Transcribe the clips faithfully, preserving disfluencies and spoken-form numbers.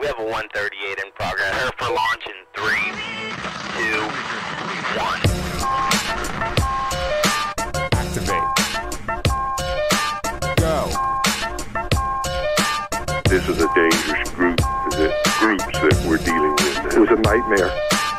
We have a one thirty-eight in progress. Prepare for launch in three, two, one. Activate. Go. This is a dangerous group, the groups that we're dealing with. It was a nightmare.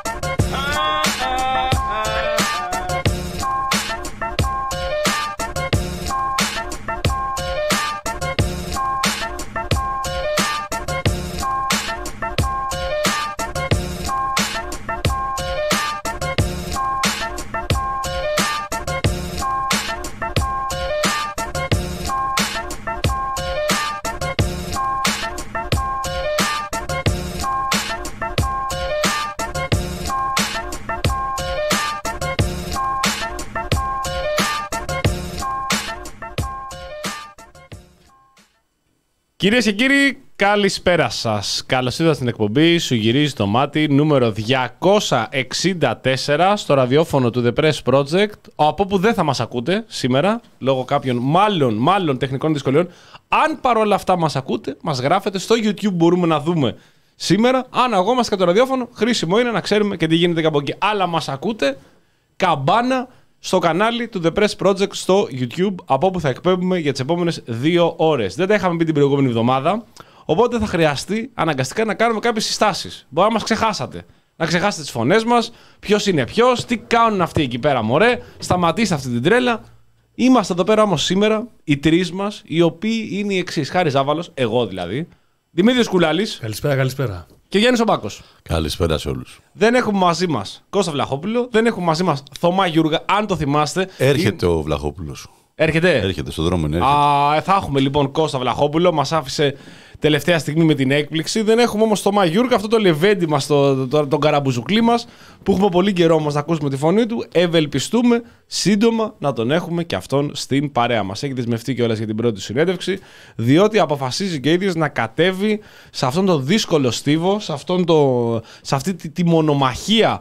Κυρίες και κύριοι, καλησπέρα σας. Καλώς ήρθατε στην εκπομπή Σου γυρίζει το μάτι νούμερο διακόσια εξήντα τέσσερα στο ραδιόφωνο του The Press Project, από όπου δεν θα μας ακούτε σήμερα, λόγω κάποιων μάλλον, μάλλον τεχνικών δυσκολιών. Αν παρόλα αυτά μας ακούτε, μας γράφετε στο YouTube, μπορούμε να δούμε σήμερα. Αν αγόμαστε και το ραδιόφωνο, χρήσιμο είναι να ξέρουμε και τι γίνεται και από εκεί. Αλλά μας ακούτε, καμπάνα στο κανάλι του The Press Project στο YouTube, από όπου θα εκπέμπουμε για τις επόμενες δύο ώρες. Δεν τα είχαμε πει την προηγούμενη εβδομάδα, οπότε θα χρειαστεί αναγκαστικά να κάνουμε κάποιες συστάσεις. Μπορεί να μας ξεχάσατε. Να ξεχάσετε τις φωνές μας, ποιος είναι ποιος, τι κάνουν αυτοί εκεί πέρα, μωρέ. Σταματήστε αυτή την τρέλα. Είμαστε εδώ πέρα όμως σήμερα, οι τρεις μας, οι οποίοι είναι οι εξής. Χάρης Ζάβαλος, εγώ δηλαδή. Δημήτρης Κουλάλης. Καλησπέρα, καλησπέρα. Και Γιάννης ο Μπάκος. Καλησπέρα σε όλους. Δεν έχουμε μαζί μας Κώστα Βλαχόπουλο, δεν έχουμε μαζί μας Θωμά Γιούργα, αν το θυμάστε. Έρχεται είναι... ο Βλαχόπουλος. Έρχεται. Έρχεται στον δρόμο, έρχεται. Α, θα έχουμε λοιπόν Κώστα Βλαχόπουλο, μας άφησε τελευταία στιγμή με την έκπληξη. Δεν έχουμε όμως Θωμά Γιούργα, αυτό το λεβέντι μας, το, το, τον καραμπουζουκλή μας, που έχουμε πολύ καιρό όμως να ακούσουμε τη φωνή του. Ευελπιστούμε σύντομα να τον έχουμε και αυτόν στην παρέα μας. Έχει δεσμευτεί κιόλας για την πρώτη συνέντευξη, διότι αποφασίζει και ίδιος να κατέβει σε αυτόν τον δύσκολο στίβο, σε, αυτόν το, σε αυτή τη, τη μονομαχία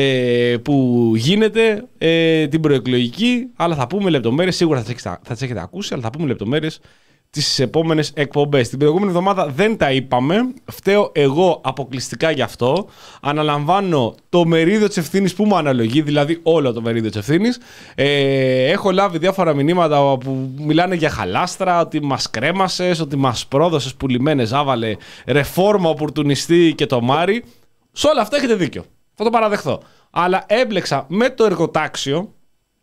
ε, που γίνεται ε, την προεκλογική. Αλλά θα πούμε λεπτομέρειες, σίγουρα θα τις έχετε, θα τις έχετε ακούσει, αλλά θα πούμε λεπτομέρειες τις επόμενες εκπομπές. Την προηγούμενη εβδομάδα δεν τα είπαμε. Φταίω εγώ αποκλειστικά γι' αυτό. Αναλαμβάνω το μερίδιο της ευθύνης που μου αναλογεί, δηλαδή όλο το μερίδιο της ευθύνης. Ε, έχω λάβει διάφορα μηνύματα που μιλάνε για χαλάστρα, ότι μας κρέμασες, ότι μας πρόδωσες πουλημένες, άβαλε ρεφόρμα, οπουρτουνιστή και το Μάρι. Σε όλα αυτά έχετε δίκιο. Θα το παραδεχθώ. Αλλά έμπλεξα με το εργοτάξιο,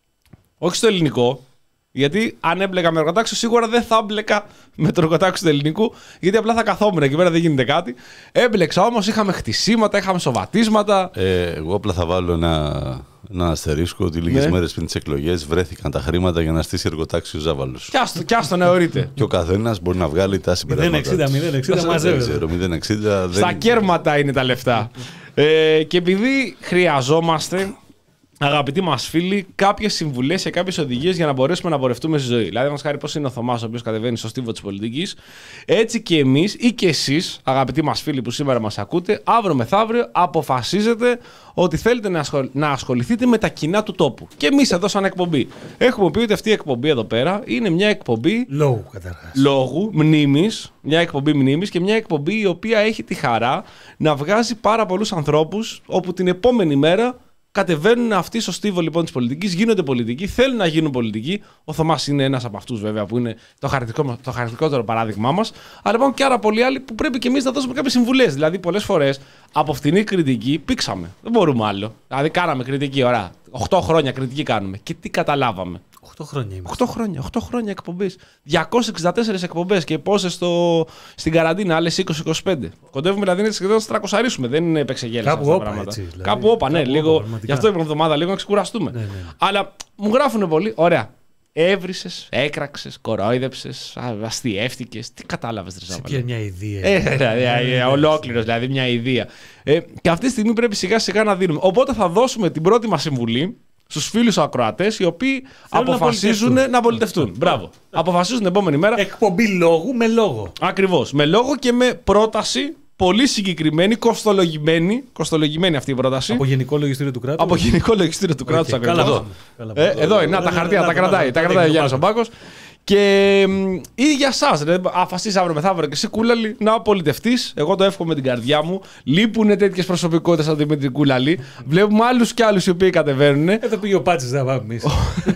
όχι στο ελληνικό. Γιατί αν έμπλεκα με εργοτάξιο, σίγουρα δεν θα έμπλεκα με το εργοτάξιο του ελληνικού, γιατί απλά θα καθόμουν εκεί πέρα, δεν γίνεται κάτι. Έμπλεξα όμως, είχαμε χτισήματα, είχαμε σοβατίσματα. Ε, εγώ απλά θα βάλω ένα, ένα αστερίσκο ότι λίγες ναι. μέρες πριν τις εκλογές βρέθηκαν τα χρήματα για να στήσει εργοτάξιο Ζάβαλος. Κι άστο να εωρείτε. Και ο καθένας μπορεί να βγάλει τα συμπεράσματα. μηδέν εξήντα μαζεύεται. μηδέν εξήντα Στα κέρματα είναι τα λεφτά. ε, και επειδή χρειαζόμαστε, αγαπητοί μας φίλοι, κάποιες συμβουλές και κάποιες οδηγίες για να μπορέσουμε να πορευτούμε στη ζωή. Δηλαδή, μας χάρη πώς είναι ο Θωμάς, ο οποίος κατεβαίνει στο στίβο της πολιτικής, έτσι και εμείς ή και εσείς, αγαπητοί μας φίλοι που σήμερα μας ακούτε, αύριο μεθαύριο αποφασίζετε ότι θέλετε να, ασχολ... να ασχοληθείτε με τα κοινά του τόπου. Και εμείς εδώ, σαν εκπομπή, έχουμε πει ότι αυτή η εκπομπή εδώ πέρα είναι μια εκπομπή λόγου, καταρχάς. Λόγου, μνήμης, μια εκπομπή μνήμης και μια εκπομπή η οποία έχει τη χαρά να βγάζει πάρα πολλούς ανθρώπους, όπου την επόμενη μέρα κατεβαίνουν αυτοί στο στίβο λοιπόν της πολιτικής, γίνονται πολιτικοί, θέλουν να γίνουν πολιτικοί. Ο Θωμάς είναι ένας από αυτούς βέβαια που είναι το, χαρακτικό, το χαρακτικότερο παράδειγμά μας. Αλλά υπάρχουν και άρα πολλοί άλλοι που πρέπει και εμείς να δώσουμε κάποιες συμβουλές. Δηλαδή, πολλές φορές από φτηνή κριτική πήξαμε. Δεν μπορούμε άλλο. Δηλαδή, κάναμε κριτική, ωραία. οκτώ χρόνια κριτική κάνουμε. Και τι καταλάβαμε. οκτώ χρόνια είμαστε. οκτώ χρόνια, οκτώ χρόνια εκπομπές. διακόσιες εξήντα τέσσερις εκπομπές και πόσες στο... στην καραντίνα, άλλες είκοσι είκοσι πέντε. Κοντεύουμε δηλαδή να τις τρακοσαρίσουμε. Δεν είναι επεξεγέλιση αυτά τα πράγματα. Έτσι, δηλαδή. Κάπου όπα, ναι, κάπου λίγο. Όπα, γι' αυτό είπαμε εβδομάδα λίγο να ξεκουραστούμε. Ναι, ναι. Αλλά μου γράφουν πολύ, ωραία. Έβρισες, έκραξες, κορόιδεψες, αστιεύτηκες. Τι κατάλαβες, ρε Ζάβαλε. Σε μια ιδέα. Ολόκληρος δηλαδή, μια ιδέα. Ε, και αυτή τη στιγμή πρέπει σιγά σιγά να δίνουμε. Οπότε θα δώσουμε την πρώτη μας συμβουλή στους φίλους ακροατές, οι οποίοι θέλουν αποφασίζουν να, να πολιτευτούν. Μπράβο. Αποφασίζουν την επόμενη μέρα. Εκπομπή λόγου με λόγο. Ακριβώς. Με λόγο και με πρόταση πολύ συγκεκριμένη, κοστολογημένη. Κοστολογημένη αυτή η πρόταση. Από Γενικό Λογιστήριο του Κράτους. Από Γενικό Λογιστήριο του Κράτους. Okay, καλά, εδώ. Ε, εδώ είναι. Να, τα χαρτιά τα κρατάει. Τα κρατάει ο Γιάννης ο Μπάκος. Και ή για εσά, αφασίσει αύριο μεθαύριο και εσύ Κούλαλη να πολιτευτεί. Εγώ το εύχομαι με την καρδιά μου. Λείπουν τέτοιες προσωπικότητες σαν τον Δημήτρη Κούλαλη. Βλέπουμε άλλους και άλλους οι οποίοι κατεβαίνουν. Εδώ πήγε ο Πάτσης να πάμε εμείς.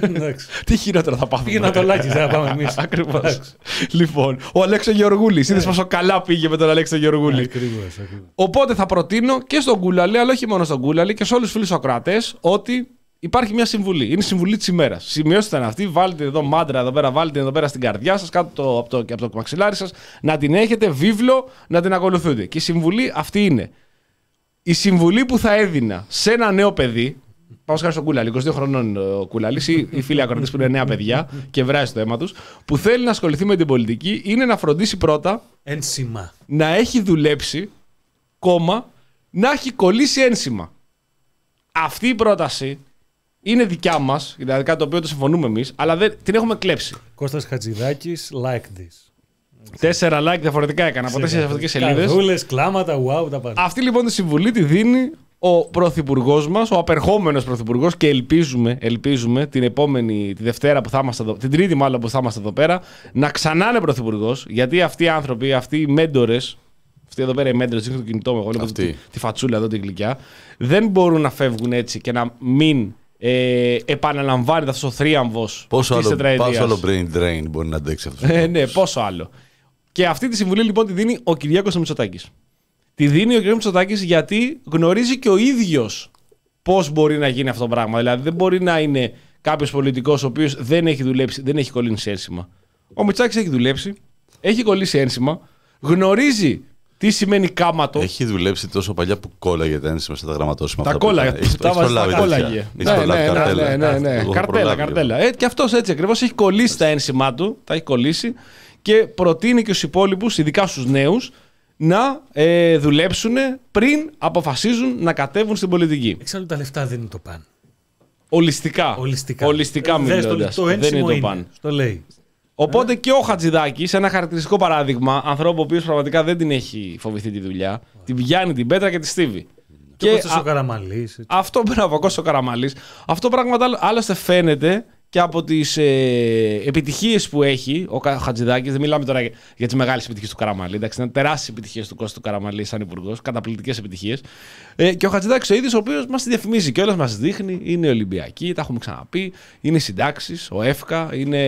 Τι χειρότερο θα πάμε. Πήγε να το λάκι να πάμε εμείς. Ακριβώς. Λοιπόν, ο Αλέξο Γεωργούλης. Είδες πόσο καλά πήγε με τον Αλέξο Γεωργούλη. Οπότε θα προτείνω και στον Κούλαλη, αλλά όχι μόνο στον Κούλαλη και σε όλους τους φίλους ακροατές, ότι υπάρχει μια συμβουλή. Είναι η συμβουλή της ημέρας. Σημειώστε την αυτή, βάλτε εδώ μάντρα εδώ πέρα, βάλτε την εδώ πέρα στην καρδιά σας, κάτω το, από, το, από το μαξιλάρι σας, να την έχετε βίβλο, να την ακολουθείτε. Και η συμβουλή αυτή είναι. Η συμβουλή που θα έδινα σε ένα νέο παιδί. Πάω σχάρι στον Κούλαλη, είκοσι δύο χρονών ο Κούλαλης, ή οι φίλοι ακροατές που είναι νέα παιδιά και βράζει το αίμα τους, που θέλει να ασχοληθεί με την πολιτική, είναι να φροντίσει πρώτα. Ένσημα. Να έχει δουλέψει, κόμμα, να έχει κολλήσει ένσημα. Αυτή η πρόταση. Είναι δικιά μας, δηλαδή κάτι το οποίο το συμφωνούμε εμείς, αλλά δεν, την έχουμε κλέψει. Κώστας Χατζηδάκης, like this. Τέσσερα like διαφορετικά έκανα από τέσσερις διαφορετικές σελίδες. Καρδούλες, κλάματα, wow, τα πάντα. Αυτή λοιπόν τη συμβουλή τη δίνει ο πρωθυπουργός μας, ο απερχόμενος πρωθυπουργός και ελπίζουμε, ελπίζουμε την επόμενη, τη Δευτέρα που θα είμαστε εδώ, την Τρίτη μάλλον που θα είμαστε εδώ πέρα, να ξανά είναι πρωθυπουργός, γιατί αυτοί οι άνθρωποι, αυτοί οι μέντορες, αυτοί εδώ πέρα οι μέντορες, δείχνουν το κινητό μου, εγώ τη, τη φατσούλα εδώ την γλυκιά, δεν μπορούν να φεύγουν έτσι και να μην. Ε, επαναλαμβάνεται αυτός ο θρίαμβος πόσο της τετραετίας. Πόσο άλλο brain drain μπορεί να αντέξει αυτό. Ε, ναι, πόσο άλλο. Και αυτή τη συμβουλή λοιπόν τη δίνει ο Κυριάκος Μητσοτάκης. Τη δίνει ο Κυριάκος Μητσοτάκης γιατί γνωρίζει και ο ίδιος πώς μπορεί να γίνει αυτό το πράγμα. Δηλαδή δεν μπορεί να είναι κάποιος πολιτικός ο οποίος δεν έχει δουλέψει, δεν έχει κολλήσει ένσημα. Ο Μητσοτάκης έχει δουλέψει, έχει κολλήσει ένσημα, γνωρίζει τι σημαίνει κάματο. Έχει δουλέψει τόσο παλιά που κόλλαγε τα ένσημα στα γραμματόσημα. Τα κόλλαγε. Τα κόλλαγε. Ναι, ναι, ναι. Καρτέλα, καρτέλα. Ε, και αυτός έτσι ακριβώς έχει κολλήσει τα ένσημά του. Τα έχει κολλήσει και προτείνει και στους υπόλοιπους, ειδικά στους νέους, να ε, δουλέψουν πριν αποφασίζουν να κατέβουν στην πολιτική. Εξάλλου τα λεφτά δεν είναι το παν. Ολιστικά. Ολιστικά, Ολιστικά μιλώντας. Το δεν είναι το παν. Το λέει. Οπότε και ο Χατζηδάκης, ένα χαρακτηριστικό παράδειγμα, ανθρώπου ο οποίος πραγματικά δεν την έχει φοβηθεί τη δουλειά, oh. την πιάνει την πέτρα και τη στίβει. Και, και ο Καραμαλής. Αυτό μπράβο, ο Κώστας ο Καραμαλής. Αυτό πράγματι άλλωστε φαίνεται και από τις ε, επιτυχίες που έχει ο Χατζηδάκης. Δεν μιλάμε τώρα για τις μεγάλες επιτυχίες του Καραμαλή. Εντάξει, είναι τεράστιες επιτυχίες του Κώστα του Καραμαλή σαν υπουργός, καταπληκτικές επιτυχίες. Ε, και ο Χατζηδάκης ο ίδιος, ο οποίος μας τη διαφημίζει και όλας μας δείχνει, είναι Ολυμπιακή, τα έχουμε ξαναπεί, είναι οι συντάξεις, ο ΕΦΚΑ, είναι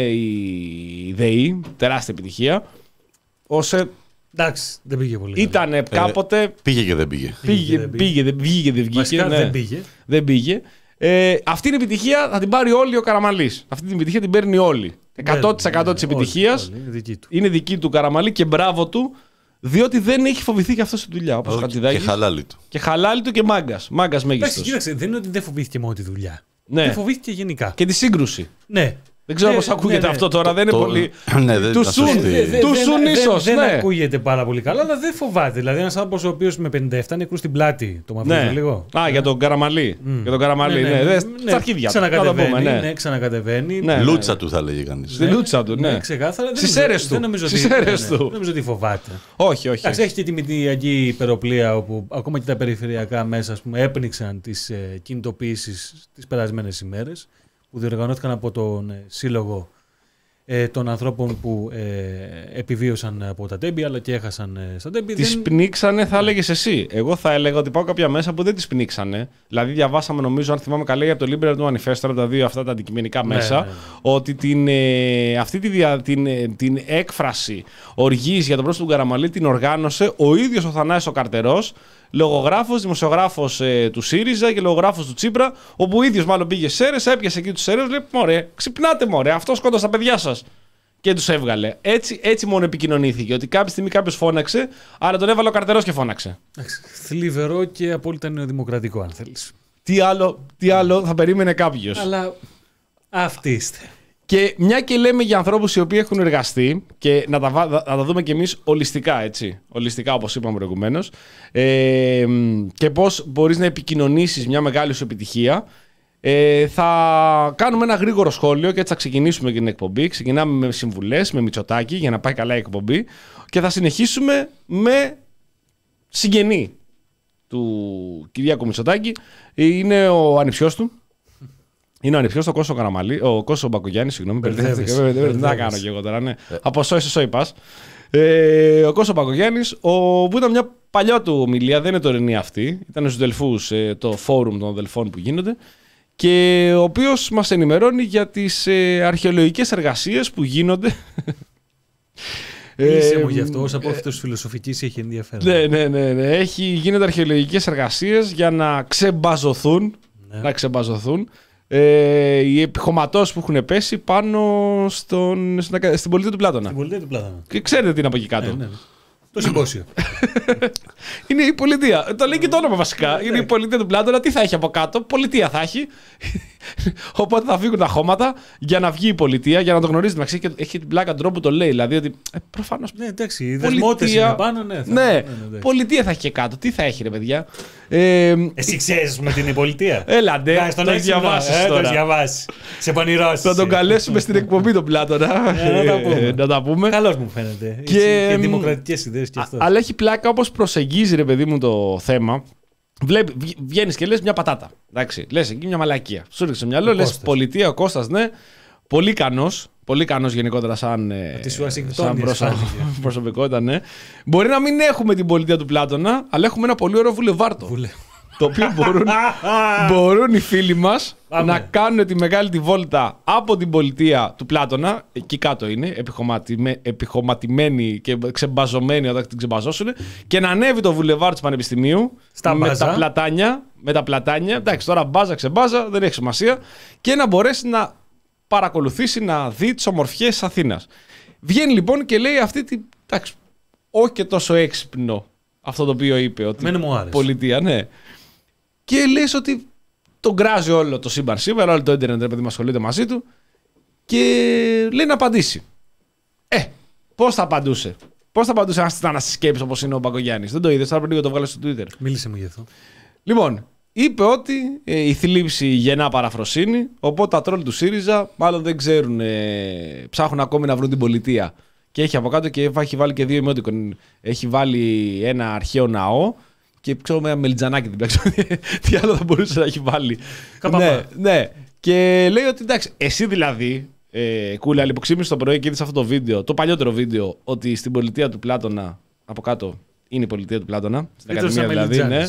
η ΔΕΗ, τεράστια επιτυχία. Ώστε εντάξει, δεν πήγε πολύ. Ήτανε κάποτε. Ε, πήγε και δεν πήγε. Πήγε, πήγε, δεν πήγε, δεν βγήκε. Βασικά ναι. δεν πήγε. Δεν πήγε. Ε, αυτή την επιτυχία θα την πάρει όλη ο Καραμαλής. Αυτή την επιτυχία την παίρνει όλοι. εκατό τοις εκατό της επιτυχίας είναι δική του. Είναι δική του Καραμαλή και μπράβο του, διότι δεν έχει φοβηθεί και αυτό στη δουλειά. Όπως ο Χατζηδάκης. Και χαλάλι του. Και χαλάλι του και μάγκας. Μάγκας μέγιστος. Κοίταξε, δεν είναι ότι δεν φοβήθηκε μόνο τη δουλειά. Ναι. Δεν φοβήθηκε γενικά. Και τη σύγκρουση. Ναι. Δεν ξέρω ναι, πώς ακούγεται ναι, ναι. αυτό τώρα, δεν το, είναι πολύ. Ναι, δεν του σουν, του σουν ίσως. Δεν ναι. ακούγεται πάρα πολύ καλά, αλλά δεν φοβάται. Δηλαδή, ένας άνθρωπος ο οποίος με πενήντα επτά νεκρούς στην πλάτη, το μαθαίνω ναι. λίγο. Α, για τον Καραμαλή. Mm. Για τον Καραμαλή, ναι. ναι, ναι. ναι. Στα αρχίδια του. Ξανακατεβαίνει. Ναι. Ναι, ξανακατεβαίνει. Ναι, λούτσα ναι. του θα λέγει κανείς. Στη λούτσα του, ναι. Ξεκάθαρα. Στις αίρες του. Δεν νομίζω ότι φοβάται. Όχι, όχι. Έχει και τη μητιακή υπεροπλία όπου ακόμα και τα περιφερειακά μέσα έπνιξαν τις κινητοποιήσεις τις περασμένες ημέρες που διοργανώθηκαν από τον Σύλλογο Ε, των ανθρώπων που ε, επιβίωσαν από τα τέμπη αλλά και έχασαν ε, στα τέμπη. Τις δεν... πνίξανε, θα έλεγες εσύ. Εγώ θα έλεγα ότι πάω κάποια μέσα που δεν τις πνίξανε. Δηλαδή, διαβάσαμε, νομίζω, αν θυμάμαι καλά, από το Liberal του Manifesto, από τα δύο αυτά τα αντικειμενικά μέσα, ναι, ναι, ναι. ότι την, ε, αυτή τη δια, την, ε, την έκφραση οργής για τον πρόσωπο του Καραμαλή την οργάνωσε ο ίδιος ο Θανάσης ο Καρτερός, λογογράφος, δημοσιογράφος ε, του ΣΥΡΙΖΑ και λογογράφος του Τσίπρα, όπου ο ίδιος μάλλον πήγε σε αίρες, έπιασε εκεί τους αίρες, λέει: μωρέ, ξυπνάτε μωρέ, αυτό σκότωσε τα παιδιά σας. Και τους έβγαλε. Έτσι, έτσι μόνο επικοινωνήθηκε. Ότι κάποια στιγμή κάποιος φώναξε, άρα τον έβαλε ο Καρτερός και φώναξε. Θλιβερό και απόλυτα νεοδημοκρατικό, αν θέλεις. Τι άλλο, τι άλλο θα περίμενε κάποιος. Αλλά αυτοί είστε. Και μια και λέμε για ανθρώπους οι οποίοι έχουν εργαστεί και να τα, να τα δούμε κι εμείς ολιστικά, έτσι. Ολιστικά, όπως είπαμε προηγουμένως. Ε, και πώς μπορείς να επικοινωνήσεις μια μεγάλη σου επιτυχία. Ε, θα κάνουμε ένα γρήγορο σχόλιο και έτσι θα ξεκινήσουμε και την εκπομπή. Ξεκινάμε με συμβουλές, με Μητσοτάκη για να πάει καλά η εκπομπή. Και θα συνεχίσουμε με συγγενή του Κυριάκου Μητσοτάκη. Είναι ο ανιψιός του. Είναι ο ανιψιός, ο Κώστος Καραμαλή, ο Κώστος Μπακογιάννης, συγγνώμη, δεν τα κάνω και εγώ τώρα, ναι. Από σόι σε σόι πας. Ε, ο Κώστος Μπακογιάννης, που ήταν μια παλιά του ομιλία, δεν είναι τωρινή αυτή, ήταν στους Δελφούς, ε, το φόρουμ των Δελφών που γίνονται, και ο οποίος μας ενημερώνει για τις ε, αρχαιολογικές εργασίες που γίνονται. Μίλησε μου γι' αυτό, ως απόφυτος φιλοσοφικής έχει ενδιαφέρον. Ναι, ναι, ναι, ναι. Έχει, γίνονται αρχαιολογικές εργασίες για να ξεμπαζωθούν, ναι. να ξεμπαζωθούν ε, οι επιχωματώσεις που έχουν πέσει πάνω στον, στην πολιτεία του Πλάτωνα. Στην πολιτεία του Πλάτωνα. Και ξέρετε τι είναι από εκεί κάτω. Ναι, ναι, ναι. Το συμπόσιο. Είναι η πολιτεία. Το λέει και το όνομα βασικά. Είναι η πολιτεία του Πλάτωνα. Τι θα έχει από κάτω? Πολιτεία θα έχει. Οπότε θα φύγουν τα χώματα για να βγει η πολιτεία, για να το γνωρίζετε. Και έχει την πλάκα τρόπο που το λέει. Δηλαδή ότι ε, προφανώς. Ναι, εντάξει. Οι δεσμότες είναι πάνω, ναι. Θα... ναι, ναι, πολιτεία θα έχει και κάτω. Τι θα έχει, ρε παιδιά. Ε, Εσύ ξέρεις με την πολιτεία. Έλα, ντε, το έχει διαβάσει. Το έχει διαβάσει. Σε πανηρώσεις. Θα τον καλέσουμε στην εκπομπή τον Πλάτωνα. Να τα πούμε. Καλώς μου φαίνεται. Και δημοκρατικές ιδέες και αυτό. Αλλά έχει πλάκα όπως προσεγγίζει, ρε παιδί μου, το θέμα. Βγαίνεις και λες μια πατάτα. Εντάξει, λες εκεί μια μαλακία. Σου ρίξε μυαλό, λες πολιτεία, ο Κώστας, ναι. Πολύ ικανός. Πολύ ικανός γενικότερα σαν, σαν προσα... προσωπικότητα, ναι. Μπορεί να μην έχουμε την πολιτεία του Πλάτωνα, αλλά έχουμε ένα πολύ ωραίο βουλεβάρτο. Βουλε... το οποίο μπορούν, μπορούν οι φίλοι μας Άμε. να κάνουν τη μεγάλη τη βόλτα από την πολιτεία του Πλάτωνα. Εκεί κάτω είναι, επιχωματιμέ, επιχωματημένοι και ξεμπαζωμένοι όταν την ξεμπαζώσουν, και να ανέβει το βουλεβάρ του Πανεπιστημίου Στα με μπάζα. τα πλατάνια. Με τα πλατάνια. Εντάξει, τώρα μπάζα ξεμπάζα, δεν έχει σημασία. Και να μπορέσει να παρακολουθήσει, να δει τις ομορφιές της Αθήνας. Βγαίνει λοιπόν και λέει αυτή την. Εντάξει, όχι και τόσο έξυπνο αυτό το οποίο είπε. Ότι πολιτεία, ναι. Και λες ότι τον κράζει όλο το σύμπαν σήμερα, όλο το ίντερνετ, επειδή μας ασχολείται μαζί του, και λέει να απαντήσει. Ε, πώς θα απαντούσε. Πώς θα απαντούσε ένας τιτάνας της σκέψης όπως είναι ο Μπακογιάννης? Δεν το είδες, θα πρέπει να το βγάλω στο Twitter. Μίλησε μου γι' αυτό. Λοιπόν, είπε ότι ε, η θλίψη γεννά παραφροσύνη, οπότε τα τρόλ του ΣΥΡΙΖΑ μάλλον δεν ξέρουν, ε, ψάχνουν ακόμη να βρουν την πολιτεία. Και έχει από κάτω και έχει βάλει και δύο emoticon. Έχει βάλει ένα αρχαίο ναό και ξέρω με ένα μελιτζανάκι την πλέξω. Τι άλλο θα μπορούσε να έχει βάλει. Ναι, ναι. Και λέει ότι εντάξει, εσύ δηλαδή, ε, κούλα, που ξύπνησε το πρωί και είδες αυτό το βίντεο, το παλιότερο βίντεο, ότι στην πολιτεία του Πλάτωνα, από κάτω είναι η πολιτεία του Πλάτωνα, στην Ακαδημία δηλαδή, ναι.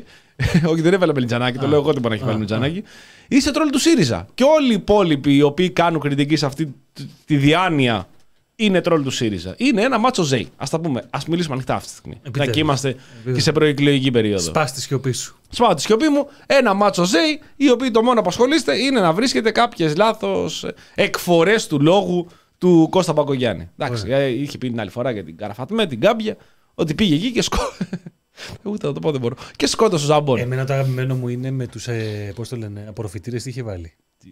Όχι, δεν έβαλε μελιτζανάκι, το λέω εγώ ότι μπορεί να έχει βάλει μελιτζανάκι. Είσαι τρόλ του ΣΥΡΙΖΑ. Και όλοι οι υπόλοιποι οι οποίοι κάνουν κριτική σε αυτή τη διάνοια είναι τρόλ του ΣΥΡΙΖΑ. Είναι ένα μάτσο ΖΕΙ. Ας τα πούμε. Ας μιλήσουμε ανοιχτά αυτή τη στιγμή. Να και είμαστε Επιτέλους. και σε προεκλογική περίοδο. Σπάς τη σιωπή σου. Σπάω τη σιωπή μου. Ένα μάτσο ΖΕΙ, οι οποίοι το μόνο που ασχολείστε είναι να βρίσκετε κάποιες λάθος εκφορές του λόγου του Κώστα Μπακογιάννη. Εντάξει, είχε πει την άλλη φορά για την Καραφατμέ, την Κάμπια, ότι πήγε εκεί και σκότωσε. Ούτε να το πω δεν μπορώ. Και σκότωσε ο Ζαμπόν. Εμένα το αγαπημένο μου είναι με τους ε, πώς το λένε, απορροφητήρες, τι είχε βάλει.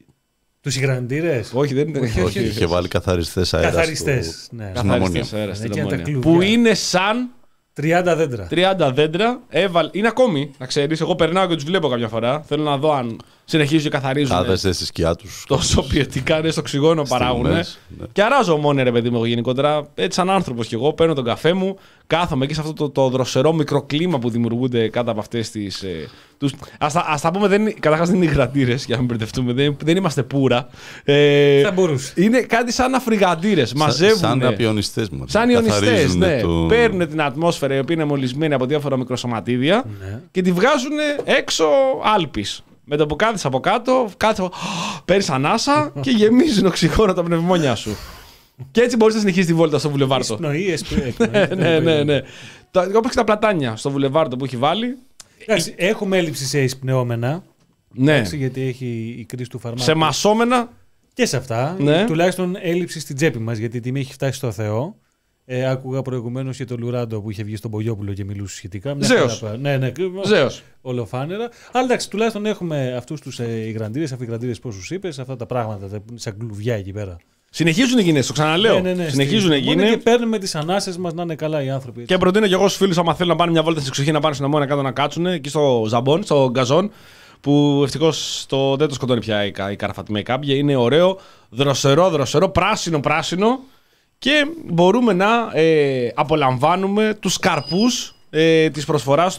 Τους υγραντήρες. Όχι, δεν είναι. Όχι, όχι, είχε βάλει καθαριστές αέρας. Καθαριστές. Ναι. Καθαριστές αέρας στην Ομόνια. Που είναι σαν τριάντα δέντρα. τριάντα δέντρα. Έβαλ... Είναι ακόμη, να ξέρεις. Εγώ περνάω και τους βλέπω κάποια φορά. Θέλω να δω αν συνεχίζουν και καθαρίζουν. Κάθεστε στη σκιά τους. Τόσο ποιοτικά είναι στο οξυγόνο παράγουν. Ναι. Και αράζω μόνο, ρε παιδί μου, γενικότερα. Έτσι, σαν άνθρωπος κι εγώ, παίρνω τον καφέ μου, κάθομαι εκεί σε αυτό το, το δροσερό μικροκλίμα που δημιουργούνται κάτω από αυτές τις. Ε, τους... Ας τα πούμε, δεν... καταρχάς δεν είναι υγρατήρες, για να μην μπερδευτούμε. Δεν, δεν είμαστε πουρα. Ε, θα μπορούσε. Είναι κάτι σαν αφριγαντήρες. Μαζεύουν. Σαν ιονιστές μας. Σαν ιονιστές, ναι. Το... Παίρνουν την ατμόσφαιρα η οποία είναι μολυσμένη από διάφορα μικροσωματίδια ναι. και τη βγάζουν έξω άλπης. Με το που κάθεσαι από κάτω, κάτω, παίρνεις ανάσα και γεμίζουν οξυγόνο τα πνευμόνια σου. Και έτσι μπορείς να συνεχίσεις τη βόλτα στο βουλεβάρτο. Εισπνοή, ναι, ναι, ναι. Όπως και τα πλατάνια στο βουλεβάρτο που έχει βάλει. Έχουμε έλλειψη σε εισπνεώμενα. Ναι. Γιατί έχει η κρίση του φαρμάκου. Σε μασόμενα. Και σε αυτά. Ναι. Τουλάχιστον έλλειψη στην τσέπη μας, γιατί η τιμή έχει φτάσει στο Θεό. Ε, άκουγα προηγουμένως για το Λουράντο που είχε βγει στον Πογιόπουλο και μιλούσε σχετικά. Ζέος. Ναι, ναι, Ζέος. Ολοφάνερα. Αλλά εντάξει, τουλάχιστον έχουμε αυτούς τους ε, υγραντήρες, αφιγραντήρες, πώς τους είπες, αυτά τα πράγματα, τα, σαν κλουβιά εκεί πέρα. Συνεχίζουν οι γίνες, το ξαναλέω. Ναι, ναι, ναι, Συνεχίζουν οι γίνες. Και παίρνουμε τις ανάσες μας να είναι καλά οι άνθρωποι. Έτσι. Και προτείνω και εγώ στους φίλους, άμα θέλουν να πάνε μια βόλτα στην εξοχή, να πάνε στην Ομόνια κάτω να κάτσουν εκεί στο Ζαμπόν, στο Γκαζόν. Που ευτυχώς το, δεν το σκοτώνει πια η, η Καραφατμέ Κάμπια. Είναι ωραίο, δροσερό, δροσερό, πράσινο, πράσινο. Και μπορούμε να ε, απολαμβάνουμε τους καρπούς ε, της προσφοράς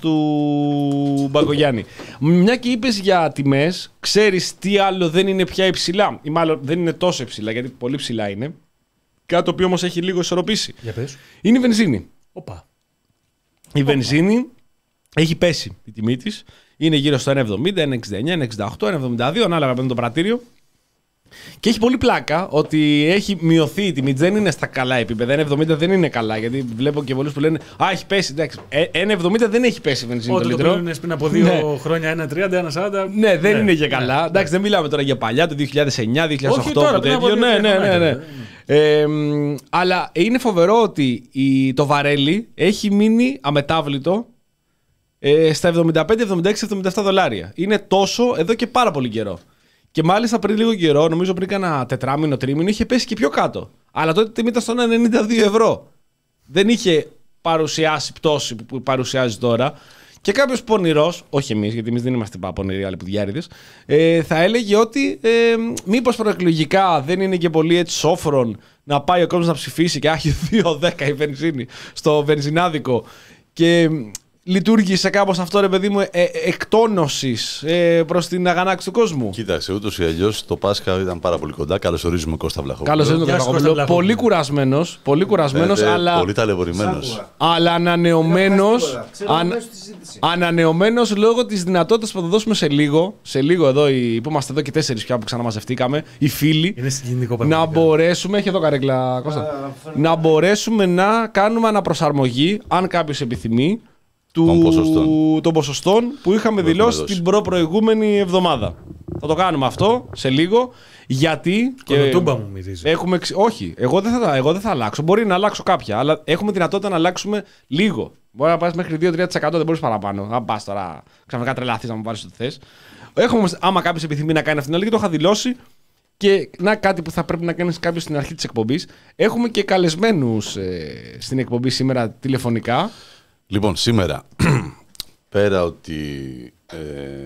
του Μπακογιάννη. Μια και είπες για τιμές, ξέρεις τι άλλο δεν είναι πια υψηλά, ή μάλλον δεν είναι τόσο υψηλά, γιατί πολύ ψηλά είναι. Κάτι το οποίο όμως έχει λίγο ισορροπήσει. Για πες. Είναι η βενζίνη. Οπα. Η Οπα. βενζίνη έχει πέσει η τιμή της. Είναι γύρω στο ένα εβδομήντα, ένα εξήντα εννιά, ένα εξήντα οκτώ, ένα εβδομήντα δύο, ανάλογα με το πρατήριο. Και έχει πολύ πλάκα ότι έχει μειωθεί η τιμή. Δεν είναι στα καλά επίπεδα. ένα εβδομήντα δεν είναι καλά. Γιατί βλέπω και πολλούς που λένε Α, έχει πέσει. Εντάξει, ένα εβδομήντα δεν έχει πέσει η βενζίνη. Όταν το πλήρωνες πριν από δύο ναι. χρόνια, ένα τριάντα, ένα σαράντα. Ναι, δεν ναι. είναι και καλά. Ναι. Εντάξει, δεν μιλάμε τώρα για παλιά, το δύο χιλιάδες εννιά, δύο χιλιάδες οκτώ. Όχι τώρα, τέτοιο. Ναι, ναι, ναι. ναι. Ε, αλλά είναι φοβερό ότι η, το βαρέλι έχει μείνει αμετάβλητο ε, στα εβδομήντα πέντε, εβδομήντα έξι, εβδομήντα επτά δολάρια. Είναι τόσο εδώ και πάρα πολύ καιρό. Και μάλιστα πριν λίγο καιρό, νομίζω πριν κάνα τετράμινο, τρίμηνο, είχε πέσει και πιο κάτω. Αλλά τότε τιμή ήταν στο ενενήντα δύο ευρώ. Δεν είχε παρουσιάσει πτώση που παρουσιάζει τώρα. Και κάποιος πονηρός, όχι εμείς, γιατί εμείς δεν είμαστε πονηροί, άλλοι πουδιάριδες, ε, θα έλεγε ότι ε, μήπως προεκλογικά δεν είναι και πολύ έτσι σόφρον να πάει ο κόσμος να ψηφίσει και έχει δύο δέκα η βενζίνη στο βενζινάδικο. Και λειτουργήσε κάπως αυτό, ρε παιδί μου, ε, ε, εκτόνωσης ε, προς την αγανάκτηση του κόσμου. Κοίταξε, ούτως ή αλλιώς το Πάσχα ήταν πάρα πολύ κοντά. Καλώς ορίζουμε Κώστα Βλαχόπουλο. Καλώς ορίζουμε Κώστα Βλαχόπουλο. Πολύ κουρασμένος, πολύ κουρασμένος, ε, αλλά, πολύ ταλαιπωρημένος. Αλλά ανανεωμένος, αν, ανανεωμένος λόγω της δυνατότητας που θα δώσουμε σε λίγο, σε λίγο εδώ, οι, που είμαστε εδώ και τέσσερις πια που ξαναμαζευτήκαμε, οι φίλοι, να μπορέσουμε, έχει εδώ καρέκλα Κώστα, να μπορέσουμε να κάνουμε αναπροσαρμογή, αν κάποιος επιθυμεί, του... ποσοστών. των ποσοστών που είχαμε που δηλώσει την προ-προηγούμενη εβδομάδα. Θα το κάνουμε αυτό σε λίγο, γιατί... Κολοτούμπα μου μυρίζει. Έχουμε... Όχι, εγώ δεν, θα, εγώ δεν θα αλλάξω. Μπορεί να αλλάξω κάποια, αλλά έχουμε δυνατότητα να αλλάξουμε λίγο. Μπορεί να πας μέχρι δύο με τρία τοις εκατό, δεν μπορείς παραπάνω. Αν πας τώρα ξαφνικά τρελαθείς να μου βάλεις ό,τι θες. Έχουμε, άμα κάποιος επιθυμεί να κάνει αυτήν την αλλαγή, το είχα δηλώσει. Και να κάτι που θα πρέπει να κάνεις κάποιος στην αρχή της εκπομπής. Έχουμε και καλεσμένους ε, στην εκπομπή σήμερα τηλεφωνικά. Λοιπόν, σήμερα, πέρα ότι... Ε,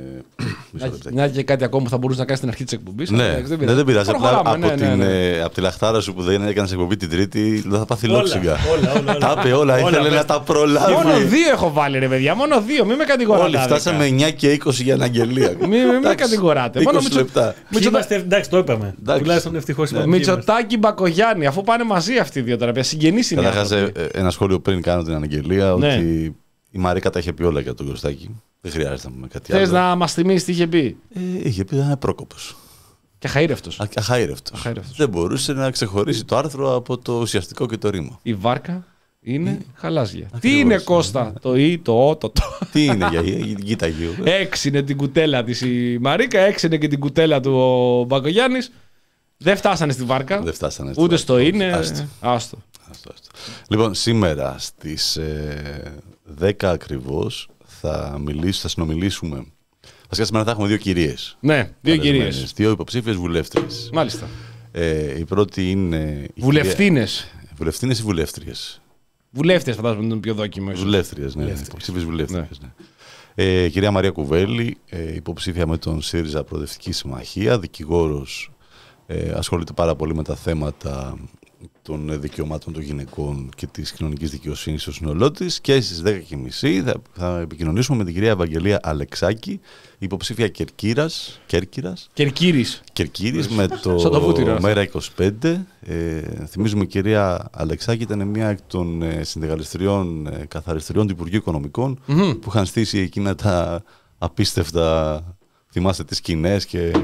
να και κάτι ακόμα που θα μπορούσε να κάνει στην αρχή της εκπομπής. Ναι, δεν πειράζει. Δεν πειράζει. Απλά από, ναι, την, ναι, ναι. από τη λαχτάρα σου που δεν έκανες εκπομπή την Τρίτη, δεν θα πάθει λόξιγκα. Τα είπε όλα, ήθελε όλα, να τα προλάβει. Μόνο δύο έχω βάλει, ρε παιδιά. Μόνο δύο, μην με κατηγοράτε. Όλοι φτάσαμε εννιά και είκοσι για αναγγελία. Μην με κατηγοράτε. είκοσι λεπτά. Εντάξει, το είπαμε. Τουλάχιστον ευτυχώς είπαμε. Μητσοτάκη, Μπακογιάννη, αφού πάνε μαζί αυτοί οι δύο τώρα. Συγγενείς είναι. Καταρχάς, ένα σχόλιο πριν κάνω την αναγγελία ότι η Μαρίκα τα είχε πει όλα για τον Κωστάκη. Δεν χρειάζεται να πούμε κάτι άλλο. Θες να μας θυμίσεις τι είχε πει? Ε, είχε πει ότι ήταν πρόκοπος. Και αχαήρευτος. Αχαήρευτος. Δεν μπορούσε να ξεχωρίσει το άρθρο από το ουσιαστικό και το ρήμα. Η βάρκα είναι η... χαλάζια. Ακριβώς. Τι είναι, Κώστα? Το ή, το ο, το το. Τι είναι για η γήτα γύρω. Έξινε την κουτέλα της η Μαρίκα, έξινε και την κουτέλα του ο Μπακογιάννης. Δεν φτάσανε στη βάρκα. Δεν φτάσανε στη ούτε βάρκα. Στο είναι. Άστο. Άστο. Άστο, άστο. Λοιπόν, σήμερα στις ε, δέκα ακριβώς θα, μιλήσω, θα συνομιλήσουμε. Βασικά σήμερα θα έχουμε δύο κυρίες. Ναι, δύο κυρίες. Δύο υποψήφιες βουλεύτριες. Μάλιστα. Ε, η πρώτη είναι. Βουλευτίνες. Κυρία... Βουλευτίνες ή βουλεύτριες? Βουλεύτριες, φαντάζομαι είναι το πιο δόκιμο. Βουλεύτριες, ναι. Υποψήφιες βουλεύτριες. Ναι. Ναι. Ε, κυρία Μαρία Κουβέλη, ε, υποψήφια με τον ΣΥΡΙΖΑ Προοδευτική Συμμαχία, δικηγόρος, ε, ασχολείται πάρα πολύ με τα θέματα των δικαιωμάτων των γυναικών και της κοινωνικής δικαιοσύνης στο σύνολό της. Και στις δέκα και μισή θα, θα επικοινωνήσουμε με την κυρία Ευαγγελία Αλεξάκη, υποψήφια Κερκύρας. Κέρκυρας. Κερκύρης. Κερκύρης με το, το Μέρα είκοσι πέντε. Ε, θυμίζουμε η κυρία Αλεξάκη ήταν μία εκ των ε, συνδικαλιστριών ε, καθαριστριών του Υπουργείου Οικονομικών mm-hmm. που είχαν στήσει εκείνα τα απίστευτα, θυμάστε, τις σκηνές και... Ε,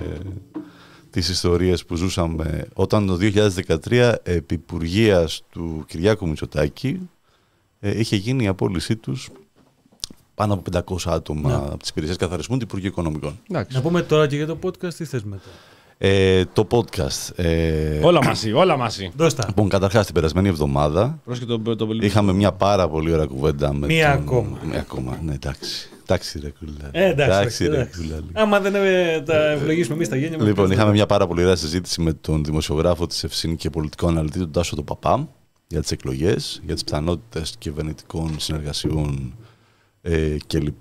τις ιστορίες που ζούσαμε όταν το δύο χιλιάδες δεκατρία επί υπουργείας του Κυριάκου Μητσοτάκη ε, είχε γίνει η απόλυσή τους πάνω από πεντακόσια άτομα ναι. από τις υπηρεσίες καθαρισμού του Υπουργείου Οικονομικών. Να πούμε τώρα και για το podcast, τι θες μετά? Ε, το podcast. Ε, όλα μαζί, όλα μαζί. Δώστα. Λοιπόν, καταρχάς την περασμένη εβδομάδα το, το, το, είχαμε μια πάρα πολύ ωραία κουβέντα με Μία τον... ακόμα. Μία ακόμα, ναι, εντάξει. Εντάξει, ρε κουλάλη. Ε, εντάξει, εντάξει, ρε κουλάλη. Άμα δεν ε, τα ευλογήσουμε εμείς τα γένια μας. Λοιπόν, είχαμε μια πάρα πολύ ωραία συζήτηση με τον δημοσιογράφο της Ευσύνη και πολιτικό αναλυτή, τον Τάσο τον Παπά, για τις εκλογές, για τις πιθανότητες κυβερνητικών συνεργασιών ε, κλπ.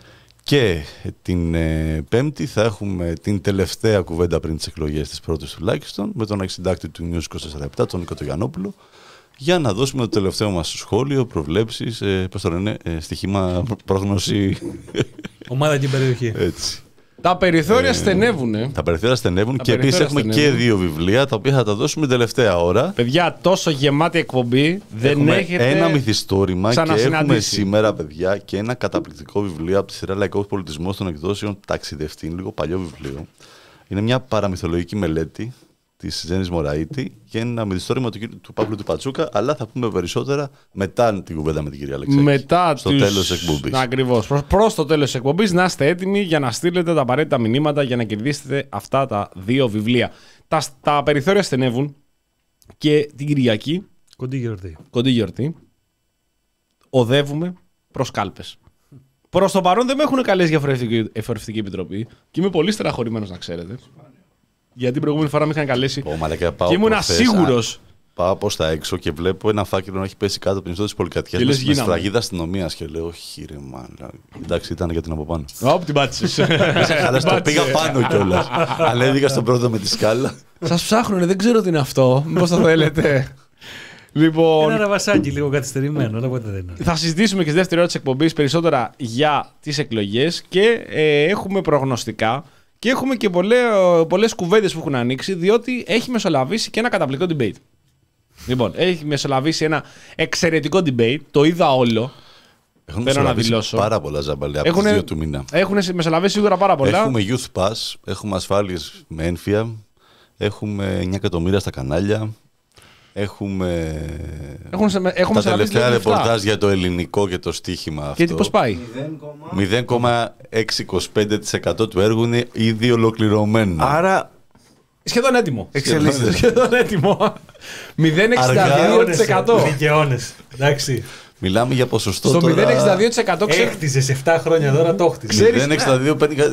Και την ε, Πέμπτη θα έχουμε την τελευταία κουβέντα πριν τις εκλογές, τις πρώτες τουλάχιστον, με τον αρχισυντάκτη του News είκοσι τέσσερα επτά, τον Νίκο Γιαννόπουλο, για να δώσουμε το τελευταίο μας σχόλιο, προβλέψεις, ε, πώς το λένε, ε, στοιχήμα, πρόγνωση. Ομάδα και περιοχή. Έτσι. Τα περιθώρια ε, στενεύουν. Τα περιθώρια στενεύουν και επίσης έχουμε στενεύουν. Και δύο βιβλία τα οποία θα τα δώσουμε τελευταία ώρα. Παιδιά, τόσο γεμάτη εκπομπή δεν έχουμε έχετε. Ένα μυθιστόρημα και έχουμε σήμερα, παιδιά, και ένα καταπληκτικό βιβλίο από τη σειρά Λαϊκός Πολιτισμός των εκδόσεων Ταξιδευτή. Είναι λίγο παλιό βιβλίο. Είναι μια παραμυθολογική μελέτη της Ζένης Μωραήτη και ένα μυθιστόρημα του, του Παύλου του Πατσούκα, αλλά θα πούμε περισσότερα μετά την κουβέντα με την κυρία Αλεξάκη. Μετά στο τους... τέλος της εκπομπής. Ακριβώς. Προς, προς το τέλος της εκπομπής να είστε έτοιμοι για να στείλετε τα απαραίτητα μηνύματα για να κερδίσετε αυτά τα δύο βιβλία. Τα, τα περιθώρια στενεύουν και την Κυριακή, κοντή γιορτή, κοντή γιορτή οδεύουμε προς κάλπες. Προς το παρόν δεν με έχουν καλέσει για εφορευτική επιτροπή και είμαι πολύ στεναχωρημένος, να ξέρετε. Γιατί την προηγούμενη φορά με είχαν καλέσει oh, μαλακα, πάω και ήμουν ασίγουρος. Πάω προς τα έξω και βλέπω ένα φάκελο να έχει πέσει κάτω από την ιστό της πολυκατοικίας με, με σφραγίδα αστυνομίας και λέω χείρε μάλλα. Εντάξει, ήταν για την από πάνω. Ωπ, την πάτησες. Αλλά το πήγα πάνω κιόλας. Ανέβηκα στον πρώτο με τη σκάλα. Σας ψάχνουνε, δεν ξέρω τι είναι αυτό. Μήπως το θέλετε. Λοιπόν, ένα ραβασάκι λίγο καθυστερημένο, αλλά ποτέ δεν είναι. Θα συζητήσουμε και στη δεύτερη ώρα της εκπομπής περισσότερα για τις εκλογές και ε, έχουμε προγνωστικά. Και έχουμε και πολλές κουβέντες που έχουν ανοίξει, διότι έχει μεσολαβήσει και ένα καταπληκτικό debate. Λοιπόν, έχει μεσολαβήσει ένα εξαιρετικό debate, το είδα όλο. Έχουν μεσολαβήσει πάρα πολλά, Ζαμπαλέ, από τις δύο του μήνα. Έχουν μεσολαβήσει σίγουρα πάρα πολλά. Έχουμε Youth Pass, έχουμε ασφάλειες με ένφια, έχουμε εννιά εκατομμύρια στα κανάλια. Έχουμε, έχουν, έχουμε τα τελευταία ρεπορτάζ για το ελληνικό και το στοίχημα αυτό. Και πώς πάει? μηδέν κόμμα εξακόσια είκοσι πέντε τοις εκατό του έργου είναι ήδη ολοκληρωμένο. Άρα σχεδόν έτοιμο. Εξελίσσεται. Σχεδόν έτοιμο. μηδέν κόμμα εξήντα δύο τοις εκατό. Δικαιώνες. Εντάξει. Μιλάμε για ποσοστό. Στο τώρα... μηδέν κόμμα εξήντα δύο τοις εκατό έκτιζες επτά χρόνια τώρα, το χτίζεις. μηδέν κόμμα εξήντα δύο παίρνει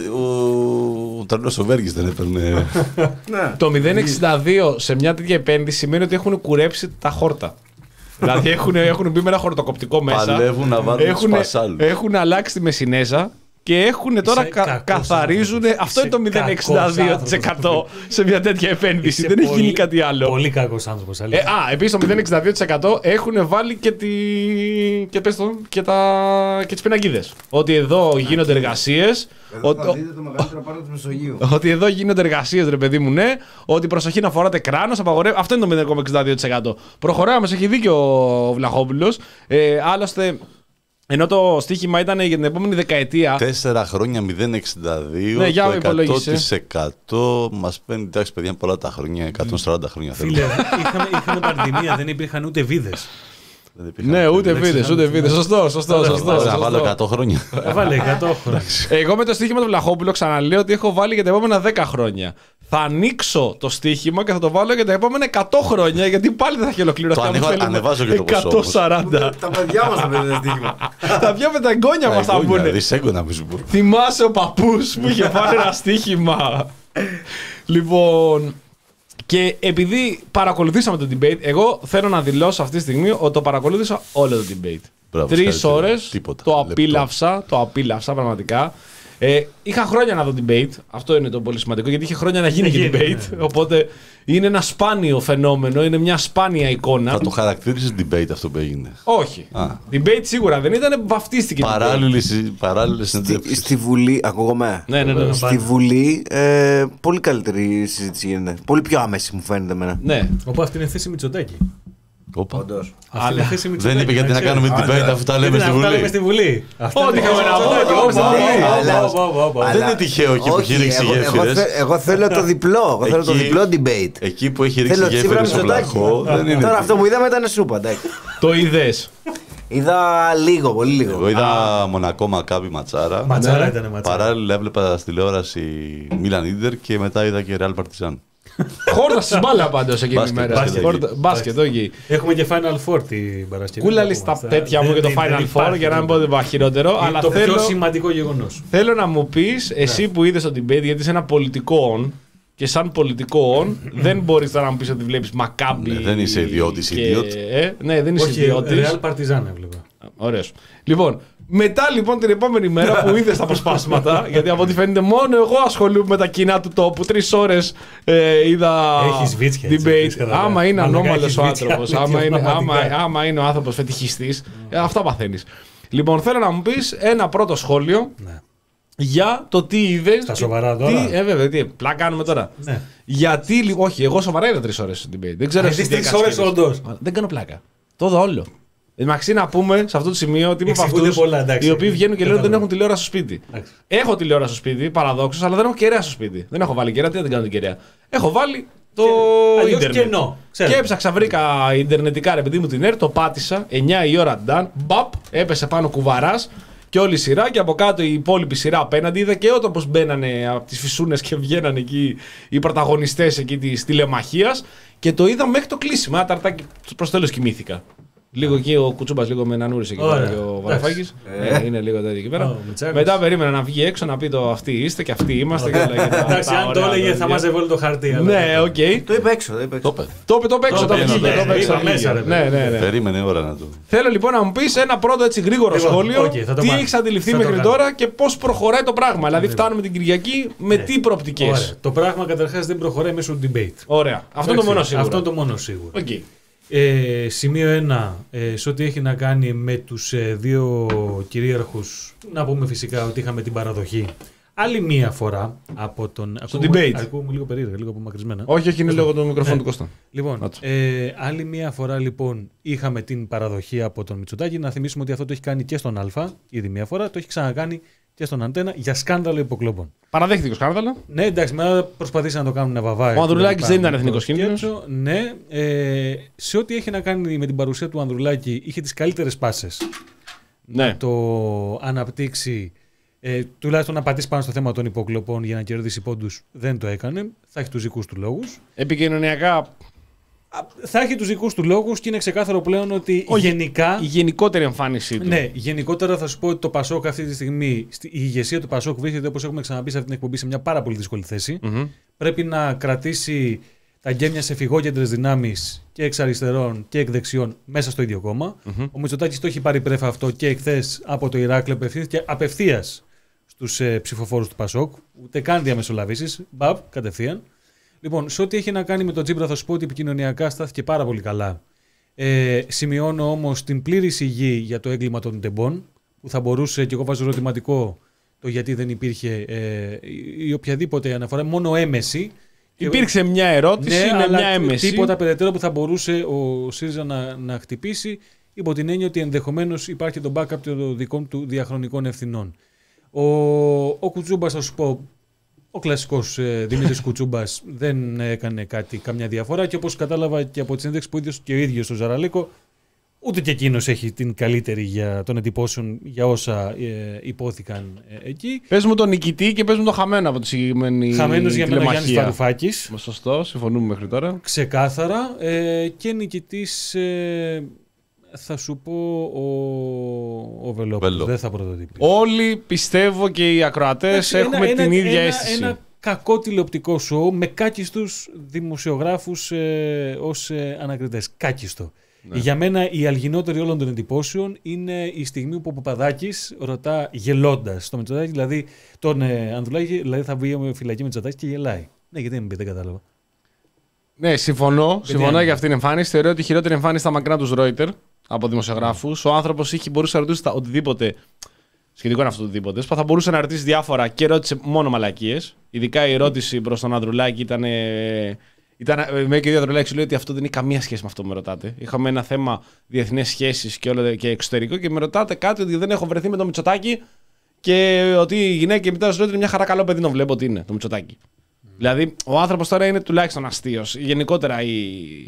ο Τρανός ο Βέργης δεν έπαιρνε. Το μηδέν κόμμα εξήντα δύο σε μια τέτοια επένδυση σημαίνει ότι έχουν κουρέψει τα χόρτα. Δηλαδή έχουν, έχουν μπει με ένα χορτοκοπτικό μέσα. Παλεύουν να βάλουν τους πασάλους. Έχουν αλλάξει τη μεσινέζα και έχουν τώρα κα, καθαρίζουν. Αυτό είναι το μηδέν κόμμα εξήντα δύο τοις εκατό σε μια τέτοια επένδυση. Δεν έχει γίνει κάτι άλλο. Πολύ κακός άνθρωπος. Ε, α, επίσης το μηδέν κόμμα εξήντα δύο τοις εκατό έχουν βάλει και, τη... και, πες το, και, τα... και τις πινακίδες. Ότι εδώ γίνονται εργασίες. Εδώ θα δείτε το μεγαλύτερο πάρκο του Μεσογείου. Ότι εδώ γίνονται εργασίες, ρε παιδί μου, ναι. Ότι προσοχή να φοράτε κράνος, απαγορεύει. Αυτό είναι το μηδέν κόμμα εξήντα δύο τοις εκατό. Προχωράμε, έχει δίκιο ο Βλαχόπουλος. Ε, άλλωστε, ενώ το στοίχημα ήταν για την επόμενη δεκαετία. Τέσσερα χρόνια μηδέν κόμμα εξήντα δύο. Ναι, το εκατό τοις εκατό μας παίρνει. Εντάξει, παιδιά, πολλά τα χρόνια. εκατόν σαράντα χρόνια. Φίλε, είχαμε, είχαμε πανδημία, δεν υπήρχαν ούτε βίδες. Ναι, ούτε βίδες, ούτε βίδες. Σωστό, σωστό, σωστό. Να βάλω εκατό χρόνια. Θα βάλω εκατό χρόνια. Εγώ με το στοίχημα του Βλαχόπουλου ξαναλέω ότι έχω βάλει για τα επόμενα δέκα χρόνια. Θα ανοίξω το στοίχημα και θα το βάλω για τα επόμενα εκατό χρόνια, γιατί πάλι δεν θα έχει ολοκληρωθεί. Το ανεβα... ανεβάζω και το ποσό. εκατόν σαράντα. Τα παιδιά μας θα πήραν στοίχημα. Τα παιδιά με τα εγγόνια μας θα πούνε. Δυσέγγωνα μου σου πω. Θυμάσαι ο παππούς που είχε βάλει ένα στοίχημα. Λοιπόν. Και επειδή παρακολουθήσαμε το debate, εγώ θέλω να δηλώσω αυτή τη στιγμή ότι το παρακολούθησα όλο το debate. Τρεις ώρες, το απίλαυσα, το απίλαυσα πραγματικά. Ε, είχα χρόνια να δω debate, αυτό είναι το πολύ σημαντικό, γιατί είχε χρόνια να γίνει και debate, οπότε είναι ένα σπάνιο φαινόμενο, είναι μια σπάνια εικόνα. Θα το χαρακτήρισες debate αυτό που έγινε? Όχι. Α. Debate σίγουρα δεν ήταν, βαφτίστηκε. Παράλληλες συνεντεύξεις. Στη Βουλή, ακούγομαι. Ναι, ναι, ναι, ναι. Στη Βουλή, ε, πολύ καλύτερη συζήτηση γίνεται. Πολύ πιο άμεση μου φαίνεται εμένα. Ναι. Οπότε αυτή είναι θέση Μητσοτάκη. Όντως. Αλλά δεν είπε γιατί να κάνουμε debate, αυτά λέμε στη Βουλή. Ό,τι είχαμε να πούμε. Δεν είναι τυχαίο εκεί που έχει ρίξει γέφυρες. Εγώ θέλω το διπλό. Εγώ θέλω το διπλό debate. Εκεί που έχει ρίξει γέφυρες στο Βλαχό. Τώρα αυτό που είδαμε ήταν σούπα. Το είδες? Είδα λίγο, πολύ λίγο. Εγώ είδα Μονακό Μακάμπι Ματσάρα. Ματσάρα ήταν ματσάρα. Παράλληλα έβλεπα στη τηλεόραση Μίλαν Ίντερ και μετά είδα και Ρεάλ Παρτιζάν. Χόρτα στην μπάλα πάντως εκείνη τη μέρα. Μπάσκετ, όχι. Έχουμε και Final Four την Παρασκευή. Κούλαλη στα τέτοια μου και το Final Four για να μην πω ότι είπα χειρότερο. Αλλά το πιο σημαντικό γεγονός. Θέλω να μου πεις, εσύ που είδες το debate, γιατί είσαι ένα πολιτικό on και σαν πολιτικό on δεν μπορείς τώρα να μου πεις ότι βλέπεις Μακάμπι. Δεν είσαι ιδιώτης, ιδιώτη. Ναι, δεν είσαι ιδιώτης. Ρεάλ Παρτιζάν έβλεπα. Ωραίος. Λοιπόν, Μετά λοιπόν την επόμενη μέρα που είδε τα αποσπάσματα, γιατί από ό,τι φαίνεται μόνο εγώ ασχολούμαι με τα κοινά του τόπου. Τρεις ώρες ε, είδα Έχεις βίτσια, debate. έτσι, άμα είναι ανώμαλος ο βίτσια, άνθρωπος, βίτσια, άμα, είναι, άμα, πραγματικά. άμα είναι ο άνθρωπος φετιχιστής, ε, αυτά παθαίνεις. Λοιπόν, θέλω να μου πεις ένα πρώτο σχόλιο Ναι. για το τι είδες. Στα σοβαρά τώρα. Τι, ε, βέβαια, τι, πλάκα κάνουμε τώρα. Ναι. Γιατί, λι- όχι, εγώ σοβαρά είδα τρεις ώρες debate. Δεν ξέρω Α, εσύ είδες τι τρεις έκανες ώρες κύριε. όντως. Δεν κάνω πλάκα. Το είδα όλο. Εντάξει, να πούμε σε αυτό το σημείο ότι είμαι από Εξηγούνται αυτούς πολλά, εντάξει. οι οποίοι βγαίνουν και λένε ότι δεν Κατάλαβα. έχουν τηλεόραση στο σπίτι. Εντάξει. Έχω τηλεόραση στο σπίτι, παραδόξως, αλλά δεν έχω κεραία στο σπίτι. Δεν έχω βάλει κεραία, τι δεν κάνω την κεραία. Έχω βάλει το αλλιώς ίντερνετ. κενό, ξέρω. Και έψαξα, βρήκα ιντερνετικά ρε παιδί μου την ΕΡ, το πάτησα, εννιά η ώρα ντάν, μπαπ, έπεσε πάνω κουβαράς και όλη η σειρά και από κάτω η υπόλοιπη σειρά απέναντι. Είδα και όταν πως μπαίνανε από τις φυσούνες και βγαίνανε εκεί οι πρωταγωνιστές εκεί της τηλεμαχίας και το είδα μέχρι το κλείσιμο. Ένα ταρτάκι προς τέλος κοιμήθηκα. Λίγο εκεί ο Κουτσούμπας λίγο με ενανούρισε εκεί Ωραία. πέρα και ο Βαρουφάκης. Ε. Ε, είναι λίγο τέτοιο εκεί πέρα. Ω, Μητσάκος. Μετά περίμενα να βγει έξω να πει το αυτοί είστε και αυτοί είμαστε. Και όλα και τα- Εντάξει, τα αν το ωραία έλεγε θα λόγια. μάζευε όλο το χαρτί. αλλά- Ναι, οκ. Το είπα έξω, το είπα έξω. Το είπε. Το είπε, το είπε έξω. Το Το είπε, είπε ναι, έξω, το είπε είπα έξω. μέσα, ρε, Ναι, ναι, ναι. Περίμενε ώρα να το. Θέλω λοιπόν να μου πει ένα πρώτο έτσι γρήγορο Λοιπόν, σχόλιο. οκ, θα το Τι κάνω. έχει αντιληφθεί Θα το μέχρι κάνω. τώρα και πώ προχωράει το πράγμα. Δηλαδή, φτάνουμε την Κυριακή με Ναι. τι προοπτικέ. Ωραία. Το πράγμα καταρχάς δεν προχωράει μέσω του debate. Ωραία. Αυτό είναι το μόνο σίγουρο. Αυτό είναι το μόνο σίγουρο. Οκ. Ε, σημείο ένα, ε, σε ό,τι έχει να κάνει με τους ε, δύο κυρίαρχους, να πούμε φυσικά ότι είχαμε την παραδοχή άλλη μία φορά από τον... Στο ακούγομαι- debate. Ακούγομαι λίγο περίεργα, λίγο απομακρυσμένα. Όχι, όχι, είναι λόγω του μικροφόνου Ναι. του Κώστα. Λοιπόν, Να το. ε, άλλη μία φορά λοιπόν είχαμε την παραδοχή από τον Μητσοτάκη. Να θυμίσουμε ότι αυτό το έχει κάνει και στον Α, ήδη μία φορά, το έχει ξανακάνει και στον Αντένα για σκάνδαλο υποκλόπων. Παραδέχτηκε ο σκάνδαλο. Ναι, εντάξει, μετά προσπαθήσαν να το κάνουν βαβά. Ο Ανδρουλάκης δεν ήταν εθνικός κίνδυνος. Ναι, ε, σε ό,τι έχει να κάνει με την παρουσία του Ανδρουλάκη, είχε τις καλύτερες πάσες Ναι. να το αναπτύξει, ε, τουλάχιστον να πατήσει πάνω στο θέμα των υποκλοπών για να κερδίσει πόντους. Δεν το έκανε. Θα έχει τους δικούς του λόγους. Επικοινωνιακά, Α, Θα έχει τους δικούς του λόγους και είναι ξεκάθαρο πλέον ότι Όχι, γενικά. η γενικότερη εμφάνισή του. Ναι, γενικότερα θα σου πω ότι το Πασόκ αυτή τη στιγμή, στη- η ηγεσία του Πασόκ βρίσκεται, όπως έχουμε ξαναπεί σε αυτή την εκπομπή, σε μια πάρα πολύ δύσκολη θέση. Μμμ. Πρέπει να κρατήσει τα γκέμια σε φυγόκεντρες δυνάμεις και εξ αριστερών και εκ δεξιών μέσα στο ίδιο κόμμα. Ο Μητσοτάκης το έχει πάρει πρέφα αυτό και εχθές από το Ηράκλειο απευθύνθηκε απευθείας στους ε, ψηφοφόρους του Πασόκ. Ούτε καν διαμεσολαβήσεις. Μπαπ, κατευθείαν. Λοιπόν, σε ό,τι έχει να κάνει με τον Τζίπρα, θα σου πω ότι επικοινωνιακά στάθηκε πάρα πολύ καλά. Ε, σημειώνω όμως την πλήρη σιγή για το έγκλημα των τεμπών, που θα μπορούσε, και εγώ βάζω ερωτηματικό το γιατί δεν υπήρχε ε, η οποιαδήποτε αναφορά, μόνο έμεση. Υπήρξε μια ερώτηση, Ναι, είναι αλλά μια έμεση. τίποτα περαιτέρω που θα μπορούσε ο ΣΥΡΙΖΑ να, να χτυπήσει, υπό την έννοια ότι ενδεχομένως υπάρχει το backup των δικών του διαχρονικών ευθυνών. Ο, ο Κουτσούμπας, θα σου πω, ο κλασικός ε, Δημήτρης Κουτσούμπας δεν έκανε κάτι, καμιά διαφορά, και όπως κατάλαβα και από τις συνέντευξεις που ίδιος και ο ίδιος στο Ζαραλίκο, ούτε και εκείνος έχει την καλύτερη για των εντυπώσεων για όσα ε, υπόθηκαν ε, εκεί. Πες μου τον νικητή και πες μου τον χαμένο από τη συγκεκριμένη Χαμένος για μένα Γιάννης τηλεμαχία. Βαρουφάκης. Σωστό, συμφωνούμε μέχρι τώρα. Ξεκάθαρα, ε, και νικητής, ε, θα σου πω, ο, ο Βελόπουλος. Βελό. Δεν θα πρωτοτυπήσει. Όλοι πιστεύω και οι ακροατές Εντάξει, έχουμε ένα- την ένα- ίδια ένα- αίσθηση. Ένα κακό τηλεοπτικό σοου με κάκιστους δημοσιογράφους ε, ως ε, ανακριτές. Κάκιστο. Ναι. Για μένα η αλγινότερη όλων των εντυπώσεων είναι η στιγμή που ο Παπαδάκης ρωτά γελώντας το Μητσοτάκη, δηλαδή τον ε, Ανδρουλάκη, δηλαδή θα βγει με φυλακή Μητσοτάκης και γελάει. Ναι, γιατί δεν μου πει, δεν κατάλαβα. Ναι, συμφωνώ. Συμφωνώ είναι. για αυτήν την εμφάνιση. Θεωρώ ότι η χειρότερη εμφάνιση στα μακρά του Reuters από δημοσιογράφους. Ο άνθρωπος είχε μπορούσε να ρωτήσει τα οτιδήποτε. Σχετικό είναι αυτό το οτιδήποτε. Θα μπορούσε να ρωτήσει διάφορα και ρώτησε μόνο μαλακίες. Ειδικά η ερώτηση προς τον Ανδρουλάκη ήταν. Ήταν με και ο Ανδρουλάκη λέει ότι αυτό δεν έχει καμία σχέση με αυτό που με ρωτάτε. Είχαμε ένα θέμα διεθνές σχέσεις και, όλο, και εξωτερικό και με ρωτάτε κάτι ότι δεν έχω βρεθεί με το Μητσοτάκη και ότι η γυναίκα η μητέρα σου λέει ότι είναι μια χαρά καλό παιδί, να βλέπω ότι είναι το Μητσοτάκη. Mm. Δηλαδή ο άνθρωπος τώρα είναι τουλάχιστον αστείος. Γενικότερα η,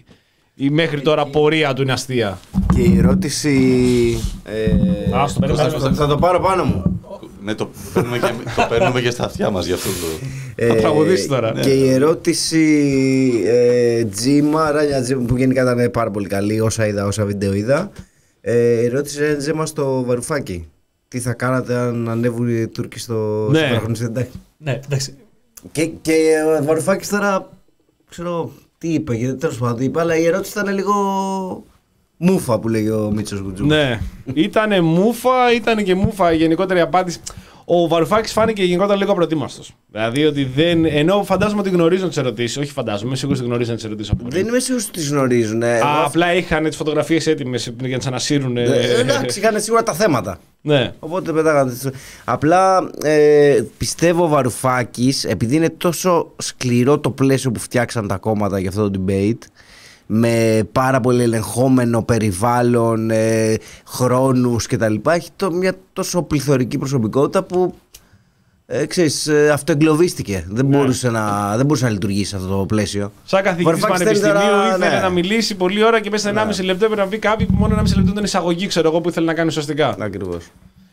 η μέχρι τώρα πορεία του είναι αστεία. Και η ερώτηση. Ε, Α, στο θα, θα, θα το πάρω πάνω μου. Ναι, το παίρνουμε, και, το παίρνουμε και στα αυτιά μας γι' αυτό το. Ε, Θα τραγουδήσει τώρα. Και η ερώτηση ε, Τζίμα, Ράνια Τζίμα, που γενικά ήταν πάρα πολύ καλή, όσα είδα, όσα βίντεο είδα. Ε, η ερώτηση Ράνια Τζίμα στο Βαρουφάκι. Τι θα κάνατε αν ανέβουν οι Τούρκοι στο Ναι. Συμπαραγωνιστή. Ναι, εντάξει. Και, και ο Βαρουφάκης τώρα, ξέρω τι είπε, γιατί τέλος πάντων το είπε, αλλά η ερώτηση ήταν λίγο μούφα που λέγει ο Μίτσος Γκουτζούκας. Ναι, ήτανε μούφα, ήταν και μούφα η γενικότερη απάντηση. Ο Βαρουφάκης φάνηκε γενικότερα λίγο απροετοίμαστος. Δηλαδή ότι δεν. Ενώ φαντάζομαι ότι γνωρίζουν τις ερωτήσεις. Όχι, φαντάζομαι, είμαι σίγουρος ότι γνωρίζουν τις ερωτήσεις από πριν. Δεν είμαι σίγουρος ότι τις γνωρίζουν. Ε. Α, απλά είχαν τις φωτογραφίες έτοιμες για να τις ανασύρουν. Ε, εντάξει, είχαν σίγουρα τα θέματα. Ναι. Οπότε πετάγανε. Απλά ε, πιστεύω ο Βαρουφάκης, επειδή είναι τόσο σκληρό το πλαίσιο που φτιάξαν τα κόμματα για αυτό το debate, με πάρα πολύ ελεγχόμενο περιβάλλον, ε, χρόνους κτλ. Έχει το, μια τόσο πληθωρική προσωπικότητα που ε, ξέρεις, ε, αυτοεγκλωβίστηκε. Δεν, ναι. μπορούσε να, δεν μπορούσε να λειτουργήσει σε αυτό το πλαίσιο. Σαν καθηγητής πανεπιστημίου τώρα, ήθελε ναι. να μιλήσει πολλή ώρα και μέσα σε ενάμιση ναι. λεπτό έπρεπε να πει κάποιοι που μόνο ενάμιση λεπτό ήταν εισαγωγή, ξέρω εγώ, που ήθελε να κάνει σωστικά. Ακριβώς.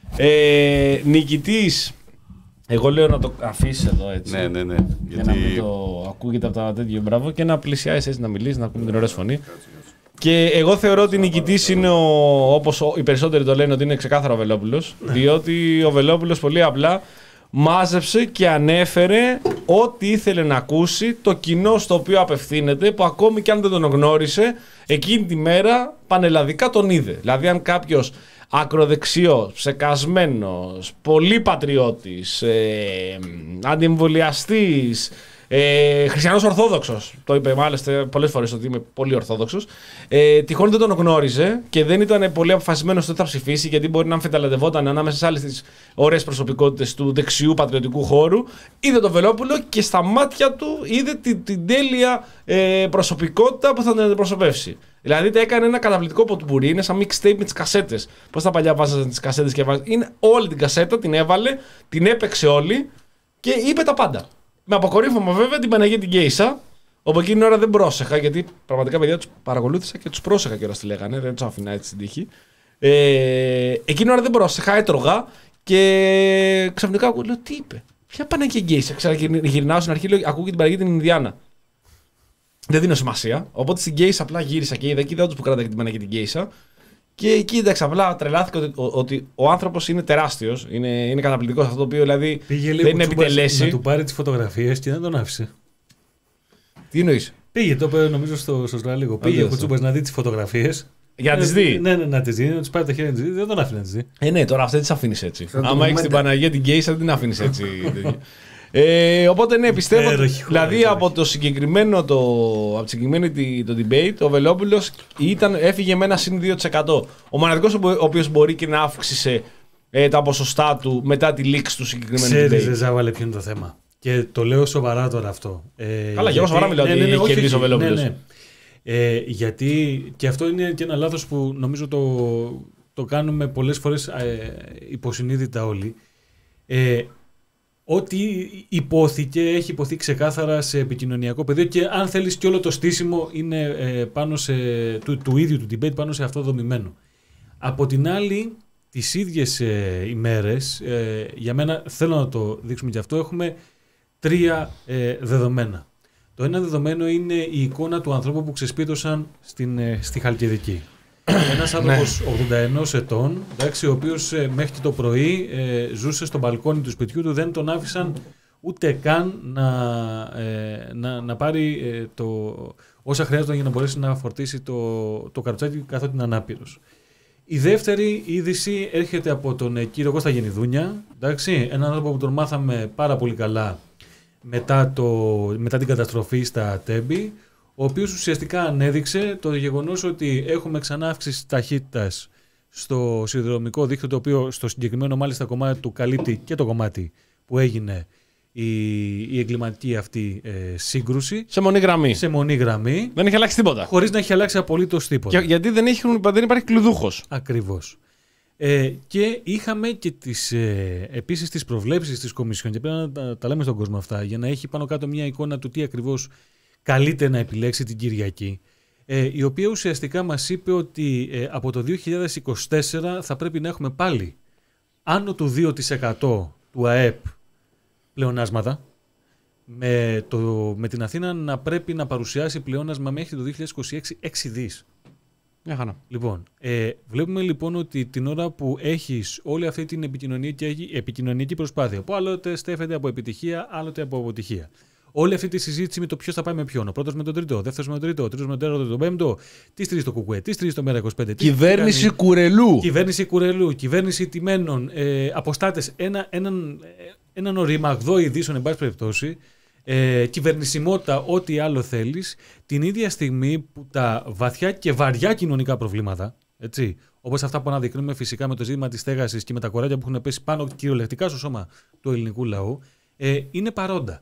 Ε, νικητής. Εγώ λέω να το αφήσει εδώ έτσι. Ναι, ναι, ναι. Για Γιατί... να μην το ακούγεται από τα τέτοια μπράβο και να πλησιάσει έτσι να μιλήσει, να ακούμε την ωραία φωνή. Και εγώ θεωρώ ότι νικητής είναι, όπως οι περισσότεροι το λένε, ότι είναι ξεκάθαρο ο Βελόπουλος. Διότι ο Βελόπουλος πολύ απλά μάζεψε και ανέφερε ό,τι ήθελε να ακούσει το κοινό στο οποίο απευθύνεται, που ακόμη και αν δεν τον γνώρισε, εκείνη τη μέρα πανελλαδικά τον είδε. Δηλαδή, αν κάποιος ακροδεξιός, ψεκασμένος, πολύ πατριώτης, ε, αντιεμβολιαστής, ε, χριστιανός ορθόδοξος, το είπε μάλιστα πολλές φορές ότι είμαι πολύ ορθόδοξος, ε, τυχόν δεν τον γνώριζε και δεν ήταν πολύ αποφασισμένος ότι θα ψηφίσει, γιατί μπορεί να αμφιταλαντευόταν ανάμεσα σε άλλες τις ωραίες προσωπικότητες του δεξιού πατριωτικού χώρου. Είδε τον Βελόπουλο και στα μάτια του είδε την, την τέλεια ε, προσωπικότητα που θα τον αντιπροσωπεύσει. Δηλαδή τα έκανε ένα καταπληκτικό ποτμπουρί, είναι σαν mixtape με τις κασέτες. Πώς τα παλιά βάζανε τις κασέτες και βάζανε. Είναι όλη την κασέτα, την έβαλε, την έπαιξε όλη και είπε τα πάντα. Με αποκορύφωμα βέβαια την Παναγία την Γκέισα, όπου εκείνη την ώρα δεν πρόσεχα, γιατί πραγματικά παιδιά τους παρακολούθησα και τους πρόσεχα και τι λέγανε, δεν τους αφηνά έτσι στην τύχη. Ε, εκείνη την ώρα δεν πρόσεχα, έτρωγα και ξαφνικά λέω τι είπε. Ποια Παναγία Γκέισα, ξαναγυρνάω στην αρχή, λέω, ακούω και την Παναγία την Ινδιάνα. Δεν δίνω σημασία. Οπότε στην Γκέισα απλά γύρισα και είδα και είδα τους που κράταγε την Παναγία την Γκέισα. Και εκεί εντάξει, απλά τρελάθηκα ότι, ότι ο άνθρωπος είναι τεράστιος, είναι, είναι καταπληκτικός αυτό το οποίο δηλαδή πήγε δεν είναι επιτελέσει. Να του πάρει τις φωτογραφίες και δεν τον άφησε. Τι εννοείς? Πήγε, το είπε νομίζω στο, στο λίγο. Πήγε ο Κουτσούμπας να δει τις φωτογραφίες. Για να τις δει. Ναι, ναι, να τις δει, να τις πάρει τα χέρια να τις δει. Δεν τον άφηνε να τις δει. Ε, ναι, τώρα αυτή τις αφήνεις έτσι. Άμα έχεις την Παναγία την Γκέισα, δεν την αφήνεις έτσι. Ε, οπότε ναι, πιστεύω ότι δηλαδή από το συγκεκριμένο το, από το συγκεκριμένο το debate ο Βελόπουλος ήταν, έφυγε με ένα συν δύο τοις εκατό. Ο μοναδικός ο οποίος μπορεί και να αύξησε ε, τα ποσοστά του μετά τη λήξη του συγκεκριμένου debate. Ξέρεις, Ζάβαλε, ποιο είναι το θέμα. Και το λέω σοβαρά τώρα αυτό. Ε, Καλά, και εγώ σοβαρά μιλάω ότι έχει κερδίσει ο Βελόπουλος. Ναι, ναι. Ε, γιατί και αυτό είναι και ένα λάθος που νομίζω το, το κάνουμε πολλές φορές ε, υποσυνείδητα όλοι. Ε, Ό,τι υπόθηκε έχει υποθεί ξεκάθαρα σε επικοινωνιακό πεδίο και αν θέλεις και όλο το στήσιμο είναι ε, πάνω σε, του, του ίδιου του debate πάνω σε αυτό δομημένο. Από την άλλη, τις ίδιες ε, ημέρες, ε, για μένα θέλω να το δείξουμε και αυτό, έχουμε τρία ε, δεδομένα. Το ένα δεδομένο είναι η εικόνα του ανθρώπου που ξεσπίδωσαν στην, ε, στη Χαλκιδική. Ένας άνθρωπος ογδόντα ενός ετών, εντάξει, ο οποίος ε, μέχρι το πρωί ε, ζούσε στο μπαλκόνι του σπιτιού του, δεν τον άφησαν ούτε καν να, ε, να, να πάρει ε, το, όσα χρειάζονταν για να μπορέσει να φορτίσει το, το καροτσάκι καθότι είναι ανάπηρος. Η δεύτερη είδηση έρχεται από τον ε, κύριο Κώστα Γενιδούνια, εντάξει, έναν άνθρωπο που τον μάθαμε πάρα πολύ καλά μετά, το, μετά την καταστροφή στα Τέμπη, ο οποίος ουσιαστικά ανέδειξε το γεγονός ότι έχουμε ξανά αύξηση ταχύτητας στο σιδηροδρομικό δίκτυο, το οποίο στο συγκεκριμένο μάλιστα κομμάτι του καλύπτει και το κομμάτι που έγινε η, η εγκληματική αυτή ε, σύγκρουση. Σε μονή γραμμή. Σε μονή γραμμή. Δεν έχει αλλάξει τίποτα. Χωρίς να έχει αλλάξει απολύτως τίποτα. Και, γιατί δεν, έχει, δεν υπάρχει κλειδούχος. Ακριβώς. Ε, και είχαμε και τις, ε, επίσης τις προβλέψεις της Κομισιόν, και πρέπει να τα, τα λέμε στον κόσμο αυτά, για να έχει πάνω κάτω μια εικόνα του τι ακριβώς καλείται να επιλέξει την Κυριακή, ε, η οποία ουσιαστικά μας είπε ότι ε, από το δύο χιλιάδες είκοσι τέσσερα θα πρέπει να έχουμε πάλι άνω του δύο τοις εκατό του ΑΕΠ πλεονάσματα, με, το, με την Αθήνα να πρέπει να παρουσιάσει πλεόνασμα μέχρι το δύο χιλιάδες είκοσι έξι έξι δις. Μια χαρά. Λοιπόν, ε, βλέπουμε λοιπόν ότι την ώρα που έχεις όλη αυτή την επικοινωνιακή, επικοινωνιακή προσπάθεια, που άλλοτε στέφεται από επιτυχία, άλλοτε από αποτυχία, όλη αυτή τη συζήτηση με το ποιος θα πάει με ποιον. Ο πρώτος με τον τρίτο, ο δεύτερος με τον τρίτο, ο τρίτος με τον τέταρτο, τον πέμπτο. Τι στηρίζει το Κουκουέ, τι στηρίζει το Μέρα είκοσι πέντε. Κυβέρνηση κάνει... κουρελού. Κυβέρνηση κουρελού, κυβέρνηση τιμένων, ε, αποστάτες. Ένα, έναν, έναν οριμαγδό ειδήσεων, εν πάση περιπτώσει. Ε, κυβερνησιμότητα, ό,τι άλλο θέλεις, την ίδια στιγμή που τα βαθιά και βαριά κοινωνικά προβλήματα, έτσι, όπως αυτά που αναδεικνύουμε φυσικά με το ζήτημα της στέγασης και με τα κοράκια που έχουν πέσει πάνω κυριολεκτικά στο σώμα του ελληνικού λαού, ε, είναι παρόντα.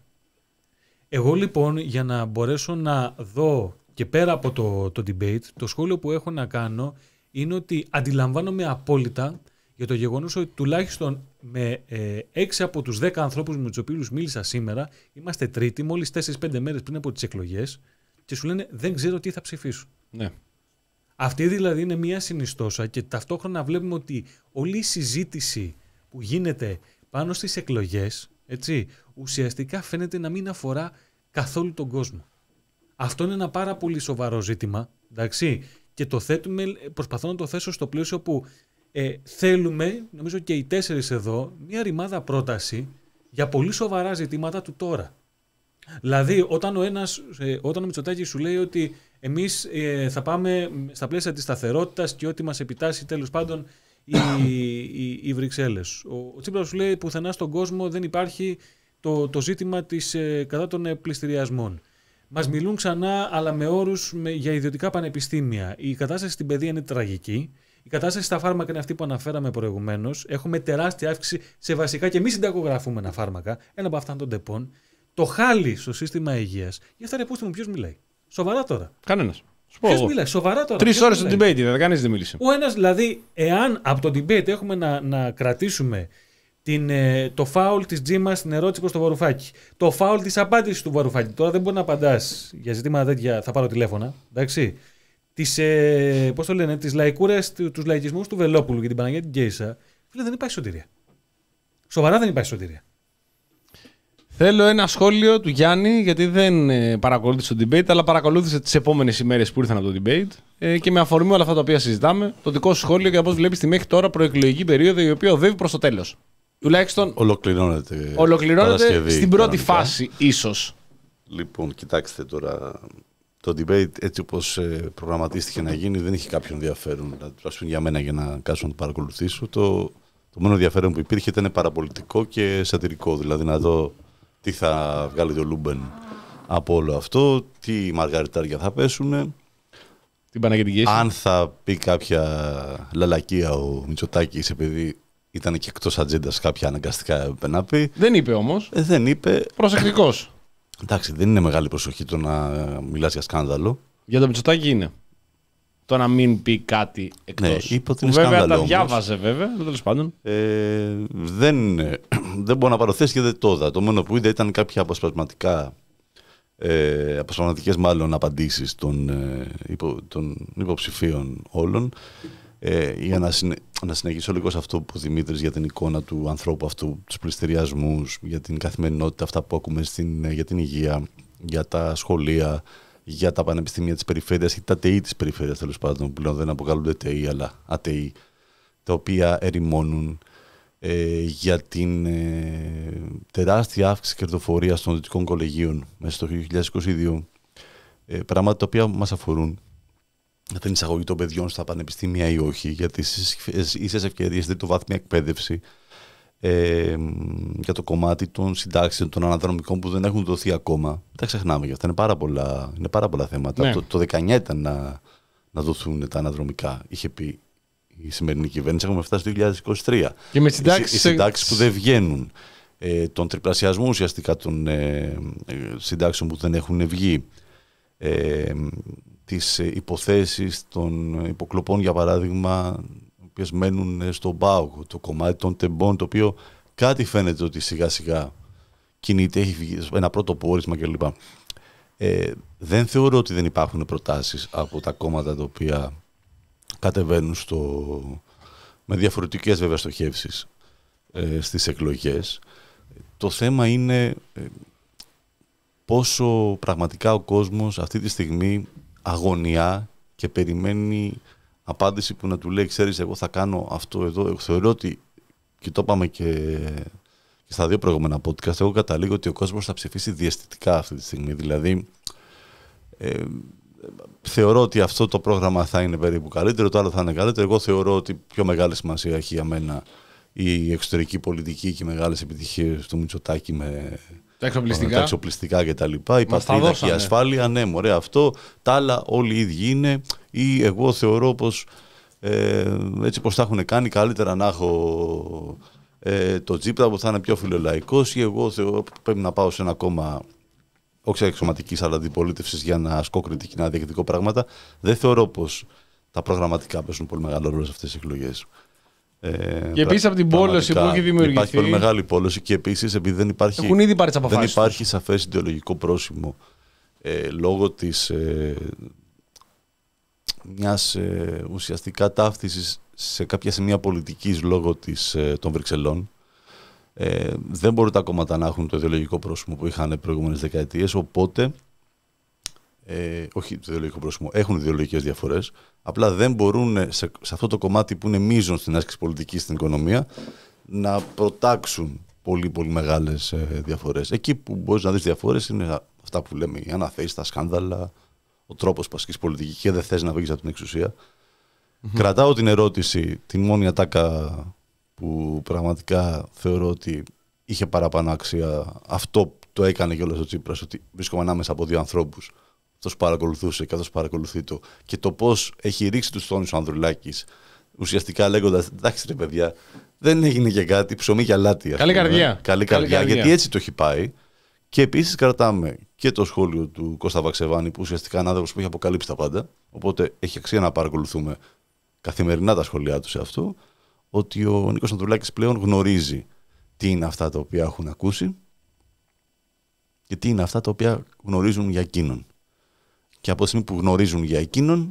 Εγώ λοιπόν, για να μπορέσω να δω και πέρα από το, το debate, το σχόλιο που έχω να κάνω είναι ότι αντιλαμβάνομαι απόλυτα για το γεγονός ότι τουλάχιστον με ε, έξι από τους δέκα ανθρώπους με τους οποίους μίλησα σήμερα, είμαστε τρίτη, μόλις τέσσερις πέντε μέρες πριν από τις εκλογές, και σου λένε δεν ξέρω τι θα ψηφίσουν. Ναι. Αυτή δηλαδή είναι μια συνιστόσα, και ταυτόχρονα βλέπουμε ότι όλη η συζήτηση που γίνεται πάνω στις εκλογές, έτσι, ουσιαστικά φαίνεται να μην αφορά καθόλου τον κόσμο. Αυτό είναι ένα πάρα πολύ σοβαρό ζήτημα, εντάξει, και το θέτουμε, προσπαθώ να το θέσω στο πλαίσιο που ε, θέλουμε, νομίζω και οι τέσσερις εδώ, μια ρημάδα πρόταση για πολύ σοβαρά ζητήματα του τώρα. Δηλαδή, όταν ο, ένας, ε, όταν ο Μητσοτάκης σου λέει ότι εμείς ε, θα πάμε στα πλαίσια της σταθερότητας και ό,τι μας επιτάσσει τέλος πάντων οι, οι, οι Βρυξέλλες. Ο, ο Τσίπρας σου λέει πουθενά στον κόσμο δεν υπάρχει το, το ζήτημα της, ε, κατά των ε, πληστηριασμών. Μας μιλούν ξανά, αλλά με όρους με, για ιδιωτικά πανεπιστήμια. Η κατάσταση στην παιδεία είναι τραγική. Η κατάσταση στα φάρμακα είναι αυτή που αναφέραμε προηγουμένως. Έχουμε τεράστια αύξηση σε βασικά και μη συνταγογραφούμενα φάρμακα. Ένα από αυτά είναι των ΤΕΠΟΝ. Το χάλι στο σύστημα υγείας. Για αυτά, ρε πούστε μου, ποιος μιλάει. Σοβαρά τώρα. Κανένας. Ποιος μιλάει, σοβαρά τώρα. Τρεις ώρες στο debate, δεν κανείς δεν μίλησε. Ο ένας, δηλαδή, εάν από το debate έχουμε να, να κρατήσουμε την, ε, το φάουλ της Τζίμας στην ερώτηση προς το Βαρουφάκη, το φάουλ της απάντησης του Βαρουφάκη. Τώρα δεν μπορεί να απαντάς για ζητήματα τέτοια, θα πάρω τηλέφωνα. Εντάξει. Τις, ε, πώς το λένε, τις λαϊκούρες, τους λαϊκισμούς του Βελόπουλου και την Παναγία την Γκέισα. Φίλε, δεν υπάρχει σωτηρία. Σοβαρά δεν υπάρχει σωτηρία. Θέλω ένα σχόλιο του Γιάννη, γιατί δεν ε, παρακολούθησε το debate, αλλά παρακολούθησε τις επόμενες ημέρες που ήρθαν από το debate ε, και με αφορμή όλα αυτά τα οποία συζητάμε, το δικό σου σχόλιο για πώς βλέπεις τη μέχρι τώρα προεκλογική περίοδο, η οποία οδεύει προς το τέλος. Τουλάχιστον ολοκληρώνεται, ολοκληρώνεται στην πρώτη φάση, ίσως. Λοιπόν, κοιτάξτε τώρα. Το debate, έτσι όπως προγραμματίστηκε να γίνει, δεν είχε κάποιο ενδιαφέρον. Τουλάχιστον για μένα, για να κάτσω να το παρακολουθήσω. Το, το μόνο ενδιαφέρον που υπήρχε ήταν παραπολιτικό και σατυρικό. Δηλαδή να δω τι θα βγάλει το Λούμπεν από όλο αυτό, τι μαργαριτάρια θα πέσουν. Την Παναγιώτικη. Αν θα πει κάποια λαλακία ο Μητσοτάκης, επειδή ήταν και εκτός ατζέντας κάποια αναγκαστικά έπρεπε να πει. Δεν είπε όμως. Ε, δεν είπε. Προσεκτικός. Εντάξει, δεν είναι μεγάλη προσοχή το να μιλάς για σκάνδαλο. Για το Μητσοτάκη είναι. Το να μην πει κάτι εκτός. Ναι, είπε ότι είναι βέβαια σκάνδαλο, τα διάβαζε βέβαια, τέλος πάντων. Ε, δεν, δεν μπορώ να πάρω θέση γιατί δεν το είδα. Το μόνο που είδα ήταν κάποια αποσπασματικά, ε, αποσπασματικές μάλλον απαντήσεις των, ε, υπο, των υποψηφίων όλων. Ε, για να, συνε, να συνεχίσω λίγο σε αυτό που ο Δημήτρης για την εικόνα του ανθρώπου αυτού, τους πληστηριασμούς, για την καθημερινότητα, αυτά που ακούμε στην, για την υγεία, για τα σχολεία, για τα πανεπιστήμια της περιφέρειας ή τα ΤΕΗ της περιφέρειας, τέλος πάντων, που πλέον δεν αποκαλούνται ΤΕΗ αλλά ΑΤΕΗ, τα οποία ερημώνουν, ε, για την ε, τεράστια αύξηση κερδοφορίας των δυτικών κολεγίων μέσα στο δύο χιλιάδες είκοσι δύο, ε, πράγματα τα οποία μας αφορούν. Για την εισαγωγή των παιδιών στα πανεπιστήμια ή όχι, για τις ίσες ευκαιρίες, δηλαδή το βάθμια εκπαίδευση, ε, για το κομμάτι των συντάξεων, των αναδρομικών που δεν έχουν δοθεί ακόμα. Δεν τα ξεχνάμε, γι' αυτά είναι πάρα πολλά, είναι πάρα πολλά θέματα. Ναι. Το, το δεκαεννιά ήταν να, να δοθούν τα αναδρομικά, είχε πει η σημερινή κυβέρνηση. Έχουμε φτάσει στο δύο χιλιάδες είκοσι τρία. Και με συντάξεις, οι, οι συντάξεις που δεν βγαίνουν, ε, τον τριπλασιασμό ουσιαστικά των ε, συντάξεων που δεν έχουν βγει. Ε, τις υποθέσεις των υποκλοπών, για παράδειγμα, οι οποίες μένουν στον πάγο, το κομμάτι των τεμπών, το οποίο κάτι φαίνεται ότι σιγά σιγά κινείται, έχει βγει ένα πρώτο πόρισμα κλπ. Ε, δεν θεωρώ ότι δεν υπάρχουν προτάσεις από τα κόμματα τα οποία κατεβαίνουν στο, με διαφορετικές βέβαια στοχεύσεις ε, στις εκλογές. Το θέμα είναι ε, πόσο πραγματικά ο κόσμος αυτή τη στιγμή αγωνιά και περιμένει απάντηση που να του λέει, ξέρεις, εγώ θα κάνω αυτό εδώ. Εγώ θεωρώ ότι, και το είπαμε και, και στα δύο προηγούμενα podcast, εγώ καταλήγω ότι ο κόσμος θα ψηφίσει διαισθητικά αυτή τη στιγμή. Δηλαδή, ε, θεωρώ ότι αυτό το πρόγραμμα θα είναι περίπου καλύτερο, το άλλο θα είναι καλύτερο. Εγώ θεωρώ ότι πιο μεγάλη σημασία έχει για μένα η εξωτερική πολιτική και οι μεγάλες επιτυχίες του Μητσοτάκη με τα εξοπλιστικά, τα εξοπλιστικά κτλ. Η πατρίδα και η ασφάλεια, ναι, μωρέ, αυτό. Τα άλλα όλοι οι ίδιοι είναι, ή εγώ θεωρώ πως ε, έτσι πως θα έχουν κάνει καλύτερα να έχω ε, το Τσίπρα που θα είναι πιο φιλολαϊκός, ή εγώ θεωρώ πρέπει να πάω σε ένα κόμμα όχι εξωματικής αλλά αντιπολίτευσης για να ασκώ κριτική, να διεκδικώ πράγματα. Δεν θεωρώ πως τα προγραμματικά παίζουν πολύ μεγάλο ρόλο σε αυτές τις εκλογές. Ε, και επίσης από την πόλωση που έχει δημιουργηθεί. Υπάρχει πολύ μεγάλη πόλωση και επίσης επειδή δεν υπάρχει, έχουν ήδη πάρει τις αποφάσεις. Δεν υπάρχει σαφές ιδεολογικό πρόσημο ε, λόγω της ε, μιας ε, ουσιαστικά ταύτισης σε κάποια σημεία πολιτικής λόγω της, ε, των Βρυξελών. Ε, δεν μπορούν τα κόμματα να έχουν το ιδεολογικό πρόσημο που είχαν προηγούμενες δεκαετίες, οπότε ε, όχι το ιδεολογικό πρόσημο, έχουν ιδεολογικές διαφορές, απλά δεν μπορούν σε, σε αυτό το κομμάτι που είναι μείζον στην άσκηση πολιτικής στην οικονομία να προτάξουν πολύ πολύ μεγάλες ε, διαφορές. Εκεί που μπορείς να δεις διαφορές είναι αυτά που λέμε, οι αναθέσεις, τα σκάνδαλα, ο τρόπος που ασκείς πολιτική και δεν θες να βγεις από την εξουσία. Mm-hmm. Κρατάω την ερώτηση, την μόνη ατάκα που πραγματικά θεωρώ ότι είχε παραπάνω αξία, αυτό το έκανε κιόλας ο Τσίπρας, ότι βρίσκομαι ανάμεσα από δύο ανθρώπους. Αυτός παρακολουθούσε και αυτός παρακολουθεί το. Και το πώς έχει ρίξει τους τόνους ο Ανδρουλάκης, ουσιαστικά λέγοντας: εντάξει, ρε παιδιά, δεν έγινε και κάτι, ψωμί και αλάτι. Καλή καρδιά. Καλή καρδιά, γιατί έτσι το έχει πάει. Και επίσης κρατάμε και το σχόλιο του Κώστα Βαξεβάνη, που ουσιαστικά είναι άνθρωπος που έχει αποκαλύψει τα πάντα. Οπότε έχει αξία να παρακολουθούμε καθημερινά τα σχόλιά του σε αυτό. Ότι ο Νίκος Ανδρουλάκης πλέον γνωρίζει τι είναι αυτά τα οποία έχουν ακούσει και τι είναι αυτά τα οποία γνωρίζουν για εκείνον. Και από τη στιγμή που γνωρίζουν για εκείνον,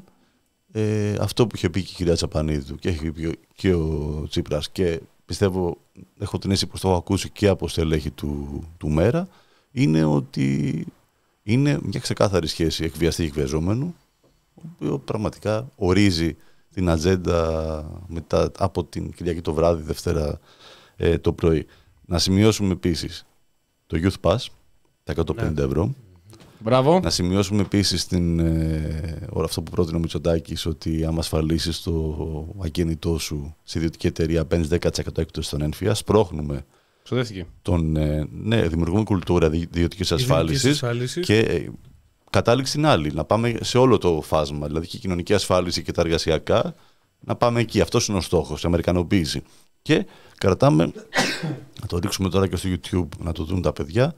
ε, αυτό που είχε πει και η κυρία Τσαπανίδου και έχει πει και ο Τσίπρας, και πιστεύω, έχω την αίσθηση πως το έχω ακούσει και από στελέχη του, του ΜΕΡΑ, είναι ότι είναι μια ξεκάθαρη σχέση εκβιαστή εκβιαζόμενου, ο οποίο πραγματικά ορίζει την ατζέντα μετά από την Κυριακή το βράδυ, Δευτέρα ε, το πρωί. Να σημειώσουμε επίσης το Youth Pass, τα εκατόν πενήντα ναι. ευρώ. Μπράβο. Να σημειώσουμε επίσης την, ε, αυτό που πρότεινε ο Μητσοτάκης, ότι άμα ασφαλίσεις το ακίνητό σου σε ιδιωτική εταιρεία παίρνεις δέκα τοις εκατό έκπτωση στον έμφυα. Σπρώχνουμε τον, ε, ναι, δημιουργούμε κουλτούρα ιδιωτικής ασφάλισης και ε, κατάληξη είναι άλλη. Να πάμε σε όλο το φάσμα, δηλαδή και η κοινωνική ασφάλιση και τα εργασιακά, να πάμε εκεί. Αυτός είναι ο στόχος, η αμερικανοποίηση. Και κρατάμε, να το ρίξουμε τώρα και στο YouTube, να το δουν τα παιδιά,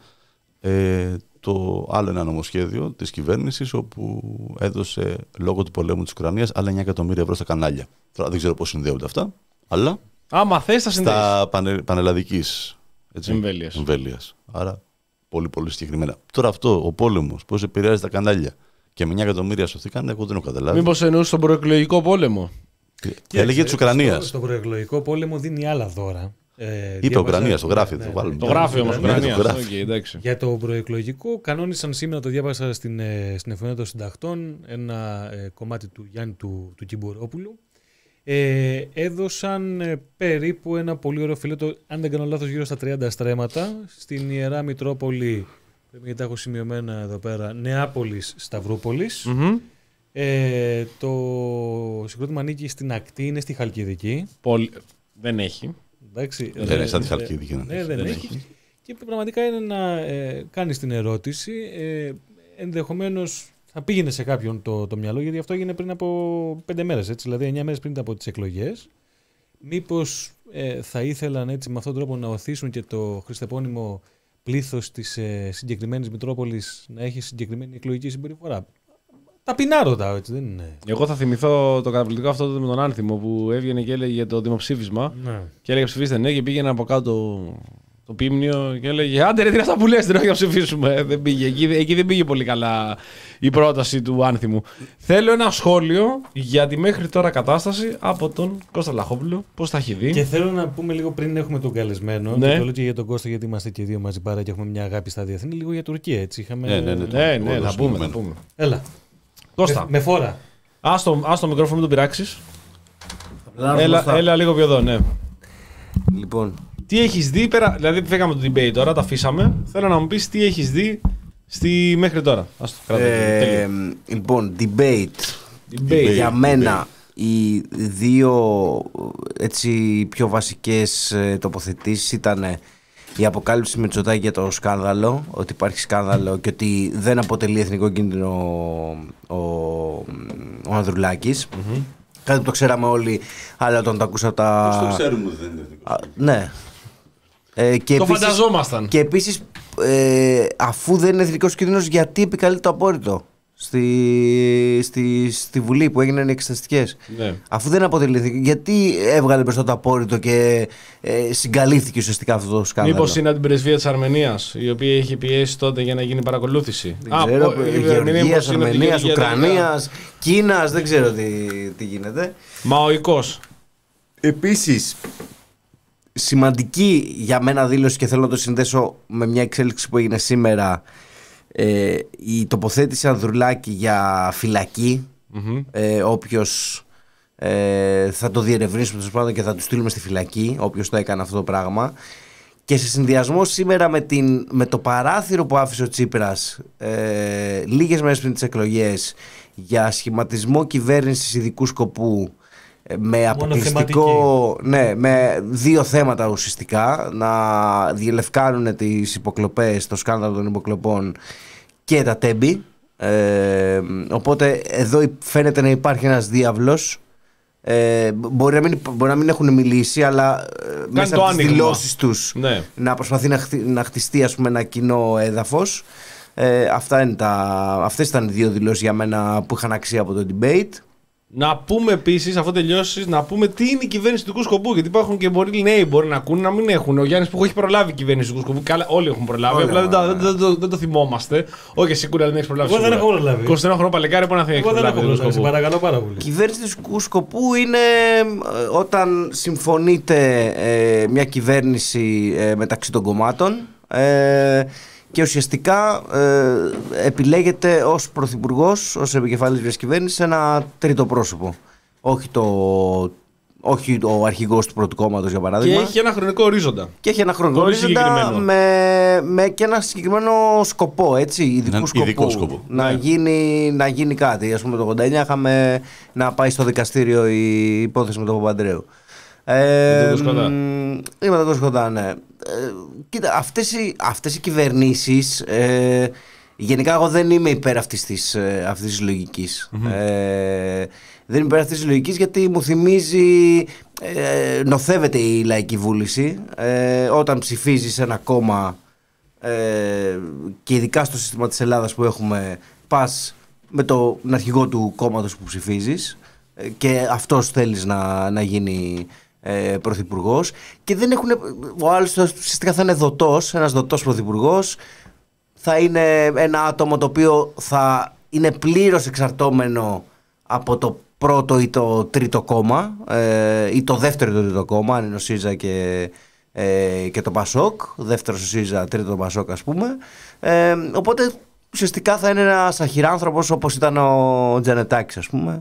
ε, το άλλο ένα νομοσχέδιο της κυβέρνησης, όπου έδωσε λόγω του πολέμου της Ουκρανίας άλλα εννιά εκατομμύρια ευρώ στα κανάλια. Τώρα δεν ξέρω πώς συνδέονται αυτά, αλλά άμα θες θα συνδέσεις. Στα πανε, πανελλαδικής εμβέλειας. εμβέλειας. Άρα πολύ πολύ συγκεκριμένα. Τώρα αυτό, ο πόλεμος, πώς επηρεάζει τα κανάλια και με εννιά εκατομμύρια σωθήκαν, εγώ δεν έχω καταλάβει. Μήπως εννοούσε τον προεκλογικό πόλεμο? Και έλεγε της Ουκρανίας. Στον προεκλογικό πόλεμο δίνει άλλα δώρα. Ε, Είπε Ουκρανία, το γράφει. Ναι, το, ναι, βάλουμε. Το γράφει όμως Ουκρανία. Okay, για το προεκλογικό κανόνισαν σήμερα, το διάβασα στην, στην εφημερίδα των συντακτών, ένα ε, κομμάτι του Γιάννη του, του Κυμπορόπουλου. Ε, έδωσαν ε, περίπου ένα πολύ ωραίο φιλέτο, αν δεν κάνω λάθος, γύρω στα τριάντα στρέμματα στην Ιερά Μητρόπολη, γιατί τα έχω σημειωμένα εδώ πέρα, Νεάπολης Σταυρούπολης. Mm-hmm. Ε, το συγκρότημα ανήκει στην Ακτή, είναι στη Χαλκιδική. Πολ... Δεν έχει. Εντάξει, δεν είναι σαν τη Χαλκιδική. Ναι, ναι, δεν, δεν έχει. έχει. Και πραγματικά είναι να ε, κάνεις την ερώτηση. Ε, ενδεχομένως θα πήγαινε σε κάποιον το, το μυαλό, γιατί αυτό έγινε πριν από πέντε μέρες, έτσι, δηλαδή εννιά μέρες πριν από τις εκλογές. Μήπως ε, θα ήθελαν έτσι με αυτόν τον τρόπο να οθήσουν και το χριστεπώνυμο πλήθος της ε, συγκεκριμένης Μητρόπολης να έχει συγκεκριμένη εκλογική συμπεριφορά. Ταπεινά ρωτάω, έτσι δεν είναι? Εγώ θα θυμηθώ το καταπληκτικό αυτό με τον Άνθιμο που έβγαινε και έλεγε για το δημοψήφισμα. Ναι. Και έλεγε ψηφίστε ναι, και πήγαινε από κάτω το πίμνιο και έλεγε άντε ρε, τι είναι αυτά που λες, δεν έχει να ψηφίσουμε. Δεν πήγε. Εκεί, εκεί δεν πήγε πολύ καλά η πρόταση του Άνθιμου. Θέλω ένα σχόλιο για τη μέχρι τώρα κατάσταση από τον Κώστα Λαχόπουλο. Πώς τα έχει δει? Και θέλω να πούμε λίγο πριν έχουμε τον καλεσμένο. Ναι. Και το λέω και για τον Κώστα, γιατί είμαστε και δύο μαζί παρά και έχουμε μια αγάπη στα διεθνή. Λίγο για Τουρκία, έτσι. Είχαμε... Ναι, ναι, ναι, ναι, ναι, ναι, θα πούμε, θα πούμε. Έλα. Κώστα. Με, με φόρα. Ας το, ας το μικρόφωνο, μην τον πειράξεις. Έλα, έλα λίγο πιο εδώ, ναι. Λοιπόν, Τι έχεις δει, πέρα, δηλαδή φύγαμε το debate τώρα, τα αφήσαμε. Θέλω να μου πεις τι έχεις δει στη, μέχρι τώρα. Ας το κρατώ, ε, λοιπόν, debate. debate. Για μένα οι δύο έτσι, πιο βασικές τοποθετήσεις ήταν η αποκάλυψη Μητσοτάκη για το σκάνδαλο, ότι υπάρχει σκάνδαλο και ότι δεν αποτελεί εθνικό κίνδυνο ο, ο, ο Ανδρουλάκης. Mm-hmm. Κάτι που το ξέραμε όλοι, αλλά όταν το ακούσα από τα... Πώς το ξέρουμε ότι δεν είναι εθνικό κίνδυνο. Ναι. Ε, και το επίσης, φανταζόμασταν. Και επίσης, ε, αφού δεν είναι εθνικός κίνδυνος, γιατί επικαλείται το απόρριτο στη, στη, στη Βουλή που έγιναν οι εξεταστικές. Ναι. Αφού δεν αποτελεί, γιατί έβγαλε μπροστά το απόρριτο και ε, συγκαλύφθηκε ουσιαστικά αυτό το σκάνδαλο. Μήπως είναι από την πρεσβεία της Αρμενίας, η οποία είχε πιέσει τότε για να γίνει παρακολούθηση. Δεν ξέρω, Γεωργίας, Αρμενίας, Ουκρανίας, Κίνας, δεν ξέρω τι, τι γίνεται. Μαοϊκός. Επίσης, σημαντική για μένα δήλωση και θέλω να το συνδέσω με μια εξέλιξη που έγινε σήμερα, ε, η τοποθέτηση Ανδρουλάκη για φυλακή. Mm-hmm. ε, όποιος ε, θα το διερευνήσουμε πάντων και θα του στείλουμε στη φυλακή, όποιος το έκανε αυτό το πράγμα, και σε συνδυασμό σήμερα με, την, με το παράθυρο που άφησε ο Τσίπρας ε, λίγες μέρες πριν τις εκλογές για σχηματισμό κυβέρνησης ειδικού σκοπού, με αποκλειστικό, ναι, με δύο θέματα ουσιαστικά, να διελευκάνουν τις υποκλοπές, το σκάνδαλο των υποκλοπών και τα τέμπη. Ε, οπότε εδώ φαίνεται να υπάρχει ένας διάβλος. Ε, μπορεί, να μην, μπορεί να μην έχουν μιλήσει, αλλά ε, μέσα από τις δηλώσεις τους, ναι, να προσπαθεί να, χτι, να χτιστεί, ας πούμε, ένα κοινό έδαφος. Ε, αυτά είναι τα, αυτές ήταν οι δύο δηλώσεις για μένα που είχαν αξία από το debate. Να πούμε επίσης, αφού τελειώσεις, να πούμε τι είναι η κυβέρνηση του σκοπού. Γιατί υπάρχουν και πολλοί νέοι μπορεί να ακούνε, να μην έχουν. Ο Γιάννης που έχει προλάβει η κυβέρνηση του σκοπού. Καλά, όλοι έχουν προλάβει. Απλά δεν, δεν, δεν, δεν, δεν το θυμόμαστε. Όχι, εσύ κούρα δεν έχει προλάβει. Εγώ δεν έχω προλάβει. είκοσι ένα χρόνο παλικάρι, μπορεί να θέλει. Εγώ δεν έχω προλάβει. Παρακαλώ πάρα πολύ. Η κυβέρνηση του σκοπού είναι όταν συμφωνείται ε, μια κυβέρνηση ε, μεταξύ των κομμάτων. Ε, Και ουσιαστικά ε, επιλέγεται ως πρωθυπουργός, ως επικεφαλής μιας κυβέρνησης, ένα τρίτο πρόσωπο. Όχι, το, όχι ο αρχηγός του πρώτου κόμματος, για παράδειγμα. Και έχει ένα χρονικό ορίζοντα. Και έχει ένα χρονικό ορίζοντα με, με και ένα συγκεκριμένο σκοπό, έτσι, ειδικού σκοπού. Ειδικό σκοπό. Να, ναι. γίνει, να γίνει κάτι. Ας πούμε το ογδόντα εννιά είχαμε να πάει στο δικαστήριο η υπόθεση με τον Παπαντρέου. Ε, με τον Κοσκοτά, ναι. Ε, κοίτα, αυτές οι, αυτές οι κυβερνήσεις, ε, γενικά εγώ δεν είμαι υπέρ αυτής της, ε, αυτής της λογικής. Mm-hmm. Ε, δεν είμαι υπέρ αυτής της λογικής γιατί μου θυμίζει, ε, νοθεύεται η λαϊκή βούληση ε, όταν ψηφίζεις ένα κόμμα ε, και ειδικά στο σύστημα της Ελλάδας που έχουμε, πας με τον αρχηγό του κόμματος που ψηφίζεις ε, και αυτός θέλεις να, να γίνει Ε, πρωθυπουργός, και δεν έχουν, ο άλλος ουσιαστικά θα είναι δοτός, ένας δοτός πρωθυπουργός, θα είναι ένα άτομο το οποίο θα είναι πλήρως εξαρτώμενο από το πρώτο ή το τρίτο κόμμα ε, ή το δεύτερο ή το τρίτο κόμμα, αν είναι ο ΣΥΡΙΖΑ και, ε, και το ΠΑΣΟΚ, δεύτερος ο ΣΥΡΙΖΑ, τρίτο το ΠΑΣΟΚ, ας πούμε. Ε, οπότε ουσιαστικά θα είναι ένας αχυράνθρωπος όπως ήταν ο Τζανετάκης, ας πούμε.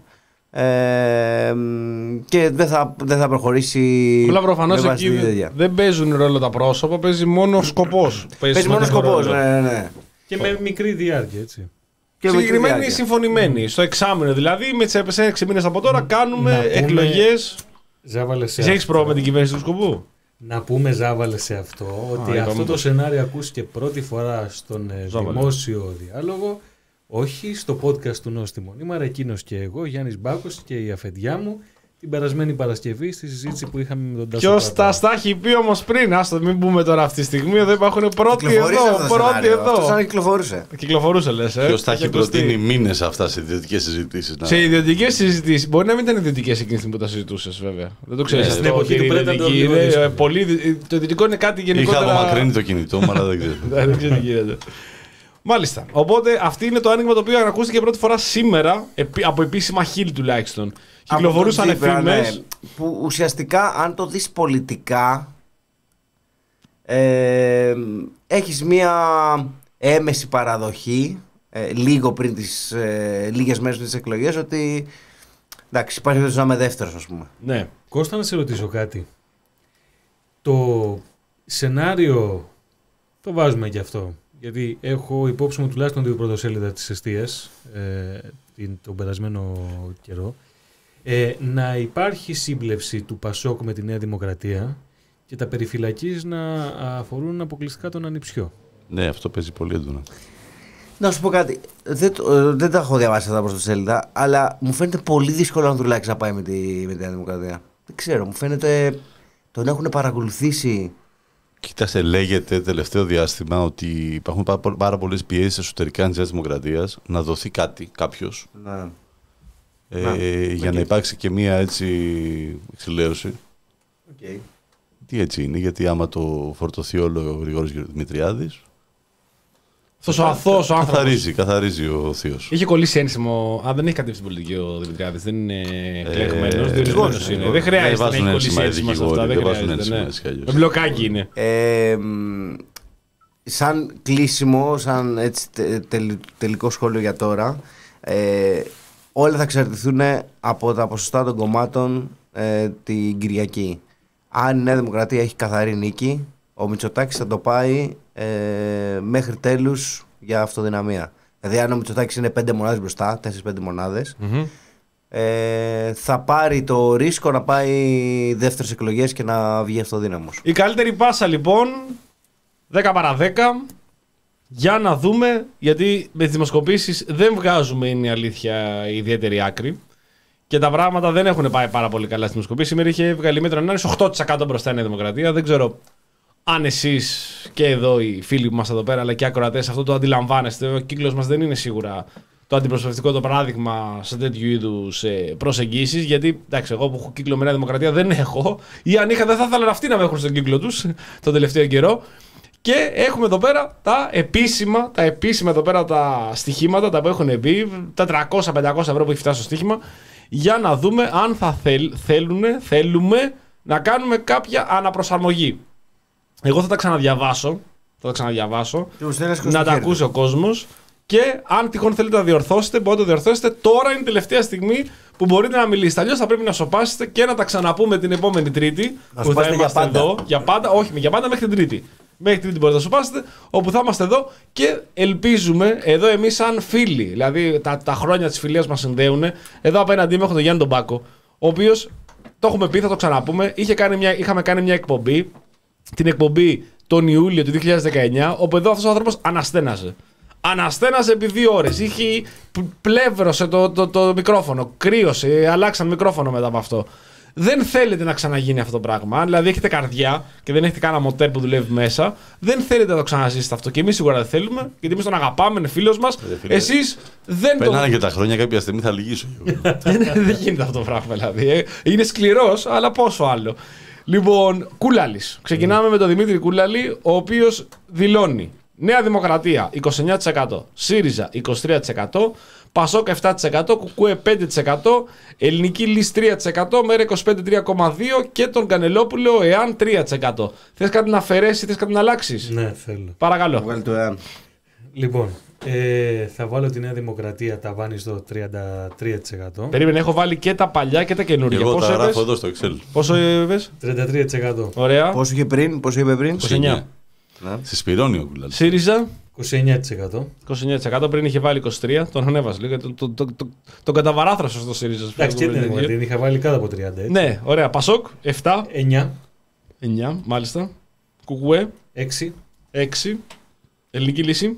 Ε, και δεν θα, δεν θα προχωρήσει. Αλλά προφανώς εκεί δεν παίζουν ρόλο τα πρόσωπα, παίζει μόνο σκοπός. Παίζει, παίζει μόνο σκοπός, ναι, ναι, ναι. Και με μικρή διάρκεια, έτσι. Συγκεκριμένοι συμφωνημένοι. Στο εξάμηνο δηλαδή, με τις έξι μήνες από τώρα κάνουμε εκλογές. Έχεις πρόβλημα με την κυβέρνηση του σκοπού? Να πούμε, Ζάβαλε, σε αυτό ότι Α, αυτό το σενάριο ακούστηκε πρώτη φορά στον Ζάβαλε. δημόσιο διάλογο. Όχι στο podcast του Νόστιμο Νήμαρα, εκείνος και εγώ, Γιάννης Μπάκος και η αφεντιά μου, την περασμένη Παρασκευή στη συζήτηση που είχαμε με τον Τάσο. Ποιος τα στα έχει πει όμως πριν, άστο μην πούμε τώρα αυτή τη στιγμή, εδώ υπάρχουν πρώτοι εδώ, πρώτοι εδώ. Αυτό σαν να κυκλοφορούσε. Κυκλοφορούσε λες, ε. Ποιος τα έχει προτείνει μήνες αυτά σε ιδιωτικές συζητήσεις. Σε ιδιωτικές συζητήσεις, μπορεί να μην ήταν ιδιωτικές εκείνη που τα συζητούσες βέβαια. Δεν το ξέρεις. Στην εποχή του πρέπει να το Το ιδιωτικό είναι κάτι γενικότερα. Είχα απομακρύνει το κινητό μου, αλλά δεν ξέρω. Δεν ξέρω τι γίνεται. Μάλιστα. Οπότε αυτή είναι το άνοιγμα το οποίο ακούστηκε πρώτη φορά σήμερα από επίσημα χείλη τουλάχιστον. Κυκλοφορούσαν εφήμες. Ναι, που ουσιαστικά, αν το δεις πολιτικά, ε, έχεις μία έμεση παραδοχή ε, λίγο πριν τις ε, λίγες μέρες πριν τις εκλογές ότι εντάξει, υπάρχει περίπτωση να είμαι δεύτερος, ας πούμε. Ναι. Κώστα, να σε ρωτήσω κάτι. Το Σενάριο το βάζουμε και αυτό. Γιατί έχω υπόψη μου τουλάχιστον δύο πρωτοσέλιδα της εστίας ε, την, τον περασμένο καιρό. Ε, να υπάρχει σύμπλευση του Πασόκ με τη Νέα Δημοκρατία και τα περιφυλακής να αφορούν αποκλειστικά τον ανιψιό. Ναι, αυτό παίζει πολύ έντονα. Να σου πω κάτι. Δεν, δεν τα έχω διαβάσει αυτά προς το σελίδα, αλλά μου φαίνεται πολύ δύσκολο να δουλάξει να πάει με τη, με τη Νέα Δημοκρατία. Δεν ξέρω, μου φαίνεται τον έχουν παρακολουθήσει. Κοίταξε, λέγεται τελευταίο διάστημα ότι υπάρχουν πάρα, πάρα πολλές πιέσεις εσωτερικά της Νέας Δημοκρατίας να δοθεί κάτι, κάποιος. Να. Ε, να. για okay. να υπάρξει και μία έτσι εξηλαίωση. Okay. Τι έτσι είναι, γιατί άμα το φορτωθεί όλο ο Γρηγόρης Δημητριάδης. Αυτός ο αθώος ο άνθρωπος. Καθαρίζει, καθαρίζει ο θείος. Είχε κολλήσει ένσημο. Αν δεν έχει κατέβει στην πολιτική ο Δημητριάδης, δεν είναι εκλεγμένος, διορισμένος είναι. Δεν χρειάζεται να έχει κολλήσει ένσημα σε αυτά. Δεν χρειάζεται. Με μπλοκάκι είναι. Σαν κλείσιμο, σαν έτσι τελικό σχόλιο για τώρα, όλα θα εξαρτηθούν από τα ποσοστά των κομμάτων την Κυριακή. Αν η Νέα Δημοκρατία έχει καθαρή νίκη, ο Μητσοτάκης θα το πάει ε, μέχρι τέλους για αυτοδυναμία. Δηλαδή, αν ο Μητσοτάκης είναι πέντε μονάδες μπροστά, τέσσερις πέντε μονάδες, mm-hmm. ε, θα πάρει το ρίσκο να πάει δεύτερες εκλογές και να βγει αυτοδύναμος. Η καλύτερη πάσα λοιπόν, δέκα παρά δέκα, για να δούμε, γιατί με τις δημοσκοπήσεις δεν βγάζουμε, είναι η αλήθεια, ιδιαίτερη άκρη. Και τα πράγματα δεν έχουν πάει πάρα πολύ καλά στη δημοσκοπήση. Σήμερα είχε βγάλει μέτρο να είναι οκτώ τοις εκατό μπροστά η Νέα Δημοκρατία. Δεν ξέρω αν εσείς και εδώ οι φίλοι που μας εδώ πέρα, αλλά και οι ακροατές, αυτό το αντιλαμβάνεστε. Ο κύκλος μας δεν είναι σίγουρα το αντιπροσωπευτικό το παράδειγμα σε τέτοιου είδους προσεγγίσεις. Γιατί εντάξει, εγώ που έχω κύκλο με Νέα Δημοκρατία δεν έχω, ή αν είχα δεν θα ήθελα αυτοί να με έχουν στον κύκλο τους τον τελευταίο καιρό. Και έχουμε εδώ πέρα τα επίσημα, τα επίσημα εδώ πέρα τα στοιχήματα τα που έχουν μπει, τα τριακόσια με πεντακόσια ευρώ που έχει φτάσει στο στοίχημα, για να δούμε αν θα θέλ, θέλουνε, θέλουμε να κάνουμε κάποια αναπροσαρμογή. Εγώ θα τα ξαναδιαβάσω, θα τα ξαναδιαβάσω, να τα ακούσει ο κόσμος, και αν τυχόν θέλετε να διορθώσετε, μπορείτε να το διορθώσετε. Τώρα είναι η τελευταία στιγμή που μπορείτε να μιλήσετε. Αλλιώς θα πρέπει να σοπάσετε και να τα ξαναπούμε την επόμενη Τρίτη, να που θα είμαστε για εδώ. Για πάντα, όχι, για πάντα μέχρι την Τρίτη. Μέχρι την Τρίτη μπορείτε να σοπάσετε, όπου θα είμαστε εδώ και ελπίζουμε εδώ εμείς σαν φίλοι. Δηλαδή τα, τα χρόνια της φιλίας μας συνδέουν. Εδώ απέναντί μου έχω τον Γιάννη τον Μπάκο, ο οποίος, το έχουμε πει, θα το ξαναπούμε, είχε κάνει μια, είχαμε κάνει μια εκπομπή, την εκπομπή τον Ιούλιο του δύο χιλιάδες δεκαεννιά, όπου εδώ αυτός ο άνθρωπος αναστέναζε. Αναστέναζε επί δύο ώρες. Είχε πλεύρωσε το, το, το, το μικρόφωνο, κρύωσε, αλλάξαν μικρόφωνο μετά από αυτό. Δεν θέλετε να ξαναγίνει αυτό το πράγμα. Αν δηλαδή έχετε καρδιά και δεν έχετε κανένα μοτέρ που δουλεύει μέσα, δεν θέλετε να το ξαναζήσετε αυτό. Και εμείς σίγουρα δεν θέλουμε, γιατί εμείς τον αγαπάμε, είναι φίλος μας. Εσείς δεν το. Περνάνε και τα χρόνια, κάποια στιγμή θα λυγίσω. Δεν γίνεται αυτό το πράγμα δηλαδή. Είναι σκληρός, αλλά πόσο άλλο. Λοιπόν, Κούλαλης. Ξεκινάμε mm. με τον Δημήτρη Κούλαλη, ο οποίος δηλώνει Νέα Δημοκρατία είκοσι εννέα τοις εκατό, ΣΥΡΙΖΑ είκοσι τρία τοις εκατό, Πασόκ επτά τοις εκατό, Κουκουέ πέντε τοις εκατό, Ελληνική Λύση τρία τοις εκατό, ΜΕΡΑ είκοσι πέντε τρία κόμμα δύο και τον Κανελόπουλο ΕΑΝ τρία τοις εκατό. Θες κάτι να αφαιρέσει, θες κάτι να αλλάξεις? Ναι, θέλω. Παρακαλώ. Βγάλει το ΕΑΝ. Λοιπόν, ε, θα βάλω τη Νέα Δημοκρατία ταβάνι στο τριάντα τρία τοις εκατό. Περίμενε, έχω βάλει και τα παλιά και τα καινούργια. Εγώ πόσο τα είπες? γράφω εδώ στο Excel. Πόσο είπες? τριάντα τρία τοις εκατό. Ωραία. Πόσο είχε πριν, πόσο είπε πριν? είκοσι εννέα. Ναι. Σε σπυρώνει ο Κούλαλης. ΣΥΡΙΖΑ είκοσι εννέα τοις εκατό. είκοσι εννέα τοις εκατό, πριν είχε βάλει είκοσι τρία τοις εκατό, τον ανέβασε λίγο. Τον το, το, το, το καταβαράθρασε στο ΣΥΡΙΖΑ. Εντάξει, και την, την είχα βάλει κάτω από τριάντα. Έτσι. Ναι, ωραία. Πασόκ επτά. εννιά. εννιά, μάλιστα. Κουκουέ έξι. έξι. Ελληνική Λύση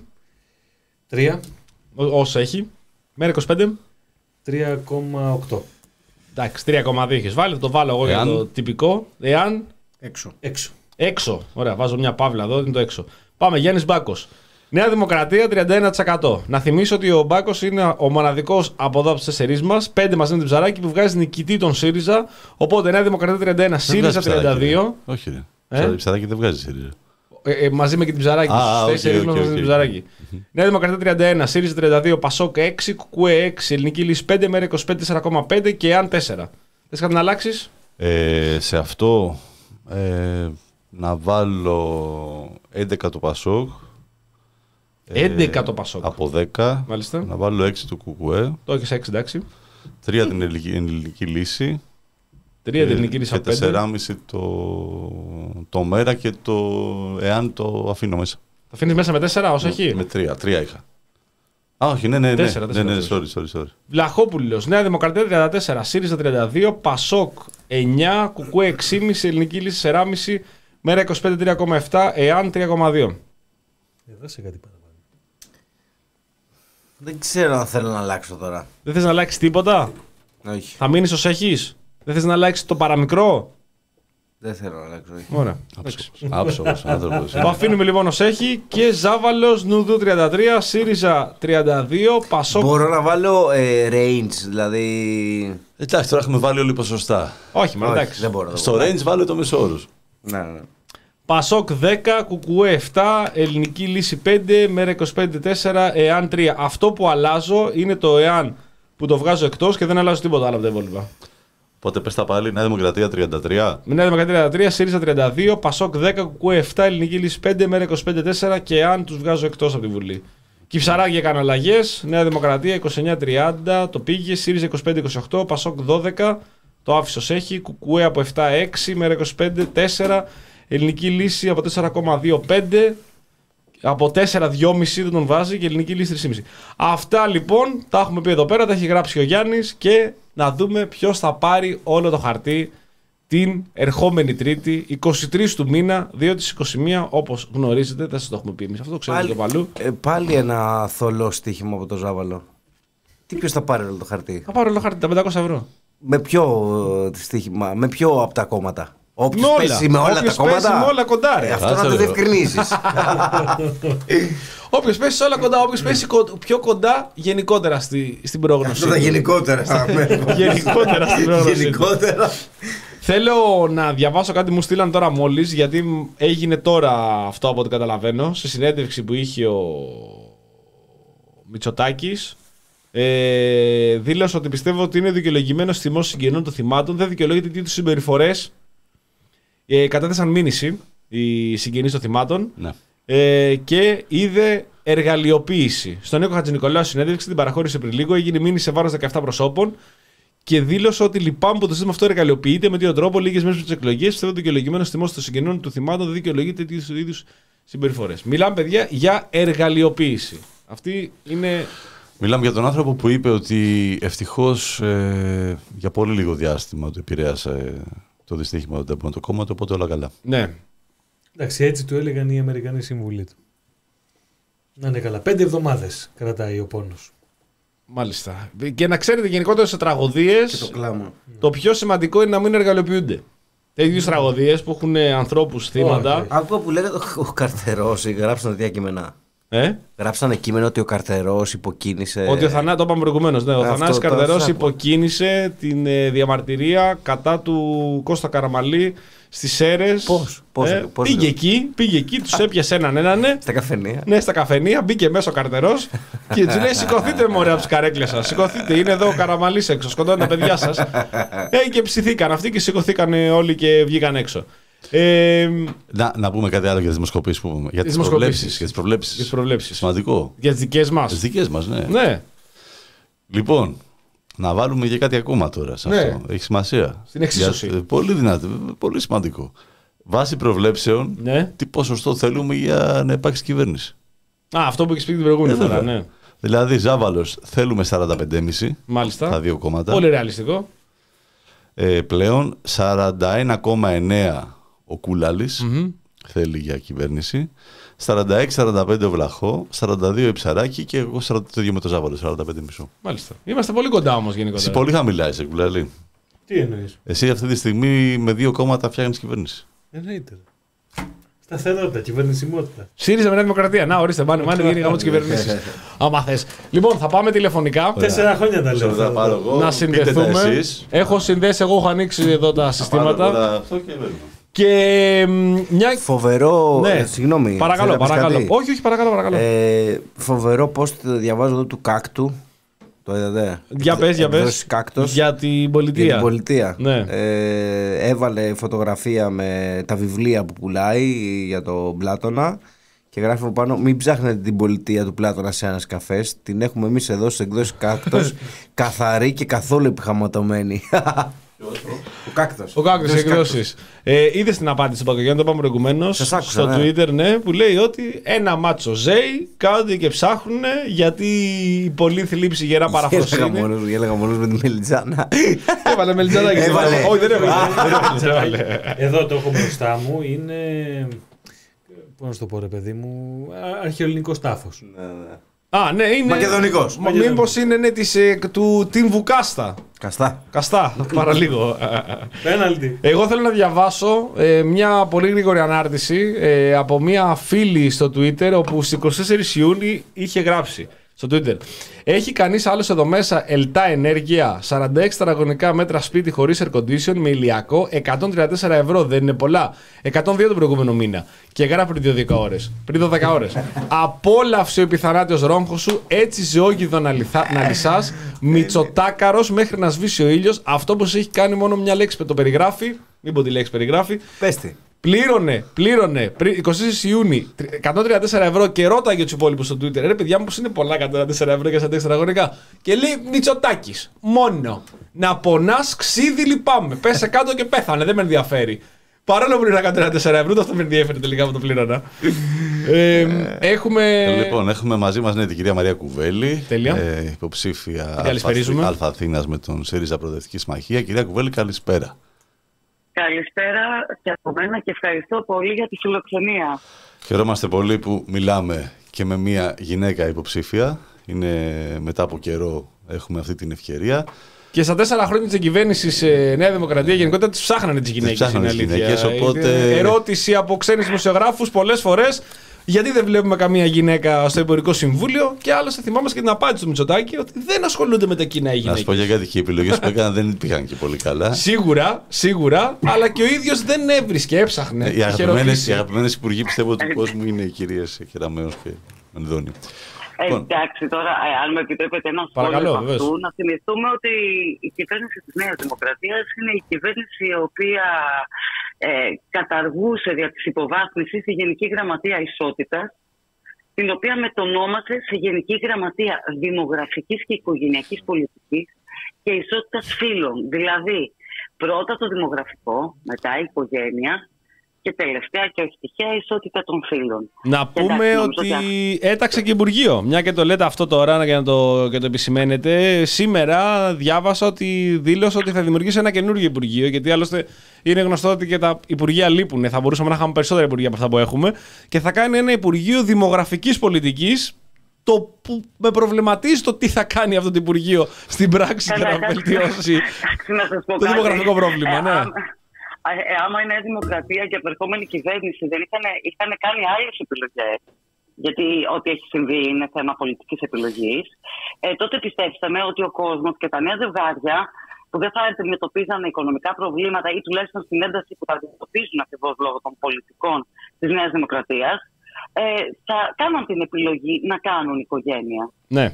τρία. Όσα έχει. ΜΕΡΑ είκοσι πέντε τρία κόμμα οκτώ. Εντάξει, τρία κόμμα δύο έχεις βάλει. Το βάλω εγώ Εάν. για το τυπικό. Εάν. Έξω. Έξω. Έξω. Ωραία, βάζω μια παύλα εδώ, είναι το έξω. Πάμε, Γιάννης Μπάκος. Νέα Δημοκρατία τριάντα ένα τοις εκατό. Να θυμίσω ότι ο Μπάκος είναι ο μοναδικός από εδώ από τις τέσσερις μας, πέντε μαζί με την Ψαράκη, που βγάζει νικητή τον ΣΥΡΙΖΑ. Οπότε Νέα Δημοκρατία τριάντα ένα, ΣΥΡΙΖΑ τριάντα δύο. Όχι, ρε. Ε? Ψαράκη δεν βγάζει ΣΥΡΙΖΑ. Ε, ε, μαζί με και την Ψαράκη. Ah, Στις τέσσερις μας μαζί με την Ψαράκη. Νέα Δημοκρατία τριάντα ένα, ΣΥΡΙΖΑ τριάντα δύο, Πασόκ έξι, Κουκουέ έξι, Ελληνική Λύση πέντε, ΜΕΡΑ είκοσι πέντε τέσσερα κόμμα πέντε και ΕΑΝ τέσσερα. Θες κάτι να αλλάξεις? Ε, σε αυτό ε, να βάλω έντεκα το Πασόκ. έντεκα το Πασόκ. Από δέκα. Μάλιστα. Να βάλω έξι το Κουκουέ. Το έχεις έξι, εντάξει. τρία την ελληνική, ελληνική Λύση. τρία την ελληνική λύση και πέντε. τέσσερα κόμμα πέντε το, το μέρα και το εάν το αφήνω μέσα. Θα αφήνεις μέσα με τέσσερα όσο έχει. Με τρία, τρία είχα. Α, όχι, ναι, ναι, ναι, τέσσερα, ναι, τέσσερα, ναι, sorry, sorry, sorry. Βλαχόπουλος, Νέα Δημοκρατία τριάντα τέσσερα, ΣΥΡΙΖΑ τριάντα δύο, ΠΑΣΟΚ εννιά, ΚΚΕ έξι κόμμα πέντε, Ελληνική Λύση τέσσερα κόμμα πέντε, Μέρα είκοσι πέντε τρία κόμμα επτά, ΕΑΝ τρία κόμμα δύο. Εδώ σε κάτι παραπάνω. Δεν ξέρω αν θέλω να αλλάξω τώρα. Δεν θες να αλλάξεις τίποτα? Όχι. Θα μείνεις ως έχεις? Δεν θες να αλλάξεις το παραμικρό? Δεν θέλω να αλλάξω. Όχι. Ωραία. Άψογος άνθρωπος. Το αφήνουμε λοιπόν ως έχει και Ζάβαλος Νουδού τριάντα τρία, ΣΥΡΙΖΑ τριάντα δύο, ΠΑΣΟΚ. Μπορώ να βάλω ε, range, δηλαδή. Εντάξει, τώρα έχουμε βάλει όλοι ποσοστά. Όχι, μα Όχι, εντάξει. δεν μπορώ. δεν Στο μπορώ. range βάλε το μεσόρους. Ναι, ναι. ΠΑΣΟΚ δέκα, ΚΚΕ επτά, Ελληνική Λύση πέντε, Μέρα είκοσι πέντε τέσσερα, ΕΑΝ τρία. Αυτό που αλλάζω είναι το ΕΑΝ που το βγάζω εκτός και δεν αλλάζω τίποτα άλλο από τα υπόλοιπα. Οπότε πες τα πάλι, Νέα Δημοκρατία τριάντα τρία. Νέα Δημοκρατία τριάντα τρία, ΣΥΡΙΖΑ τριάντα δύο, ΠΑΣΟΚ δέκα, ΚΚΕ επτά, Ελληνική Λύση πέντε, Μέρα είκοσι πέντε τέσσερα και ΕΑΝ τους βγάζω εκτός από τη Βουλή. Κυψαράγια έκανα αλλαγές. Νέα Δημοκρατία είκοσι εννιά τριάντα, το πήγε. ΣΥΡΙΖΑ είκοσι πέντε είκοσι οκτώ, ΠΑΣΟΚ δώδεκα, το άφησε ως έχει. ΚΚΕ από επτά έξι, Μέρα είκοσι πέντε τέσσερα, Ελληνική Λύση από τέσσερα κόμμα δύο πέντε. Από τέσσερα δυόμισι δεν τον βάζει και Ελληνική Λύση τρία κόμμα πέντε. Αυτά λοιπόν τα έχουμε πει εδώ πέρα, τα έχει γράψει ο Γιάννης και να δούμε ποιος θα πάρει όλο το χαρτί την ερχόμενη Τρίτη, είκοσι τρεις του μήνα, δύο της είκοσι μία, όπως γνωρίζετε, δεν σας το έχουμε πει εμείς, αυτό το ξέρετε Πάλι, και παλού. ε, πάλι ένα θολό στοίχημα από το Ζάβαλο. Τι ποιος θα πάρει όλο το χαρτί? Θα πάρω όλο το χαρτί, τα πεντακόσια ευρώ. Με ποιο ε, στοίχημα, με ποιο από τα κόμματα? Όποιος Με όλα. πέσει με όλα Όποιος τα κόμματα. πέσει με όλα κοντά, ρε. Ε, αυτό Κάτσε, να το ρε. διευκρινίσεις. Όποιος πέσει σε όλα κοντά, όποιος πέσει κο- πιο κοντά γενικότερα στη, στην πρόγνωση. Αυτό τα γενικότερα. Γενικότερα στην πρόγνωση. Γενικότερα. Θέλω να διαβάσω κάτι μου στείλαν τώρα μόλις, γιατί έγινε τώρα αυτό από ό,τι καταλαβαίνω, σε συνέντευξη που είχε ο Μητσοτάκης. Ε, δήλωσε ότι πιστεύω ότι είναι δικαιολογημένο θυμό συγγενών των θυμάτων. Δεν δικαιολογείται τι τους συμπεριφορές ε, κατέθεσαν μήνυση οι συγγενείς των θυμάτων. Ναι. Ε, και είδε εργαλειοποίηση. Στον Νίκο Χατζηνικολάου συνέντευξη την παραχώρησε πριν λίγο, έγινε μήνυση σε βάρος δεκαεπτά προσώπων και δήλωσε ότι λυπάμαι που το σύστημα αυτό εργαλειοποιείται με τέτοιο τρόπο λίγες μέρες πριν τις εκλογές. Πιστεύω ότι δικαιολογημένο θυμό των συγγενών του θυμάτων δεν δικαιολογείται τέτοιου είδους συμπεριφορές. Μιλάμε, παιδιά, για εργαλειοποίηση. Αυτή είναι. Μιλάμε για τον άνθρωπο που είπε ότι ευτυχώς ε, για πολύ λίγο διάστημα το επηρέασε το δυστύχημα του από το κόμμα του, οπότε όλα καλά. Ναι. Εντάξει, έτσι του έλεγαν οι Αμερικανοί σύμβουλοι του. Να είναι καλά. Πέντε εβδομάδες κρατάει ο πόνος. Μάλιστα. Και να ξέρετε, γενικότερα σε τραγωδίες, Και το κλάμα. το πιο σημαντικό είναι να μην εργαλειοποιούνται. Τέτοιες τραγωδίες που έχουν ανθρώπους θύματα. Όχι. Άκουγα που λέγεται ο Καρτερός, γράψανε τέτοια κείμενα. Ε? Γράψανε κείμενο ότι ο Καρτερός υποκίνησε. Ότι ο Θανάσης, το είπαμε προηγουμένως, ναι, ο Αυτό, Θανάσης το Καρτερός άκουσα. υποκίνησε την ε, διαμαρτυρία κατά του Κώστα Καραμαλή στις Σέρρες. Πώς, πώς, ε, πώς, πήγε πώς. εκεί, πήγε εκεί, τους έπιασε έναν έναν. Ναι. Στα καφενεία. Ναι, στα καφενεία, μπήκε μέσα ο Καρτερός και του λέει: σηκωθείτε, μωρέ, από τις καρέκλες σας. Σηκωθείτε, είναι εδώ ο Καραμαλής έξω. Σκοτώνει τα παιδιά σας. Ε, και ψηθήκαν αυτοί και σηκωθήκαν όλοι και βγήκαν έξω. Ε, Να, να πούμε κάτι άλλο για τις δημοσκοπήσεις που πούμε. Για τις δημοσκοπήσεις. προβλέψεις. Για τις προβλέψεις. για τις προβλέψεις. Σημαντικό. Για τις δικές μας. Τις δικές μας, ναι. Ναι, Λοιπόν, να βάλουμε και κάτι ακόμα τώρα σε Ναι. αυτό. Έχει σημασία. Στην εξίσωση. Για- πολύ δυνατό, πολύ σημαντικό. Βάσει προβλέψεων, ναι. τι ποσοστό θέλουμε για να υπάρξει κυβέρνηση. Α, αυτό που έχεις πει την προηγούμενη Ε, φορά, βέβαια. ναι. Δηλαδή, Ζάβαλος θέλουμε σαράντα πέντε κόμμα πέντε τα Μάλιστα. δύο κόμματα. Πολύ ρεαλιστικό. Ε, πλέον σαράντα ένα κόμμα εννέα ο Κούλαλης Μμμ. θέλει για κυβέρνηση. σαράντα έξι σαράντα πέντε ο Βλαχό, σαράντα δύο η Ψαράκη και εγώ σαράντα το ίδιο με το Ζάβαλο, σαράντα πέντε κόμμα πέντε. Μάλιστα. Είμαστε πολύ κοντά όμως Εσύ γενικότερα. πολύ χαμηλά είσαι, Κούλαλη. Τι εννοείς? Εσύ αυτή τη στιγμή με δύο κόμματα φτιάχνεις κυβέρνηση. Εννοείται. Σταθερότητα, κυβερνησιμότητα. ΣΥΡΙΖΑ με Νέα Δημοκρατία. Να, ορίστε, μάνε, μάνε, γίνει γάμο τη κυβερνήση. Άμα θες. Λοιπόν, θα πάμε τηλεφωνικά. Τέσσερα χρόνια τα λέω. Θα πάρω εγώ. Να πείτε τα συνδεθούμε. εσείς. Έχω συνδέσει, εγώ έχω ανοίξει εδώ τα Πάρω συστήματα. τώρα αυτό και βλέπουμε. Και μ, μια. Φοβερό. Ναι. ε, συγγνώμη. Παρακαλώ, θέλεις να πεις παρακαλώ. κάτι? Όχι, όχι, παρακαλώ, παρακαλώ. Ε, φοβερό post διαβάζω εδώ του Κάκτου. Το είδατε? Για πες, για πες. Εκδόσεις Κάκτος. Για την Για πολιτεία. την πολιτεία. Ναι. Ε, έβαλε φωτογραφία με τα βιβλία που πουλάει για τον Πλάτωνα και γράφει από πάνω: μην ψάχνετε την πολιτεία του Πλάτωνα σε ένας καφές. Την έχουμε εμείς εδώ στις εκδόσεις Κάκτος, καθαρή και καθόλου επιχαματωμένη. Ο Κάκτος. Ο Κάκτος σε εκδόσεις. Ε, είδες την απάντηση του Πακογιάννη, το είπαμε προηγουμένως. Στο ναι. Twitter, ναι, που λέει ότι ένα μάτσο ζέι κάθονται και ψάχνουν γιατί η πολύ θλίψη γερά παραφροσύνη. Έλεγα μόνος με τη Μελιτζάνα. Έβαλε Μελιτζάνα και έβαλε. Όχι, δεν έβαλε. Εδώ το έχω μπροστά μου. Είναι. Πώς να σου το πω, ρε παιδί μου. Αρχαιοελληνικός τάφος. Α, ναι, είναι. Μακεδονικός. Μήπως είναι ναι, της, του Team Βουκάστα. Καστά. Καστά, παραλίγο. Πέναλτι. Εγώ θέλω να διαβάσω ε, μια πολύ γρήγορη ανάρτηση ε, από μια φίλη στο Twitter, όπου στις είκοσι τέσσερις Ιούνιου είχε γράψει στο Twitter. Έχει κανείς άλλος εδώ μέσα ελτά ενέργεια, σαράντα έξι τετραγωνικά μέτρα σπίτι χωρίς air condition με ηλιακό, εκατόν τριάντα τέσσερα ευρώ, δεν είναι πολλά? εκατόν δύο τον προηγούμενο μήνα. Και γράφει πριν δώδεκα ώρες. Πριν δώδεκα ώρες. Απόλαυσε ο επιθανάτιος ρόμχος σου, έτσι ζεόγιδο να, λιθά, να λυσάς, Μητσοτάκαρος μέχρι να σβήσει ο ήλιος. Αυτό που σου έχει κάνει μόνο μια λέξη το περιγράφει. Μην πω τη λέξη περιγράφει. Πέστη. Πλήρωνε, πλήρωνε είκοσι τέσσερις Ιουνίου εκατόν τριάντα τέσσερα ευρώ και ρώταγε τους υπόλοιπους στο Twitter. Ρε παιδιά μου, πώς είναι πολλά εκατόν τριάντα τέσσερα ευρώ για σαράντα έξι τετραγωνικά. Και λέει Μητσοτάκης, μόνο να πονάς ξύδι λυπάμαι. Πέσε κάτω και πέθανε, δεν με ενδιαφέρει. Παρόλο που είναι εκατόν τριάντα τέσσερα ευρώ, αυτό με ενδιαφέρει τελικά που το πλήρωνα. ε, έχουμε... Λοιπόν, έχουμε μαζί μας ναι, την κυρία Μαρία Κουβέλη, ε, υποψήφια Αλφα Αθήνας με τον ΣΥΡΙΖΑ Προοδευτική Συμμαχία. Κυρία Κουβέλη, καλησπέρα. Καλησπέρα και από μένα και ευχαριστώ πολύ για τη φιλοξενία. Χαιρόμαστε πολύ που μιλάμε και με μια γυναίκα υποψήφια. Είναι μετά από καιρό έχουμε αυτή την ευκαιρία. Και στα τέσσερα χρόνια της κυβέρνησης Νέα Δημοκρατία γενικότερα τις ψάχνανε τις γυναίκες. Τις ψάχνανε τις γυναίκες, οπότε... Ερώτηση από ξένους δημοσιογράφους πολλές φορές. Γιατί δεν βλέπουμε καμία γυναίκα στο Υπουργικό Συμβούλιο, και άλλωστε θυμάμαι και την απάντηση του Μητσοτάκη ότι δεν ασχολούνται με τα κοινά οι γυναίκες. Να σου πω για κάτι, και οι επιλογές που έκαναν δεν πήγαν και πολύ καλά. Σίγουρα, σίγουρα, αλλά και ο ίδιος δεν έβρισκε, έψαχνε. Οι αγαπημένες, οι αγαπημένες υπουργοί πιστεύω του κόσμου είναι οι κυρίες Κεραμέως και Μενδώνη. Ε, εντάξει, τώρα, ε, αν με επιτρέπετε ένα σχόλιο από αυτού, να θυμηθούμε ότι η κυβέρνηση της Νέας Δημοκρατίας είναι η κυβέρνηση η οποία ε, καταργούσε δια της υποβάθμισης τη Γενική Γραμματεία Ισότητας, την οποία μετονόμασε σε Γενική Γραμματεία Δημογραφικής και Οικογενειακής Πολιτικής και Ισότητας Φύλων. Δηλαδή, πρώτα το δημογραφικό, μετά η οικογένεια, και τελευταία και όχι τυχαία ισότητα των φύλων. Να πούμε εντάξει, ότι ότι έταξε και Υπουργείο. Μια και το λέτε αυτό τώρα για να το, και το επισημαίνετε. Σήμερα διάβασα ότι δήλωσε ότι θα δημιουργήσει ένα καινούργιο Υπουργείο. Γιατί άλλωστε είναι γνωστό ότι και τα Υπουργεία λείπουν. Θα μπορούσαμε να είχαμε περισσότερα Υπουργεία από αυτά που έχουμε. Και θα κάνει ένα Υπουργείο Δημογραφικής Πολιτικής. Το που με προβληματίζει το τι θα κάνει αυτό το Υπουργείο στην πράξη για να βελτιώσει το δημογραφικό πρόβλημα. Ναι. Ε, άμα η Νέα Δημοκρατία και η επερχόμενη κυβέρνηση δεν είχαν, είχαν κάνει άλλες επιλογές, γιατί ό,τι έχει συμβεί είναι θέμα πολιτικής επιλογής, ε, τότε πιστέψαμε ότι ο κόσμος και τα νέα ζευγάρια που δεν θα αντιμετωπίζαν οικονομικά προβλήματα ή τουλάχιστον στην ένταση που θα αντιμετωπίζουν ακριβώς λόγω των πολιτικών της Νέας Δημοκρατίας, ε, θα κάναν την επιλογή να κάνουν οικογένεια. Ναι.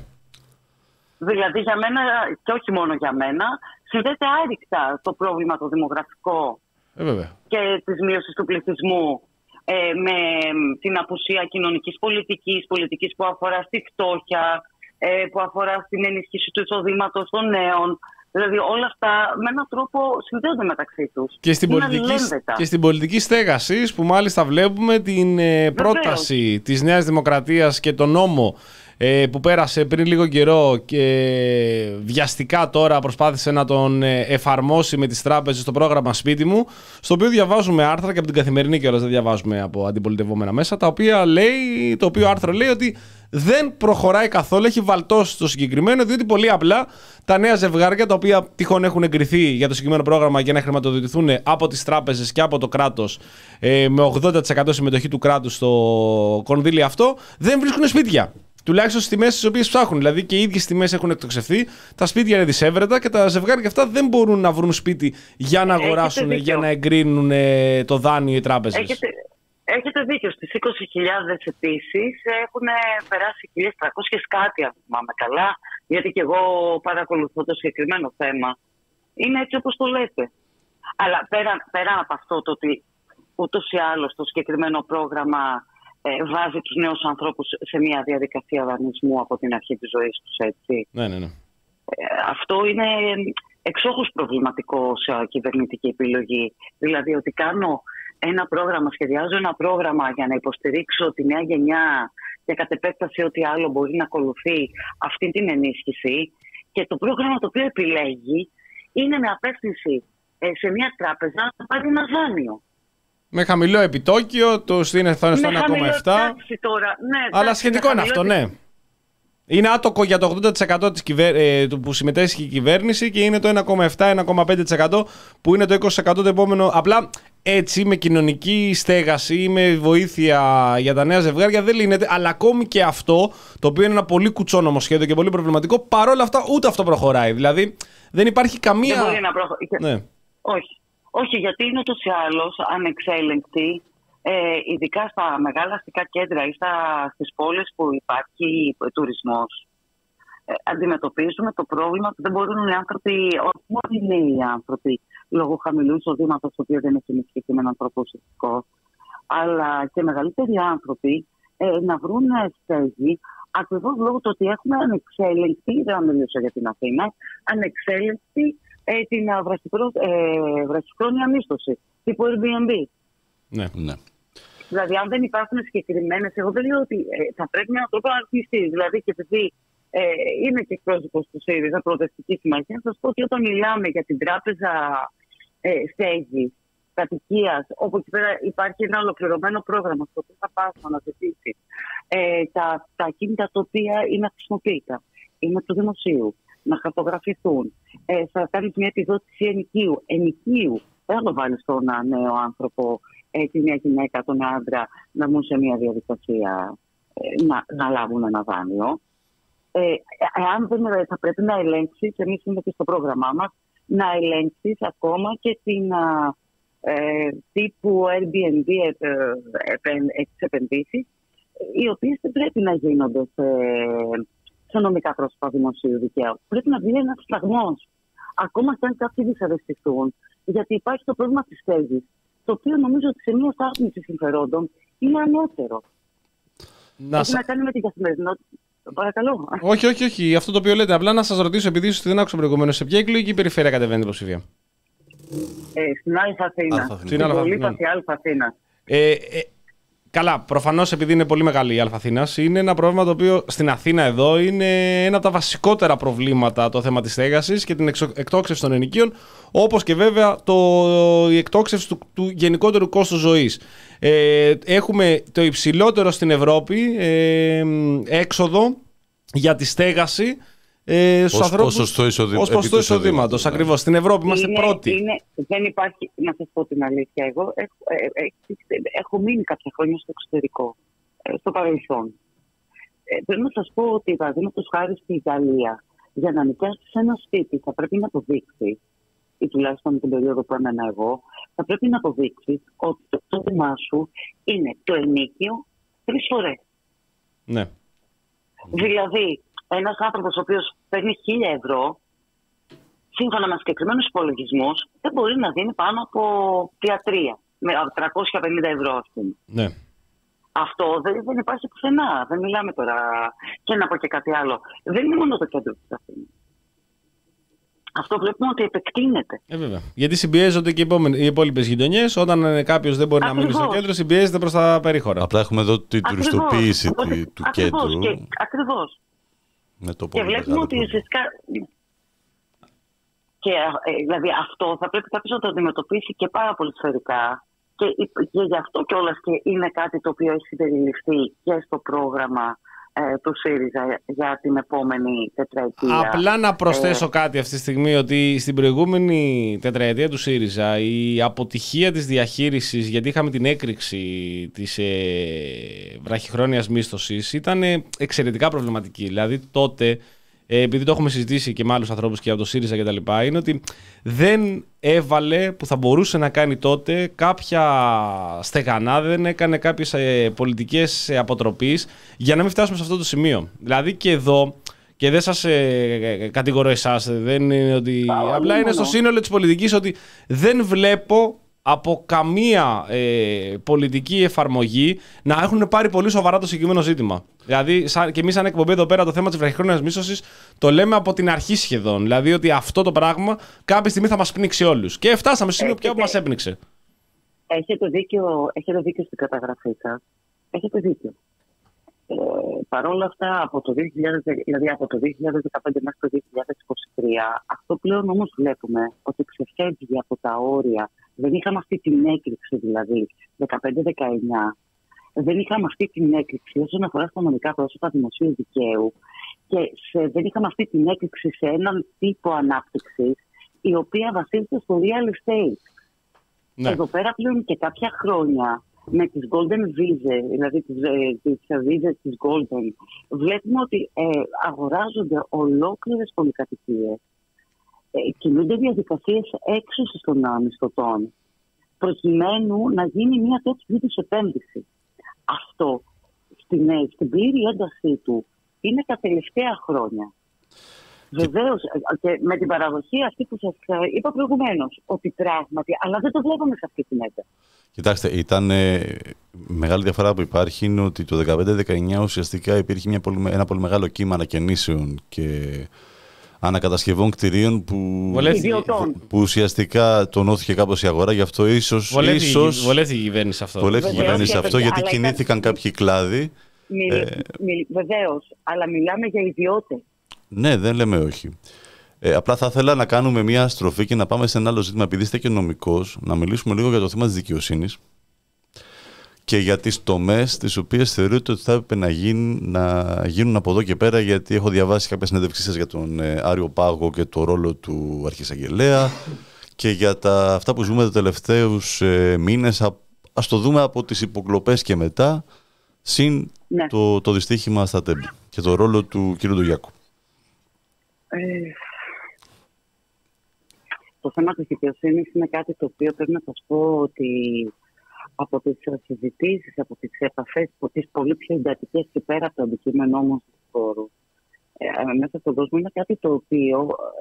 Δηλαδή για μένα, και όχι μόνο για μένα, συνδέεται άρρηκτα το πρόβλημα το δημογραφικό Ε, και της μείωσης του πληθυσμού ε, με την απουσία κοινωνικής πολιτικής, πολιτικής που αφορά στη φτώχεια, ε, που αφορά στην ενίσχυση του εισοδήματος των νέων. Δηλαδή όλα αυτά με έναν τρόπο συνδέονται μεταξύ τους. Και στην, πολιτική, και στην πολιτική στέγαση που μάλιστα βλέπουμε την ε, πρόταση της Νέας Δημοκρατίας και τον νόμο που πέρασε πριν λίγο καιρό και βιαστικά τώρα προσπάθησε να τον εφαρμόσει με τις τράπεζες στο πρόγραμμα Σπίτι Μου, στο οποίο διαβάζουμε άρθρα και από την Καθημερινή κιόλας, δεν διαβάζουμε από αντιπολιτευόμενα μέσα, τα οποία λέει, το οποίο άρθρο λέει ότι δεν προχωράει καθόλου, έχει βαλτώσει το συγκεκριμένο, διότι πολύ απλά τα νέα ζευγάρια, τα οποία τυχόν έχουν εγκριθεί για το συγκεκριμένο πρόγραμμα για να χρηματοδοτηθούν από τις τράπεζες και από το κράτος, με ογδόντα τοις εκατό συμμετοχή του κράτους στο κονδύλι αυτό, δεν βρίσκουν σπίτια. Τουλάχιστον στις τιμές τις οποίες ψάχνουν. Δηλαδή και οι ίδιες τιμές έχουν εκτοξευθεί, τα σπίτια είναι δισεύρετα και τα ζευγάρια αυτά δεν μπορούν να βρουν σπίτι για να αγοράσουν, για να εγκρίνουν το δάνειο οι τράπεζες. Έχετε, έχετε δίκιο. Στις είκοσι χιλιάδες αιτήσεις έχουν περάσει χίλια τριακόσιες κάτι, αν θυμάμαι καλά, γιατί και εγώ παρακολουθώ το συγκεκριμένο θέμα. Είναι έτσι όπως το λέτε. Αλλά πέραν, πέραν από αυτό το ότι ούτως ή άλλως το συγκεκριμένο πρόγραμμα Ε, βάζει τους νέους ανθρώπους σε μια διαδικασία δανεισμού από την αρχή της ζωής τους, έτσι. Ναι, ναι, ναι. Ε, αυτό είναι εξόχως προβληματικό σε κυβερνητική επιλογή. Δηλαδή ότι κάνω ένα πρόγραμμα, σχεδιάζω ένα πρόγραμμα για να υποστηρίξω τη νέα γενιά και κατ' επέκταση ό,τι άλλο μπορεί να ακολουθεί αυτή την ενίσχυση, και το πρόγραμμα το οποίο επιλέγει είναι με απεύθυνση σε μια τράπεζα να πάρει ένα δάνειο. Με χαμηλό επιτόκιο, το είναι στο ένα κόμμα επτά. Ναι, αλλά σχετικό είναι αυτό, ναι. Είναι άτοκο για το ογδόντα τοις εκατό της κυβέρ... ε, που συμμετέσχει η κυβέρνηση και είναι το ένα κόμμα επτά με ένα κόμμα πέντε τοις εκατό που είναι το είκοσι τοις εκατό το επόμενο. Απλά έτσι με κοινωνική στέγαση ή με βοήθεια για τα νέα ζευγάρια δεν λύνεται. Αλλά ακόμη και αυτό, το οποίο είναι ένα πολύ κουτσόνομο σχέδιο και πολύ προβληματικό, παρόλα αυτά ούτε αυτό προχωράει. Δηλαδή δεν υπάρχει καμία. Δεν μπορεί να προχωρήσει. Ναι. Όχι. Όχι, γιατί είναι ούτως ή άλλως ανεξέλεγκτη. Ε, ειδικά στα μεγάλα αστικά κέντρα ή στα, στις πόλεις που υπάρχει τουρισμός, ε, αντιμετωπίζουμε το πρόβλημα ότι δεν μπορούν οι άνθρωποι, όχι μόνο οι νέοι άνθρωποι, λόγω χαμηλού εισοδήματος, το οποίο δεν έχει ενισχυθεί με έναν τρόπο ουσιαστικό, αλλά και μεγαλύτεροι άνθρωποι ε, να βρουν στέγη, ακριβώς λόγω του ότι έχουμε ανεξέλεγκτη, δεν θα μιλήσω για την Αθήνα, ανεξέλεγκτη ε, την ε, βραχυχρόνια μίσθωση, τύπου Airbnb. Ναι, ναι. Δηλαδή, αν δεν υπάρχουν συγκεκριμένες, εγώ δεν λέω ότι ε, θα πρέπει με έναν τρόπο να αρκιστεί. Δηλαδή, και επειδή ε, είμαι και εκπρόσωπος του ΣΥΡΙΖΑ, Προοδευτική Συμμαχία, θα σα πω ότι όταν μιλάμε για την τράπεζα ε, στέγης, κατοικίας, όπου εκεί πέρα υπάρχει ένα ολοκληρωμένο πρόγραμμα στο οποίο θα πάσουμε να ζητήσει ε, τα, τα κίνητα τα οποία είναι χρησιμοποιητά, είναι του δημοσίου, να χαρτογραφηθούν, ε, θα κάνει μια επιδότηση ενοικίου. ενοικίου. Δεν θα το βάλει στον νέο άνθρωπο, τη μια γυναίκα, τον άντρα, να μπουν σε μια διαδικασία ε, να, να λάβουν ένα δάνειο. Ε, εάν δεν θα πρέπει να ελέγξεις, εμείς είμαστε και στο πρόγραμμά μας, να ελέγξεις ακόμα και την ε, τύπου Airbnb ε, ε, ε, επενδύσεις, οι οποίες δεν πρέπει να γίνονται σε, σε νομικά πρόσωπα δημοσίου δικαίου. Πρέπει να βγει ένας φραγμός. Ακόμα και αν κάποιοι δυσαρεστηθούν, γιατί υπάρχει το πρόβλημα της στέγης, το οποίο νομίζω ότι σε μια στάθμιση συμφερόντων είναι ανώτερο. Να Έχει σα... να κάνει με την καθημερινότητα. Παρακαλώ. Όχι, όχι, όχι. Αυτό το οποίο λέτε. Απλά να σας ρωτήσω, επειδή ίσως δεν άκουσα προηγουμένως, σε ποια εκλογική περιφέρεια κατεβαίνει την υποψηφία? Ε, στην Αλφα Αθήνα. Στην Πολύπαθη Αλφα Αθήνα. Ε, ε, καλά, προφανώς επειδή είναι πολύ μεγάλη η Αλφα Αθήνας, είναι ένα πρόβλημα το οποίο στην Αθήνα εδώ είναι ένα από τα βασικότερα προβλήματα, το θέμα της στέγασης και την εξο... εκτόξευση των ενοικίων, όπως και βέβαια το... η εκτόξευση του... του γενικότερου κόστου ζωής. Ε, έχουμε το υψηλότερο στην Ευρώπη ε, έξοδο για τη στέγαση ε, στους ανθρώπους ως ποσοστό εισοδήματος. Ακριβώς. Στην Ευρώπη είμαστε είναι, πρώτοι. Είναι, δεν υπάρχει, να σας πω την αλήθεια, εγώ έχω, ε, ε, έχω μείνει κάποια χρόνια στο εξωτερικό, ε, στο παρελθόν. Ε, πρέπει να σας πω ότι, παραδείγματος χάρη στη Γαλλία, για να νοικιάσεις ένα σπίτι θα πρέπει να αποδείξεις, ή τουλάχιστον την περίοδο που έμενα εγώ, θα πρέπει να αποδείξεις ότι το εισόδημά σου είναι το ενίκιο τρεις φορές. Ναι. Δηλαδή, ένας άνθρωπος ο οποίος παίρνει χίλια ευρώ, σύμφωνα με συγκεκριμένους υπολογισμούς, δεν μπορεί να δίνει πάνω από τρία με τριακόσια πενήντα ευρώ, ας πούμε. Ναι. Αυτό δεν, δεν υπάρχει πουθενά. Δεν μιλάμε τώρα. Και να πω και κάτι άλλο. Δεν είναι μόνο το κέντρο της Αθήνας. Αυτό βλέπουμε ότι επεκτείνεται. Ε, βέβαια. Γιατί συμπιέζονται και οι υπόλοιπες γειτονιές. Όταν κάποιος δεν μπορεί Ακριβώς. να μείνει στο κέντρο, συμπιέζεται προς τα περίχωρα. Απλά έχουμε εδώ την τουριστοποίηση του Ακριβώς. κέντρου. Και, ακριβώς. Με το και βλέπουμε ότι ουσιαστικά. Και δηλαδή αυτό θα πρέπει κάποιος να το αντιμετωπίσει και πάρα πολύ σφαιρικά. Και, και γι' αυτό κιόλας και είναι κάτι το οποίο έχει συμπεριληφθεί και στο πρόγραμμα ε, του ΣΥΡΙΖΑ για την επόμενη τετραετία. Απλά να προσθέσω ε... κάτι αυτή τη στιγμή, ότι στην προηγούμενη τετραετία του ΣΥΡΙΖΑ η αποτυχία της διαχείρισης, γιατί είχαμε την έκρηξη της ε, βραχυχρόνιας μίσθωσης, ήταν εξαιρετικά προβληματική. Δηλαδή τότε, επειδή το έχουμε συζητήσει και με άλλους ανθρώπους και από το ΣΥΡΙΖΑ και τα λοιπά, είναι ότι δεν έβαλε που θα μπορούσε να κάνει τότε κάποια στεγανά, δεν έκανε κάποιες ε, πολιτικές αποτροπής για να μην φτάσουμε σε αυτό το σημείο. Δηλαδή και εδώ, και δεν σας ε, κατηγορώ εσάς, δεν είναι ότι, Α, απλά είναι στο σύνολο της πολιτικής ότι δεν βλέπω από καμία ε, πολιτική εφαρμογή να έχουν πάρει πολύ σοβαρά το συγκεκριμένο ζήτημα. Δηλαδή, σαν, και εμείς σαν εκπομπή εδώ πέρα, το θέμα της βραχυχρόνιας μίσθωσης το λέμε από την αρχή σχεδόν. Δηλαδή, ότι αυτό το πράγμα κάποια στιγμή θα μας πνίξει όλους. Και φτάσαμε στο σημείο πια που μας έπνιξε. Έχετε δίκιο, έχετε δίκιο στην καταγραφή σας. Έχετε δίκιο. Ε, Παρ' όλα αυτά, από το, δύο χιλιάδες, δηλαδή από το δύο χιλιάδες δεκαπέντε μέχρι το δύο χιλιάδες είκοσι τρία, αυτό πλέον όμως βλέπουμε ότι ξεφεύγει από τα όρια. Δεν είχαμε αυτή την έκρηξη, δηλαδή δεκαπέντε δεκαεννιά, δεν είχαμε αυτή την έκρηξη όσον αφορά στα νομικά πρόσωπα δημοσίου δικαίου και σε, δεν είχαμε αυτή την έκρηξη σε έναν τύπο ανάπτυξης η οποία βασίζεται στο real estate. Ναι. Εδώ πέρα πλέον και κάποια χρόνια με τις Golden Visa, δηλαδή τις, τις Visa της Golden, βλέπουμε ότι ε, αγοράζονται ολόκληρες πολυκατοικίες, ε, κινούνται διαδικασίες έξωσης των μισθωτών, προκειμένου να γίνει μια τέτοια είδους επένδυση. Αυτό στην, στην πλήρη έντασή του είναι τα τελευταία χρόνια. Βεβαίως, και με την παραδοχή αυτή που σας είπα προηγουμένως, ότι πράγματι, αλλά δεν το βλέπουμε σε αυτή την ένταση. Κοιτάξτε, ήταν ε, μεγάλη διαφορά που υπάρχει είναι ότι το δεκαπέντε δεκαεννιά ουσιαστικά υπήρχε μια πολύ, ένα πολύ μεγάλο κύμα ανακαινήσεων και ανακατασκευών κτηρίων που, που ουσιαστικά τονώθηκε κάπως η αγορά. Γι' αυτό ίσως. Βολεύει, ίσως, βολεύει η κυβέρνηση αυτό. Βολεύει η κυβέρνηση αυτό, γιατί κινήθηκαν ήταν... κάποιοι κλάδοι. Μιλ, ε, μιλ, βεβαίως, αλλά μιλάμε για ιδιώτες. Ναι, δεν λέμε όχι. Ε, απλά θα ήθελα να κάνουμε μια στροφή και να πάμε σε ένα άλλο ζήτημα. Επειδή είστε και νομικός, να μιλήσουμε λίγο για το θέμα της δικαιοσύνης και για τις τομές τις οποίες θεωρείτε ότι θα έπρεπε να γίνουν, να γίνουν από εδώ και πέρα, γιατί έχω διαβάσει κάποια συνέντευξή σας για τον ε, Άριο Πάγο και το ρόλο του Αρχισαγγελέα και για τα, αυτά που ζούμε τους τελευταίους ε, μήνες. Α, ας το δούμε από τις υποκλοπές και μετά, συν ναι. το, το δυστύχημα στα Τέμπη και το ρόλο του κ. Ντογιάκου. Ε, το θέμα της δικαιοσύνης είναι κάτι το οποίο πρέπει να σας πω ότι από τις συζητήσεις, από τις επαφές, από τις πολύ πιο εντατικές και πέρα από το αντικείμενο όμως του χώρου, ε, μέσα στον κόσμο είναι κάτι το οποίο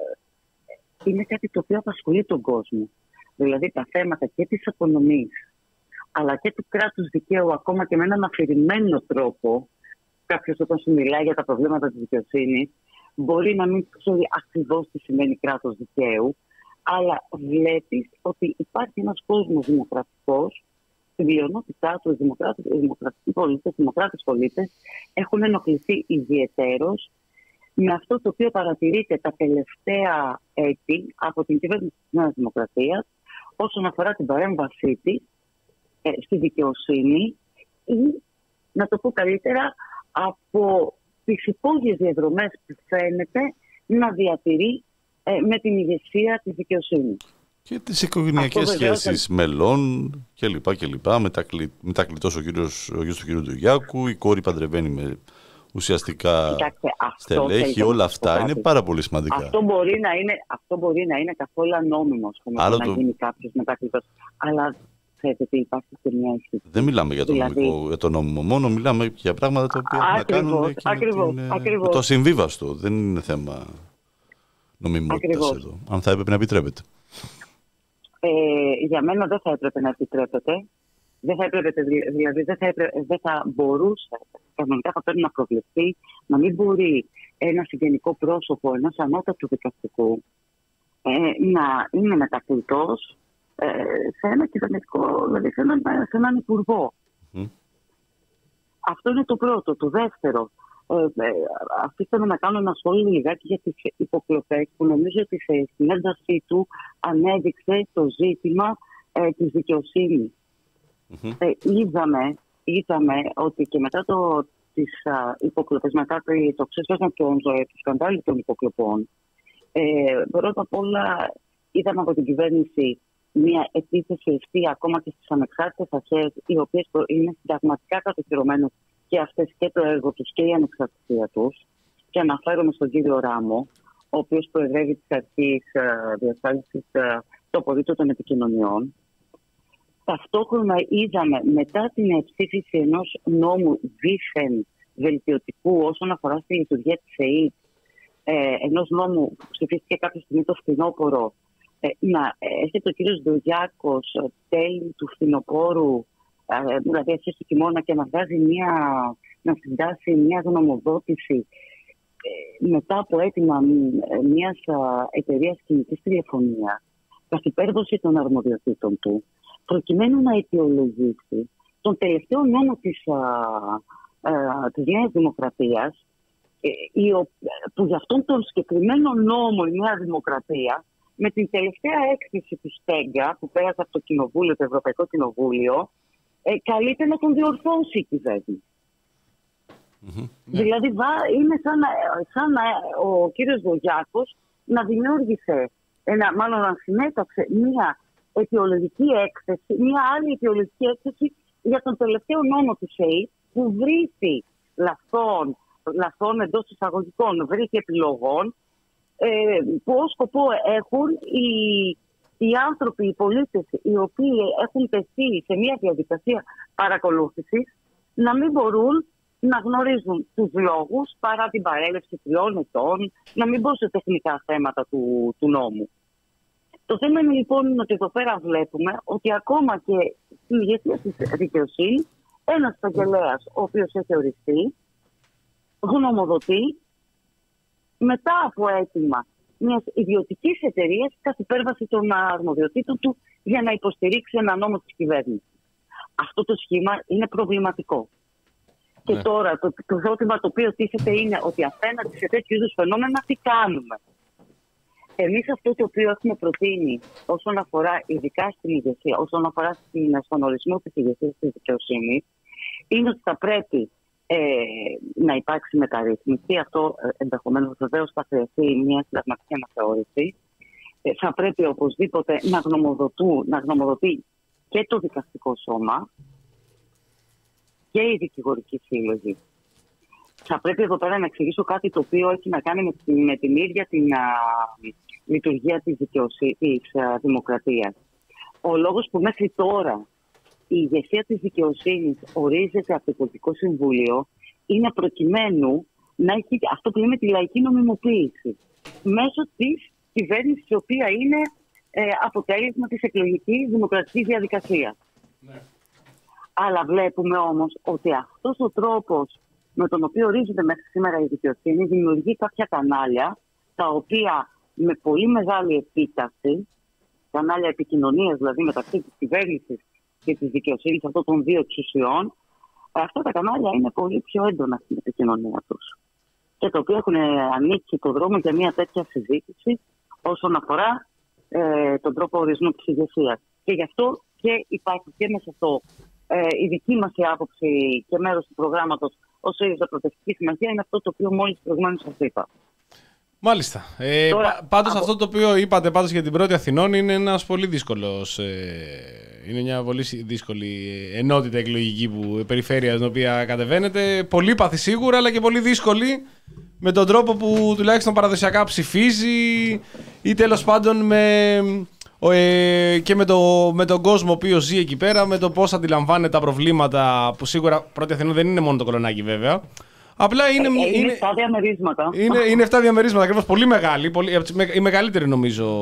ε, είναι κάτι το οποίο απασχολεί τον κόσμο. Δηλαδή τα θέματα και της απονομής αλλά και του κράτους δικαίου, ακόμα και με έναν αφηρημένο τρόπο, κάποιος όταν σου μιλάει για τα προβλήματα της δικαιοσύνης, μπορεί να μην ξέρει ακριβώς τι σημαίνει κράτος δικαίου, αλλά βλέπεις ότι υπάρχει ένας κόσμος δημοκρατικός, στην πλειονότητά του οι δημοκρατικοί πολίτες, οι δημοκράτες πολίτες έχουν ενοχληθεί ιδιαιτέρως με αυτό το οποίο παρατηρείται τα τελευταία έτη από την κυβέρνηση της Νέας Δημοκρατίας όσον αφορά την παρέμβασή της ε, στη δικαιοσύνη ή, να το πω καλύτερα, από τις υπόγειες διαδρομές που φαίνεται να διατηρεί ε, με την ηγεσία της δικαιοσύνης. Και τις οικογενειακές σχέσεις θα... μελών κλπ. κλπ. Μετακλει... Μετακλητός ο κύριος, ο γιος του κύριου Ντογιάκου, η κόρη παντρευαίνει με ουσιαστικά Κοιτάξτε, στελέχη, όλα αυτά είναι πάρα πολύ σημαντικά. Αυτό μπορεί να είναι, αυτό μπορεί να είναι καθόλου ανώμιμο να το... γίνει κάποιος μετακλητός. Αλλά ξέρετε ότι υπάρχει και μια αίσθηση. Δεν μιλάμε για το, δηλαδή... νομικό, για το νόμιμο μόνο, μιλάμε για πράγματα τα οποία έχουν να κάνουν ακριβώς, την, ακριβώς. το ασυμβίβαστο. Δεν είναι θέμα νομιμότητας εδώ. Αν θα έπρεπε να επιτρέπεται. Ε, για μένα δεν θα έπρεπε να επιτρέπεται. Δεν θα έπρεπε, δηλαδή δεν θα, έπρεπε, δεν θα μπορούσε, κανονικά θα πρέπει να προβλεφθεί, να μην μπορεί ένα συγγενικό πρόσωπο ενός ανώτατου δικαστικού ε, να είναι μετακλητός ε, σε ένα κυβερνητικό, δηλαδή σε έναν, σε έναν υπουργό. Mm. Αυτό είναι το πρώτο. Το δεύτερο, ε, ε, αφήστε να κάνω ένα σχόλιο λιγάκι για τις υποκλοπές που νομίζω ότι στην έντασή του ανέδειξε το ζήτημα ε, της δικαιοσύνης. Mm-hmm. Ε, είδαμε, είδαμε ότι και μετά το, τις υποκλοπές, μετά το, το ξέσπασμα του σκανδάλου των υποκλοπών, ε, πρώτα απ' όλα είδαμε από την κυβέρνηση μια επίθεση ευθεία ακόμα και στις ανεξάρτητες αρχές, οι οποίες είναι συνταγματικά κατοχυρωμένες και αυτές και το έργο τους και η ανεξαρτησία τους. Και αναφέρομαι στον κύριο Ράμο, ο οποίος προεδρεύει της αρχής διασφάλισης του απορρίτου των επικοινωνιών. Ταυτόχρονα είδαμε μετά την ψήφιση ενός νόμου δίθεν βελτιωτικού όσον αφορά στη λειτουργία της ΕΕΠ, ε, ενός νόμου που ψηφίστηκε κάποια στιγμή το φθινόπωρο, ε, να έρχεται ο κύριος Ντογιάκος τέλη του φθινοπόρου, ε, δηλαδή αρχές του χειμώνα, και να βγάζει μια, να συντάσει μια γνωμοδότηση ε, μετά από αίτημα μιας εταιρείας κινητής τηλεφωνίας, καθ' υπέρβαση των αρμοδιοτήτων του, προκειμένου να αιτιολογήσει τον τελευταίο νόμο της, α, α, της Νέας Δημοκρατίας, ε, η, που για αυτόν τον συγκεκριμένο νόμο η Νέα Δημοκρατία, με την τελευταία έκθεση του Στέγκα που πέρασε από το Κοινοβούλιο, το Ευρωπαϊκό Κοινοβούλιο, ε, καλείται να τον διορθώσει η κυβέρνηση. Mm-hmm. Δηλαδή είναι σαν, σαν να, ο κύριος Δογιάκος να δημιούργησε, ένα, μάλλον να συνέταξε μια αιτιολογική έκθεση, μια άλλη αιτιολογική έκθεση για τον τελευταίο νόμο του ΣΕΙ, που βρήθη λαθών, λαθών εντός εισαγωγικών, βρήθη επιλογών, ε, που ως σκοπό έχουν οι, οι άνθρωποι, οι πολίτες, οι οποίοι έχουν τεθεί σε μια διαδικασία παρακολούθησης, να μην μπορούν να γνωρίζουν τους λόγους παρά την παρέλευση τριών ετών, να μην μπουν σε τεχνικά θέματα του, του νόμου. Το θέμα είναι λοιπόν ότι εδώ πέρα βλέπουμε ότι ακόμα και στην ηγεσία της δικαιοσύνης, ένας εισαγγελέας ο οποίος έχει οριστεί, γνωμοδοτεί μετά από αίτημα μιας ιδιωτικής εταιρείας καθ' υπέρβαση των αρμοδιοτήτων του για να υποστηρίξει ένα νόμο της κυβέρνησης. Αυτό το σχήμα είναι προβληματικό. Ναι. Και τώρα το, το ερώτημα το οποίο τίθεται είναι ότι απέναντι σε τέτοιου είδους φαινόμενα τι κάνουμε. Εμείς αυτό το οποίο έχουμε προτείνει όσον αφορά ειδικά στην ηγεσία, όσον αφορά στον ορισμό της ηγεσίας της δικαιοσύνης, είναι ότι θα πρέπει ε, να υπάρξει μεταρρύθμιση. Αυτό ε, ενδεχομένως βεβαίως θα χρειαστεί μια συνταγματική αναθεώρηση. Ε, θα πρέπει οπωσδήποτε να, να γνωμοδοτεί και το δικαστικό σώμα και η δικηγορική σύλλογη. Θα πρέπει εδώ πέρα να εξηγήσω κάτι το οποίο έχει να κάνει με την, με την ίδια την α, λειτουργία της, δικαιοσύνης, της α, δημοκρατίας. Ο λόγος που μέχρι τώρα η ηγεσία της δικαιοσύνης ορίζεται από το Πολιτικό Συμβούλιο είναι προκειμένου να έχει αυτό που λέμε τη λαϊκή νομιμοποίηση μέσω της κυβέρνησης, η οποία είναι ε, αποτέλεσμα της εκλογικής δημοκρατικής διαδικασίας. Ναι. Αλλά βλέπουμε όμως ότι αυτός ο τρόπος με τον οποίο ορίζεται μέχρι σήμερα η δικαιοσύνη δημιουργεί κάποια κανάλια τα οποία με πολύ μεγάλη επίταση, κανάλια επικοινωνίας δηλαδή μεταξύ της κυβέρνησης και της δικαιοσύνης αυτών των δύο εξουσιών, αυτά τα κανάλια είναι πολύ πιο έντονα στην επικοινωνία τους. Και τα οποία έχουν ανοίξει το δρόμο για μια τέτοια συζήτηση όσον αφορά ε, τον τρόπο ορισμού της ηγεσίας. Και γι' αυτό και υπάρχει και μέσα στο ε, η δική μας άποψη και μέρος του προγράμματος ως ΣΥΡΙΖΑ Προοδευτική Συμμαχία είναι αυτό το οποίο μόλις προηγουμένως σας είπα. Μάλιστα. Ε, Τώρα, πάντως από... αυτό το οποίο είπατε πάντως για την πρώτη Αθηνών είναι ένας πολύ δύσκολος, ε, είναι μια πολύ δύσκολη ενότητα εκλογική που, περιφέρεια στην οποία κατεβαίνετε. Πολύ πάθη σίγουρα, αλλά και πολύ δύσκολη με τον τρόπο που τουλάχιστον παραδοσιακά ψηφίζει ή τέλος πάντων με, ε, και με, το, με τον κόσμο ο οποίος ζει εκεί πέρα, με το πώς αντιλαμβάνεται τα προβλήματα που σίγουρα πρώτη Αθηνών δεν είναι μόνο το Κολονάκι βέβαια. Απλά είναι. Ε, είναι εφτά διαμερίσματα. Είναι, είναι εφτά διαμερίσματα, ακριβώς. Πολύ μεγάλη. Πολύ, η μεγαλύτερη νομίζω.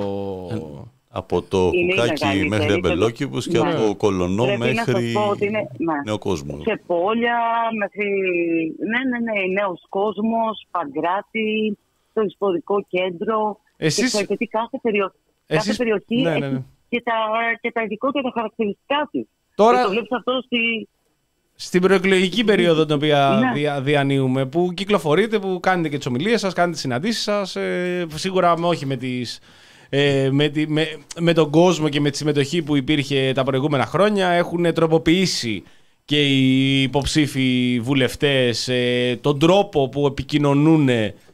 Από το Κουκάκι μέχρι Αμπελόκηπους και ναι. από Κολονό Πρέπει μέχρι είναι, ναι. Νέο Κόσμο. Σε πόλια μέχρι. Ναι, ναι, ναι. Νέος Κόσμος, Παγκράτη, το ιστορικό κέντρο. Εσείς... Και γιατί κάθε, περιο... Εσείς... κάθε περιοχή ναι, ναι, ναι. έχει και τα, και τα ειδικότερα χαρακτηριστικά της. Τώρα... Και το βλέπεις αυτό στη. Στην προεκλογική περίοδο την οποία ναι. δια, διανύουμε, που κυκλοφορείτε, που κάνετε και τις ομιλίες σας, κάνετε τις συναντήσεις σας, ε, σίγουρα όχι με, τις, ε, με, τη, με, με τον κόσμο και με τη συμμετοχή που υπήρχε τα προηγούμενα χρόνια, έχουν τροποποιήσει και οι υποψήφοι βουλευτές ε, τον τρόπο που επικοινωνούν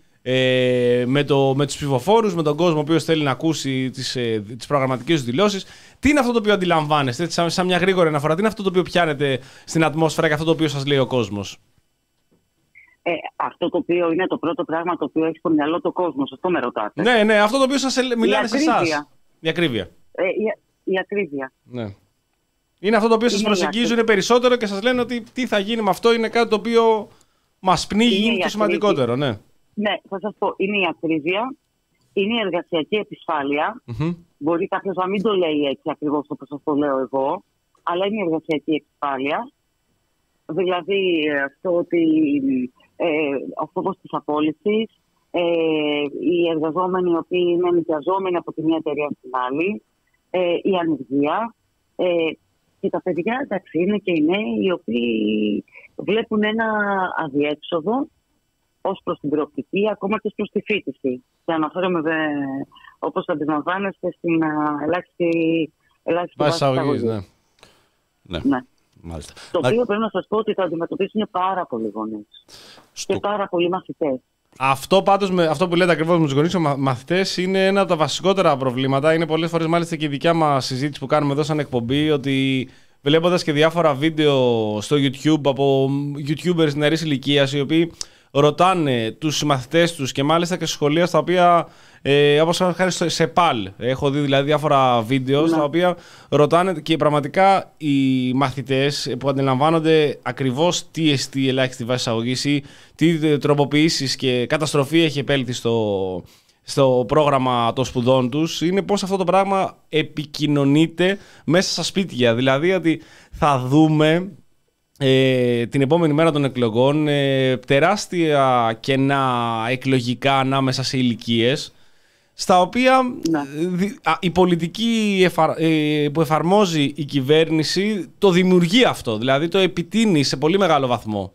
ε, με, το, με τους ψηφοφόρους, με τον κόσμο ο οποίος θέλει να ακούσει τις, ε, τις προγραμματικές του δηλώσεις. Τι είναι αυτό το οποίο αντιλαμβάνεστε, έτσι, σαν, σαν μια γρήγορη αναφορά, τι είναι αυτό το οποίο πιάνετε στην ατμόσφαιρα και αυτό το οποίο σας λέει ο κόσμος? Ε, αυτό το οποίο είναι το πρώτο πράγμα το οποίο έχει στο μυαλό του κόσμου, αυτό με ρωτάτε. Ναι, ναι, αυτό το οποίο σας μιλάνε σε εσάς. Η ακρίβεια. Ε, η, η ακρίβεια. Ναι. Είναι αυτό το οποίο σας προσεγγίζουν περισσότερο και σας λένε ότι τι θα γίνει με αυτό, είναι κάτι το οποίο μας πνίγει, είναι, είναι το σημαντικότερο. Ναι. Ναι, θα σας πω, είναι η ακρίβεια, είναι η εργασιακή επισφάλεια. Mm-hmm. Μπορεί κάποιος να μην το λέει έτσι ακριβώς όπως σας το λέω εγώ, αλλά είναι η εργασιακή επισφάλεια. Δηλαδή αυτό ότι ε, ο φόβος της απόλυσης, ε, οι εργαζόμενοι οι οποίοι είναι νοικιαζόμενοι από τη μία εταιρεία στην άλλη, ε, η ανεργία ε, και τα παιδιά, εντάξει, είναι και οι νέοι οι οποίοι βλέπουν ένα αδιέξοδο ως προς την προοπτική, ακόμα και προς τη φοιτηση. Και αναφέρομαι, δε, όπως αντιλαμβάνεστε, στην ελάχιστη βάση αγωγής. Ναι. Ναι. Ναι. Μάλιστα. Το Να... οποίο πρέπει να σας πω ότι θα αντιμετωπίσουν πάρα πολλοί γονείς Στο... και πάρα πολλοί μαθητές. Αυτό πάντως, με, αυτό που λέτε ακριβώς με τους γονείς και μαθητές είναι ένα από τα βασικότερα προβλήματα. Είναι πολλές φορές μάλιστα και η δικιά μας συζήτηση που κάνουμε εδώ σαν εκπομπή, ότι βλέποντας και διάφορα βίντεο στο YouTube από YouTubers νεαρής ηλικίας, οι οποίοι ρωτάνε τους μαθητές τους και μάλιστα και σε σχολεία στα οποία, ε, όπως χάρη σε ΠΑΛ, έχω δει δηλαδή διάφορα βίντεο ναι. στα οποία ρωτάνε και πραγματικά οι μαθητές που αντιλαμβάνονται ακριβώς τι εστί ελάχιστη βάση εισαγωγής ή τι τροποποιήσεις και καταστροφή έχει επέλθει στο, στο πρόγραμμα των σπουδών τους, είναι πώς αυτό το πράγμα επικοινωνείται μέσα στα σπίτια. Δηλαδή ότι θα δούμε Ε, την επόμενη μέρα των εκλογών ε, τεράστια κενά εκλογικά ανάμεσα σε ηλικίες, στα οποία ναι. δι, α, η πολιτική εφα, ε, που εφαρμόζει η κυβέρνηση το δημιουργεί αυτό, δηλαδή το επιτείνει σε πολύ μεγάλο βαθμό.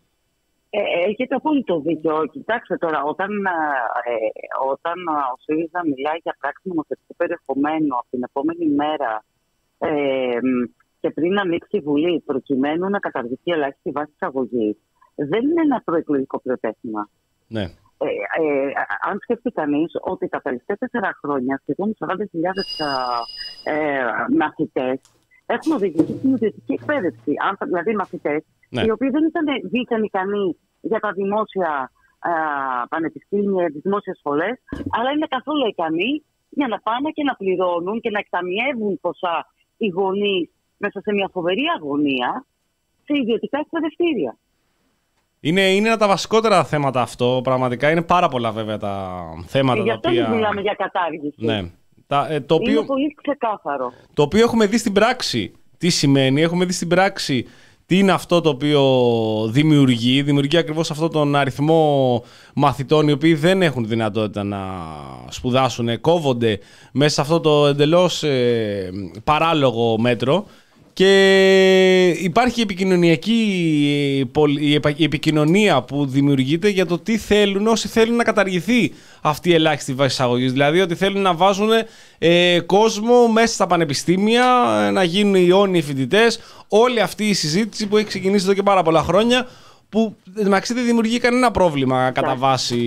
Ε, έχετε απόλυτο δίκιο. Κοιτάξτε τώρα, όταν, ε, όταν ο ΣΥΡΙΖΑ μιλάει για πράξη νομοθετικού περιεχομένου από την επόμενη μέρα ε, και πριν ανοίξει η Βουλή, προκειμένου να καταργηθεί η ελάχιστη βάση εισαγωγής, δεν είναι ένα προεκλογικό προτέχνημα. Ναι. Ε, ε, αν σκεφτεί κανείς ότι τα τελευταία τέσσερα χρόνια σχεδόν σαράντα χιλιάδες ε, μαθητές έχουν οδηγηθεί στην ιδιωτική εκπαίδευση. Αν, δηλαδή μαθητές ναι. οι οποίοι δεν ήταν δίθεν ικανοί για τα δημόσια ε, πανεπιστήμια, τις δημόσιες σχολές, αλλά είναι καθόλου ικανοί για να πάνε και να πληρώνουν και να εκταμιεύουν ποσά οι γονείς μέσα σε μια φοβερή αγωνία σε ιδιωτικά εκπαιδευτήρια. Είναι, είναι ένα από τα βασικότερα θέματα αυτό. Πραγματικά είναι πάρα πολλά βέβαια τα θέματα. Γι' αυτό οποία... μιλάμε για κατάργηση. Ναι. Τα, ε, το οποίο... Είναι πολύ ξεκάθαρο. Το οποίο έχουμε δει στην πράξη. Τι σημαίνει, έχουμε δει στην πράξη τι είναι αυτό το οποίο δημιουργεί. Δημιουργεί ακριβώς αυτόν τον αριθμό μαθητών οι οποίοι δεν έχουν δυνατότητα να σπουδάσουν, κόβονται μέσα σε αυτό το εντελώς ε, παράλογο μέτρο. Και υπάρχει η επικοινωνιακή η επικοινωνία που δημιουργείται για το τι θέλουν όσοι θέλουν να καταργηθεί αυτή η ελάχιστη βάση εισαγωγής. Δηλαδή ότι θέλουν να βάζουν ε, κόσμο μέσα στα πανεπιστήμια, να γίνουν οι αιώνιοι φοιτητές. Όλη αυτή η συζήτηση που έχει ξεκινήσει εδώ και πάρα πολλά χρόνια, που μεταξύ δεν δημιουργεί κανένα πρόβλημα κατά βάση.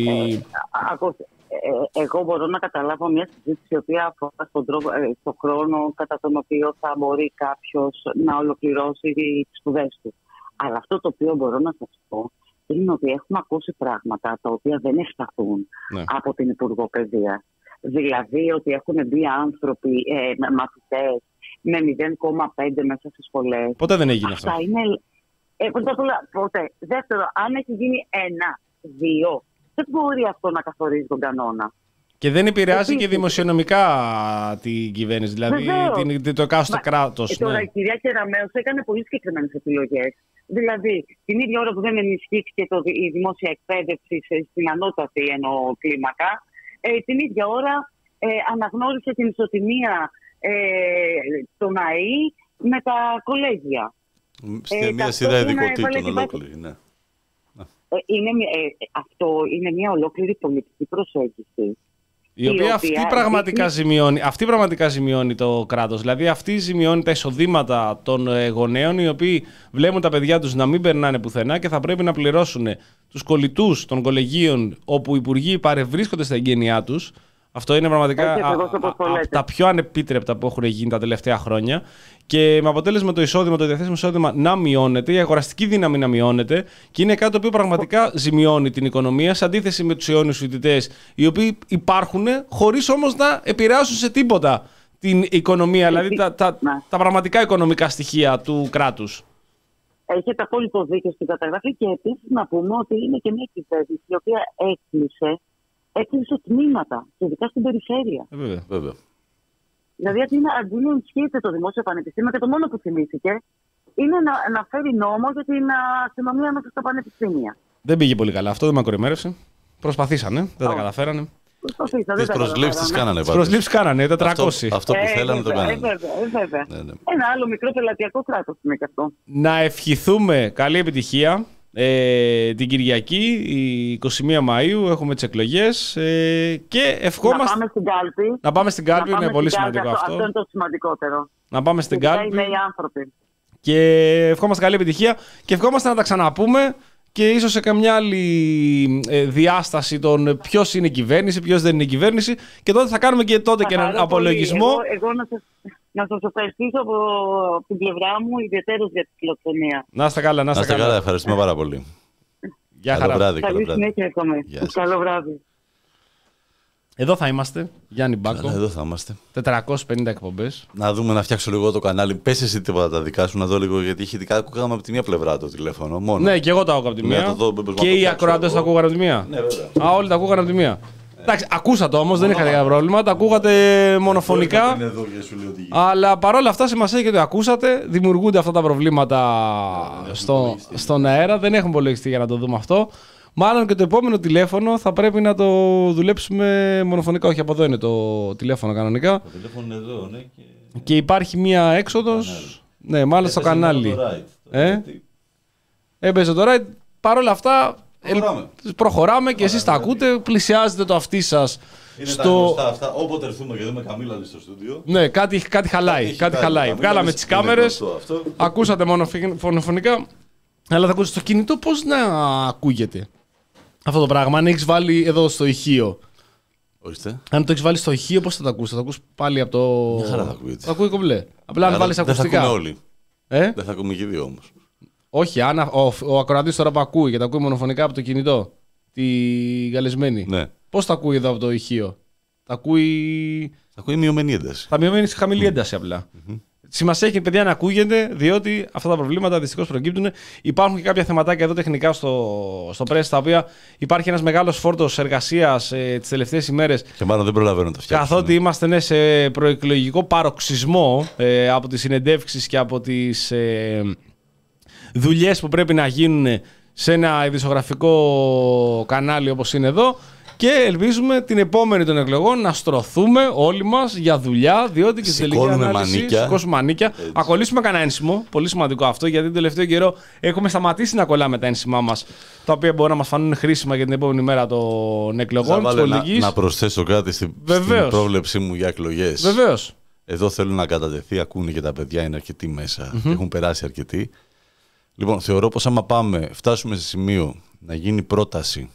Ε, εγώ μπορώ να καταλάβω μια συζήτηση η οποία αφορά στον τρόπο, ε, στον χρόνο κατά τον οποίο θα μπορεί κάποιος να ολοκληρώσει τις σπουδές του. Αλλά αυτό το οποίο μπορώ να σας πω είναι ότι έχουμε ακούσει πράγματα τα οποία δεν ευσταθούν ναι. από την Υπουργό Παιδείας. Δηλαδή ότι έχουν μπει άνθρωποι, ε, μαθητές με μηδέν κόμμα πέντε μέσα στις σχολές. Ποτέ δεν έγινε αυτό. Αυτά είναι, ε, πρώτα απ' όλα, ποτέ. Δεύτερο, αν έχει γίνει ένα, δύο, δεν μπορεί αυτό να καθορίζει τον κανόνα. Και δεν επηρεάζει Επίσης, και δημοσιονομικά την κυβέρνηση, δηλαδή την, το εκάστοτε κράτος. Ε, τώρα ναι. η κυρία Κεραμέως έκανε πολύ συγκεκριμένες επιλογές. Δηλαδή, την ίδια ώρα που δεν ενισχύθηκε το, η δημόσια εκπαίδευση στην ανώτατη εννοώ κλίμακα, ε, την ίδια ώρα ε, αναγνώρισε την ισοτιμία ε, των ΑΕΗ με τα κολέγια. Σε ε, μια σειρά ειδικοτήτων ολόκληρη, ναι. Ε, είναι, ε, αυτό είναι μια ολόκληρη πολιτική προσέγγιση. Η οποία, η οποία αυτή, πραγματικά δείχνει... ζημιώνει, αυτή πραγματικά ζημιώνει το κράτος. Δηλαδή αυτή ζημιώνει τα εισοδήματα των γονέων, οι οποίοι βλέπουν τα παιδιά τους να μην περνάνε πουθενά και θα πρέπει να πληρώσουν τους κολλητούς των κολεγίων όπου οι υπουργοί παρευρίσκονται στα εγγένειά τους. Αυτό είναι πραγματικά από τα πιο ανεπίτρεπτα που έχουν γίνει τα τελευταία χρόνια. Και με αποτέλεσμα το εισόδημα, το διαθέσιμο εισόδημα να μειώνεται, η αγοραστική δύναμη να μειώνεται, και είναι κάτι το οποίο πραγματικά ζημιώνει την οικονομία, σε αντίθεση με τους αιώνιους φοιτητές, οι οποίοι υπάρχουν χωρίς όμως να επηρεάσουν σε τίποτα την οικονομία, δηλαδή τα, τα, τα πραγματικά οικονομικά στοιχεία του κράτους. Έχετε απόλυτο δίκιο στην καταγραφή, και επίσης να πούμε ότι είναι και μια κυβέρνηση η οποία έκλεισε έκλεισε τμήματα, ειδικά στην περιφέρεια. Ε, βέβαια. Βέβαια. Δηλαδή, αντί να, αντί να ενισχύεται το δημόσιο πανεπιστήμιο, και το μόνο που θυμήθηκε είναι να, να φέρει νόμο για την αστυνομία μέσα στα πανεπιστήμια. Δεν πήγε πολύ καλά. Αυτό δεν μακροημέρευσε. Προσπαθήσανε, δεν oh. τα καταφέρανε. Τις προσλήψεις κάνανε. Τις προσλήψεις κάνανε, τετρακόσια. Αυτό, αυτό που ε, θέλανε το κάνανε. Ε, βέβαια, ε, βέβαια. Ναι, ναι. Ένα άλλο μικρό πελατειακό κράτος είναι και αυτό. Να ευχηθούμε καλή επιτυχία. Ε, την Κυριακή, η είκοσι μία Μαΐου, έχουμε τις εκλογές ε, και ευχόμαστε... Να πάμε στην κάλπη. Να πάμε στην κάλπη, είναι πολύ σημαντικό αυτό. Αυτό είναι το σημαντικότερο. Να πάμε στην κάλπη. Είναι οι άνθρωποι. Και ευχόμαστε καλή επιτυχία και ευχόμαστε να τα ξαναπούμε και ίσως σε καμιά άλλη ε, διάσταση των ποιος είναι η κυβέρνηση, ποιος δεν είναι η κυβέρνηση και τότε θα κάνουμε και τότε θα και έναν πολύ. απολογισμό. Εγώ, εγώ να σας... Να σας ευχαριστήσω από την πλευρά μου, ιδιαίτερως για τη φιλοξενία. Να είστε καλά, να είστε καλά. καλά. Ευχαριστούμε πάρα πολύ. Γεια καλό χαρά. βράδυ. Καλή συνέχεια ακόμα. Καλό βράδυ. Εδώ θα είμαστε, Γιάννη Μπάκο. Εδώ θα είμαστε. τετρακόσιες πενήντα εκπομπές. Να δούμε, να φτιάξω λίγο το κανάλι. Πες εσύ τίποτα τα δικά σου, να δω λίγο. Γιατί ηχητικά ακούγαμε από τη μία πλευρά το τηλέφωνο. Μόνο. Ναι, και εγώ τα ακούω από τη μία. Δω, και οι ακροατές τα ακούγαν από τη μία. Ναι, βέβαια. Α, όλοι τα ακούγαν από τη μία. Εντάξει, ακούσατε όμως, δεν είχατε κανένα πρόβλημα. Τα ακούγατε μονοφωνικά. Αλλά παρόλα αυτά, σημασία έχει ότι ακούσατε. Δημιουργούνται αυτά τα προβλήματα στο, στον αέρα. Δεν έχουμε υπολογιστεί για να το δούμε αυτό. Μάλλον και το επόμενο τηλέφωνο θα πρέπει να το δουλέψουμε μονοφωνικά. Όχι, από εδώ είναι το τηλέφωνο κανονικά. Το τηλέφωνο είναι εδώ, ναι. Και, και υπάρχει μία έξοδος. Ναι, μάλλον στο κανάλι. Ε? Έπαιζε το right. Παρ' όλα αυτά. Προχωράμε, Προχωράμε και εσείς τα ακούτε, πλησιάζετε το αυτί σας. Είναι στο... τα γνωστά αυτά, όποτε έρθουμε και δούμε Καμίλα στο στούντιο. Ναι, κάτι, κάτι χαλάει, κάτι, κάτι χαλάει. Βγάλαμε τις κάμερες, ακούσατε μονοφωνικά, αλλά θα ακούσετε στο κινητό πώς να ακούγεται αυτό το πράγμα. Αν έχεις βάλει εδώ στο ηχείο. Ορίστε. Αν το έχεις βάλει στο ηχείο, πώς θα το ακούσεις, θα το ακούσεις πάλι από το... Μια χαρά θα ακούγεται. Θα ακούει κομπλέ. Απλά αν βάλεις ακουστικά. Δεν θα ακούμε όλοι. Ε? Δεν θα ακούμε και δύο όμως. Όχι, αν ο, ο ακροατής τώρα που ακούει και τα ακούει μονοφωνικά από το κινητό, τη καλεσμένη. Ναι. Πώς τα ακούει εδώ από το ηχείο, τα ακούει. Θα ακούει μειωμένη ένταση. Θα μειωμένη χαμηλή ένταση απλά. Mm-hmm. Σημασία έχει, παιδιά, να ακούγεται, διότι αυτά τα προβλήματα δυστυχώς προκύπτουν. Υπάρχουν και κάποια θεματάκια εδώ τεχνικά στο, στο press, τα οποία υπάρχει ένας μεγάλος φόρτος εργασίας ε, τις τελευταίες ημέρες. Και μάλλον δεν προλαβαίνω να τα φτιάξω. Καθότι είμαστε ναι, σε προεκλογικό παροξισμό ε, από τις συνεντεύξεις και από τις. Ε, δουλειές που πρέπει να γίνουν σε ένα ειδησογραφικό κανάλι όπως είναι εδώ και ελπίζουμε την επόμενη των εκλογών να στρωθούμε όλοι μας για δουλειά, διότι και στην τελική ανάλυση σηκώσουμε μανίκια, να κολλήσουμε κανένα ένσημο, πολύ σημαντικό αυτό, γιατί τον τελευταίο καιρό έχουμε σταματήσει να κολλάμε τα ένσημά μας, τα οποία μπορεί να μας φανούν χρήσιμα για την επόμενη μέρα των εκλογών της πολιτικής. Να, να προσθέσω κάτι στην, στην πρόβλεψή μου για εκλογές. Βεβαίως. Εδώ θέλω να κατατεθεί, ακούνε και τα παιδιά, είναι αρκετοί μέσα, mm-hmm. έχουν περάσει αρκετοί. Λοιπόν, θεωρώ πως άμα πάμε, φτάσουμε σε σημείο να γίνει πρόταση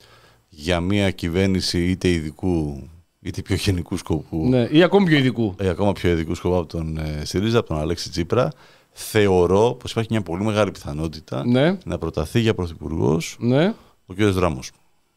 για μια κυβέρνηση είτε ειδικού είτε πιο γενικού σκοπού. Ναι, ή ακόμα πιο ειδικού. Ή ακόμα πιο ειδικού σκοπού από τον ε, ΣΥΡΙΖΑ, από τον Αλέξη Τσίπρα. Θεωρώ πως υπάρχει μια πολύ μεγάλη πιθανότητα ναι. να προταθεί για πρωθυπουργός ναι. ο κ. Δράμος.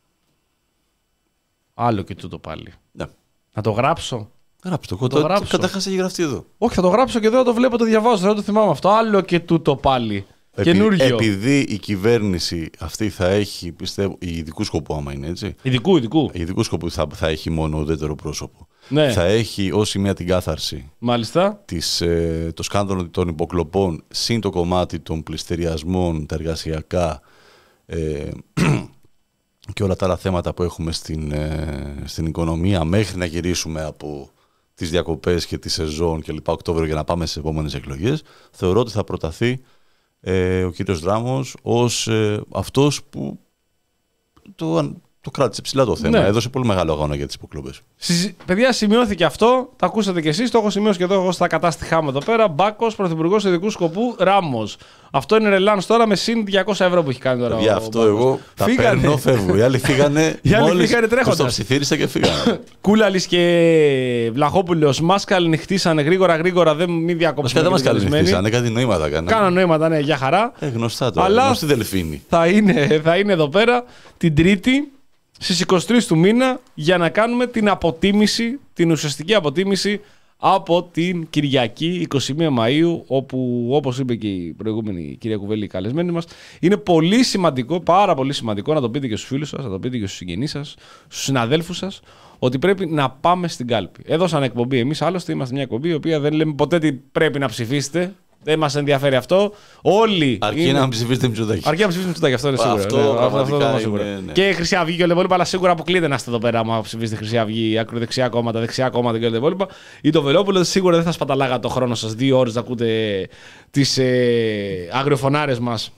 Άλλο και τούτο πάλι. Ναι. Να το γράψω. Γράψτε το. το, το καταρχάς έχει γραφτεί εδώ. Όχι, θα το γράψω και εδώ το βλέπω, το διαβάζω. Δεν το θυμάμαι αυτό. Άλλο και τούτο πάλι. Επει, επειδή η κυβέρνηση αυτή θα έχει, πιστεύω, ειδικού σκοπού, άμα είναι έτσι. Ειδικού, ειδικού. Ειδικού σκοπού θα, θα έχει μόνο ουδέτερο πρόσωπο. Ναι. Θα έχει ως σημεία την κάθαρση. Μάλιστα. Της, ε, το σκάνδαλο των υποκλοπών, συν το κομμάτι των πληστηριασμών, τα εργασιακά ε, και όλα τα άλλα θέματα που έχουμε στην, ε, στην οικονομία, μέχρι να γυρίσουμε από τις διακοπές και τη σεζόν και λοιπά Οκτώβριο για να πάμε στις επόμενες εκλογές. Θεωρώ ότι θα προταθεί Ε, ο κύριος Δράμος ως ε, αυτός που το, το κράτησε ψηλά το θέμα. Ναι. Έδωσε πολύ μεγάλο αγώνα για τις υποκλοπές. Συ, παιδιά, σημειώθηκε αυτό. Το ακούσατε κι εσείς. Το έχω σημειώσει και εδώ εγώ στα κατάστοιχά μου εδώ πέρα. Μπάκος, πρωθυπουργός ειδικού σκοπού, Ράμος. Αυτό είναι ρελάνος τώρα με συν διακόσια ευρώ που έχει κάνει τώρα. Για αυτό εγώ τα παίρνω, φεύγω. Οι άλλοι φύγανε. Οι άλλοι φύγανε τρέχοντας. Το ψιθύρισα και φύγανε. Κούλαλης και Βλαχόπουλος μας καληνυχτήσανε γρήγορα γρήγορα. Δεν μη διακόψουμε. Δεν μας καληνυχτήσανε, κάτι νοήματα έκαναν. Κάναν νοήματα, ναι, για χαρά. Ε, γνωστά τώρα. Αλλά γνωστή δελφίνη. Θα είναι, θα είναι εδώ πέρα την Τρίτη στις εικοστή τρίτη του μήνα για να κάνουμε την αποτίμηση, την ουσιαστική αποτίμηση από την Κυριακή εικοστή πρώτη Μαΐου, όπου όπως είπε και η προηγούμενη κυρία Κουβέλη, η καλεσμένη μας, είναι πολύ σημαντικό, πάρα πολύ σημαντικό να το πείτε και στους φίλους σας, να το πείτε και στους συγγενείς σας, στους συναδέλφους σας, ότι πρέπει να πάμε στην κάλπη. Έδωσαν εκπομπή. Εμείς άλλωστε είμαστε μια εκπομπή η οποία δεν λέμε ποτέ τι πρέπει να ψηφίσετε. Δεν μας ενδιαφέρει αυτό. Όλοι. Αρκεί είναι... να ψηφίσετε Μητσοτάκη. Αρκεί να ψηφίσετε Μητσοτάκη. Αυτό είναι σίγουρο. Αυτό, ναι, αυτό, αυτό είναι, σίγουρο. ναι. Και Χρυσή Αυγή και όλα τα υπόλοιπα, αλλά σίγουρα αποκλείεται να είστε εδώ πέρα. Αν ψηφίσετε Χρυσή Αυγή, ακροδεξιά κόμματα, δεξιά κόμματα και όλα τα υπόλοιπα. Ή το Βελόπουλο, σίγουρα δεν θα σπαταλάγατε το χρόνο σας δύο ώρες να ακούτε τις ε, αγριοφωνάρες μας.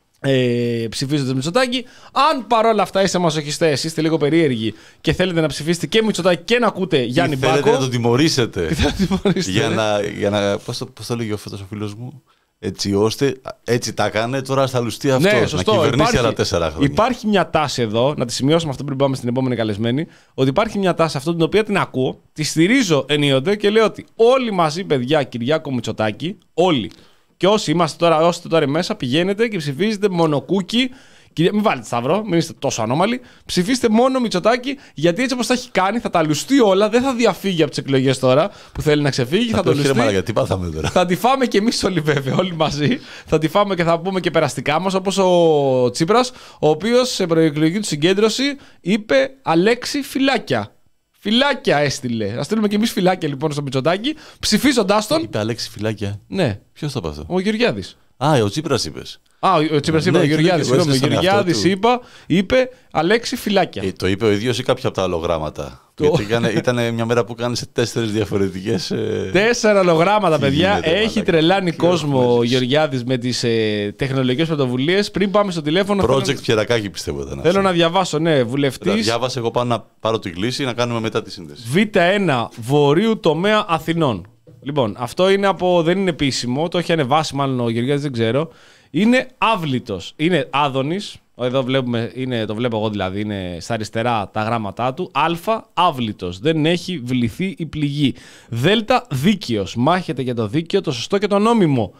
Ε, ψηφίζοντα Μητσοτάκη. Αν παρόλα αυτά είστε μασοχιστές, είστε λίγο περίεργοι και θέλετε να ψηφίσετε και Μητσοτάκη και να ακούτε Γιάννη Μπάκο. Θέλετε να τον τιμωρήσετε. τιμωρήσετε για να, για να, πώς, το, πώς το λέγει ο φέτος ο φίλος μου, έτσι ώστε, έτσι τα έκανε, τώρα θα λουστεί αυτό. Ναι, να κυβερνήσει υπάρχει, άλλα τέσσερα χρόνια. Υπάρχει μια τάση εδώ, να τη σημειώσουμε αυτό πριν πάμε στην επόμενη καλεσμένη, ότι υπάρχει μια τάση αυτό την οποία την ακούω, τη στηρίζω ενίοτε και λέω ότι όλοι μαζί, παιδιά, Κυριάκο Μητσοτάκη, όλοι. Και όσοι είμαστε τώρα, όσοι είστε τώρα μέσα, πηγαίνετε και ψηφίζετε μονοκούκι. Μην βάλετε σταυρό, μην είστε τόσο ανώμαλοι. Ψηφίστε μόνο Μητσοτάκη, γιατί έτσι όπως τα έχει κάνει θα τα λουστεί όλα. Δεν θα διαφύγει από τις εκλογές τώρα που θέλει να ξεφύγει. Θα, θα το λουστεί. Μάρα, γιατί πάθαμε τώρα. Θα τη φάμε και εμείς όλοι, βέβαια, όλοι μαζί. Θα τη φάμε και θα πούμε και περαστικά μας, όπως ο Τσίπρας, ο οποίος σε προεκλογική του συγκέντρωση είπε Αλέξη φυλάκια. Φυλάκια έστειλε. Α στείλουμε και εμείς φυλάκια λοιπόν στο Μητσοτάκη, ψηφίζοντάς τον. Είπε Αλέξη φυλάκια. Ναι. Ποιος το είπε αυτό? Ο Γεωργιάδης. Α, ο Τσίπρας είπες. Α, ο Τσίπρας είπε, ναι, ο Γεωργιάδης. Συγγνώμη, ο Γεωργιάδης είπα, είπε Αλέξη φυλάκια. Ε, το είπε ο ίδιος ή κάποια από τα ολογράμματα? Το... Γιατί ήταν, ήταν μια μέρα που κάνει σε τέσσερις διαφορετικές. Ε... Τέσσερα ολογράμματα, παιδιά. Γίνεται, έχει μαλάκα. Τρελάνει κόσμο ο Γεωργιάδης με τις ε, τεχνολογικές πρωτοβουλίες. Πριν πάμε στο τηλέφωνο. Project θέλω... Πιερακάκη πιστεύω ήταν. Θέλω να διαβάσω, ναι, βουλευτής. Διάβασε, εγώ πάω να πάρω τη κλίση να κάνουμε μετά τη σύνδεση. Β ένα Βορείου τομέα Αθηνών. Λοιπόν, αυτό είναι από, δεν είναι επίσημο, το έχει ανεβάσει μάλλον ο Γεωργιάδης, δεν ξέρω. Είναι άβλητος. Είναι Άδωνης. Εδώ βλέπουμε, είναι, το βλέπω εγώ δηλαδή, είναι στα αριστερά τα γράμματά του. Α, άβλητος. Δεν έχει βληθεί η πληγή. Δ, δίκαιος. Μάχεται για το δίκαιο, το σωστό και το νόμιμο.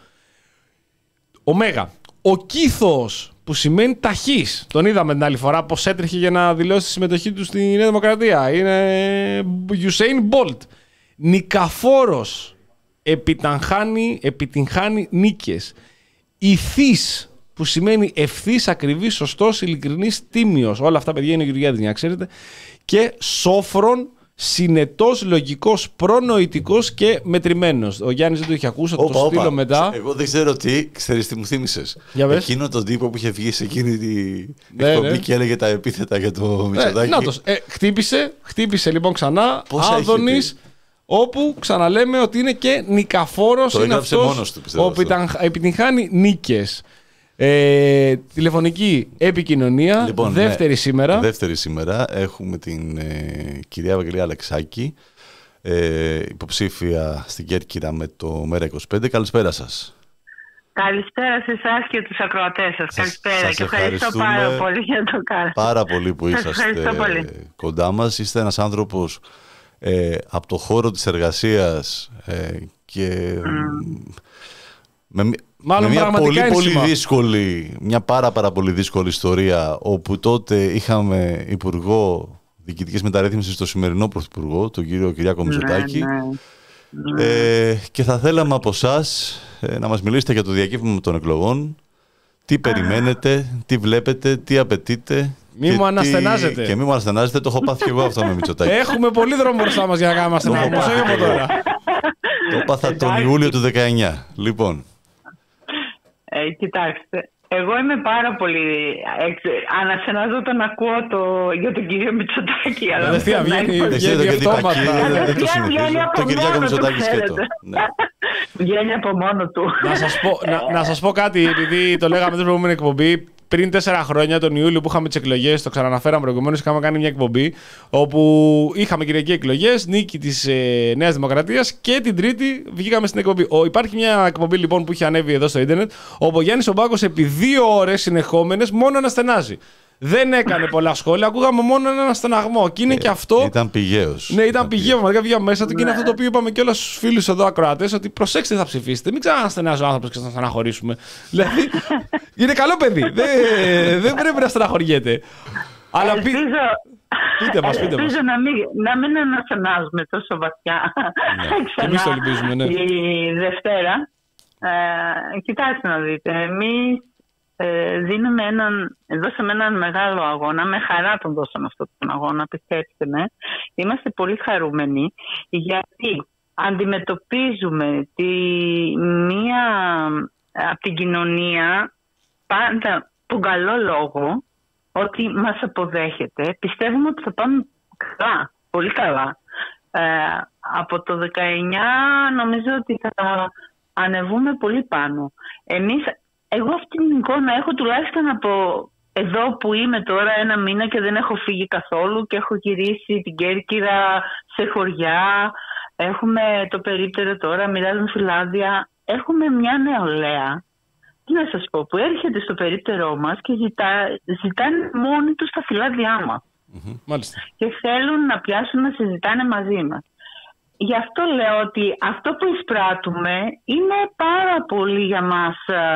Ω, ο κύθος, που σημαίνει ταχύς. Τον είδαμε την άλλη φορά πως έτρεχε για να δηλώσει τη συμμετοχή του στη Νέα Δημοκρατία. Είναι Usain Bolt. Νικαφόρος. Επιτυγχάνει, επιτυγχάνει νίκες. Ηθής, που σημαίνει ευθύς, ακριβής, σωστός, ειλικρινής, τίμιος. Όλα αυτά, παιδιά, είναι Γεωργιάδης, για να ξέρετε. Και σόφρον, συνετός, λογικός, προνοητικός και μετρημένος. Ο Γιάννης δεν το είχε ακούσει, θα το στείλω όπα. μετά. Εγώ δεν ξέρω τι, ξέρεις τι μου θύμισες. Εκείνο τον τύπο που είχε βγει σε εκείνη την ναι, εκπομπή ναι. και έλεγε τα επίθετα για το Μητσοτάκη. Ναι, νάτος, ε, χτύπησε, χτύπησε λοιπόν ξανά. Άδωνης. Όπου ξαναλέμε ότι είναι και νικαφόρος, είναι αυτός μόνος του, πιστεύω, που επιτυγχάνει νίκες. Ε, τηλεφωνική επικοινωνία, λοιπόν, δεύτερη ναι, σήμερα. Δεύτερη σήμερα έχουμε την ε, κυρία Ευαγγελία Αλεξάκη, ε, υποψήφια στην Κέρκυρα με το Μέρα είκοσι πέντε. Καλησπέρα σας. Καλησπέρα σε εσάς και τους ακροατές σας. Καλησπέρα σας και ευχαριστώ πάρα πολύ για το κάνετε. Πάρα πολύ που είσαστε κοντά μας. Είστε ένας άνθρωπος Ε, από το χώρο της εργασίας ε, και mm. με, με μια πολύ πολύ δύσκολη, μια πάρα πάρα πολύ δύσκολη ιστορία, όπου τότε είχαμε υπουργό διοικητικής μεταρρύθμισης στο σημερινό πρωθυπουργό, τον κύριο Κυριάκο Μητσοτάκη. Ναι, ναι. Ε, και θα θέλαμε από εσάς ε, να μας μιλήσετε για το διακύβευμα των εκλογών. Τι περιμένετε, τι βλέπετε, τι απαιτείτε. Μη μου αναστενάζετε. Και μη μου αναστενάζετε, το έχω πάθει και εγώ αυτό με Μητσοτάκη. Έχουμε πολύ δρόμο μπροστά μας για να κάνουμε αναστενάζουμε. Όχι από τώρα. Το έπαθα τον Ιούλιο του δεκαεννιά. Λοιπόν. Ε, κοιτάξτε, εγώ είμαι πάρα πολύ. Αναστενάζω όταν ακούω το, για τον κύριο Μητσοτάκη. Αδευθεία βγαίνει αυτόματα. Το Κυριάκο Μητσοτάκη σκέτο. Βγαίνει από μόνο του. Να σας πω κάτι, επειδή το λέγαμε την προηγούμενη εκπομπή. Πριν τέσσερα χρόνια, τον Ιούλιο που είχαμε τις εκλογές, το ξαναναφέραμε προηγουμένως, είχαμε κάνει μια εκπομπή όπου είχαμε κυριακή εκλογές, νίκη της ε, Νέας Δημοκρατίας και την Τρίτη βγήκαμε στην εκπομπή. Ο, υπάρχει μια εκπομπή λοιπόν που είχε ανέβει εδώ στο ίντερνετ, όπου ο Γιάννης ο Μπάκος επί δύο ώρες συνεχόμενες μόνο αναστενάζει. Δεν έκανε πολλά σχόλια, ακούγαμε μόνο έναν στεναγμό. Και είναι ε, και αυτό. Ήταν πηγαίος. Ναι, ήταν πηγαίο. Πραγματικά βγήκαμε μέσα του και είναι αυτό το οποίο είπαμε και όλα στους φίλους εδώ ακροατές, ότι προσέξτε, θα ψηφίσετε. Μην ξαναστενάζει ο άνθρωπος και θα στεναχωρήσουμε. Δηλαδή, είναι καλό παιδί. Δεν, δεν πρέπει να στεναχωριέται. Αλλά ελπίζω, πείτε μας, πείτε ελπίζω μας. να μην, να μην αναστενάζουμε τόσο βαθιά. Ναι. Εμείς το ελπίζουμε, ναι. Η Δευτέρα. Ε, κοιτάξτε να δείτε, εμείς ε, δίνουμε έναν, δώσαμε έναν μεγάλο αγώνα, με χαρά τον δώσαμε αυτόν τον αγώνα, πιστέψτε με. Είμαστε πολύ χαρούμενοι γιατί αντιμετωπίζουμε τη, μία από την κοινωνία πάντα τον καλό λόγο ότι μας αποδέχεται. Πιστεύουμε ότι θα πάμε καλά, πολύ καλά. Ε, από το δεκαεννιά νομίζω ότι θα ανεβούμε πολύ πάνω. Εμείς, εγώ αυτή την εικόνα έχω τουλάχιστον από εδώ που είμαι τώρα ένα μήνα και δεν έχω φύγει καθόλου και έχω γυρίσει την Κέρκυρα σε χωριά. Έχουμε το περίπτερο τώρα, μοιράζουν φυλάδια. Έχουμε μια νεολαία, τι να σας πω, που έρχεται στο περίπτερό μας και ζητά, ζητάνε μόνοι τους τα φυλάδια μας. Mm-hmm, μάλιστα. Και θέλουν να πιάσουν να συζητάνε μαζί μας. Γι' αυτό λέω ότι αυτό που εισπράττουμε είναι πάρα πολύ για μας,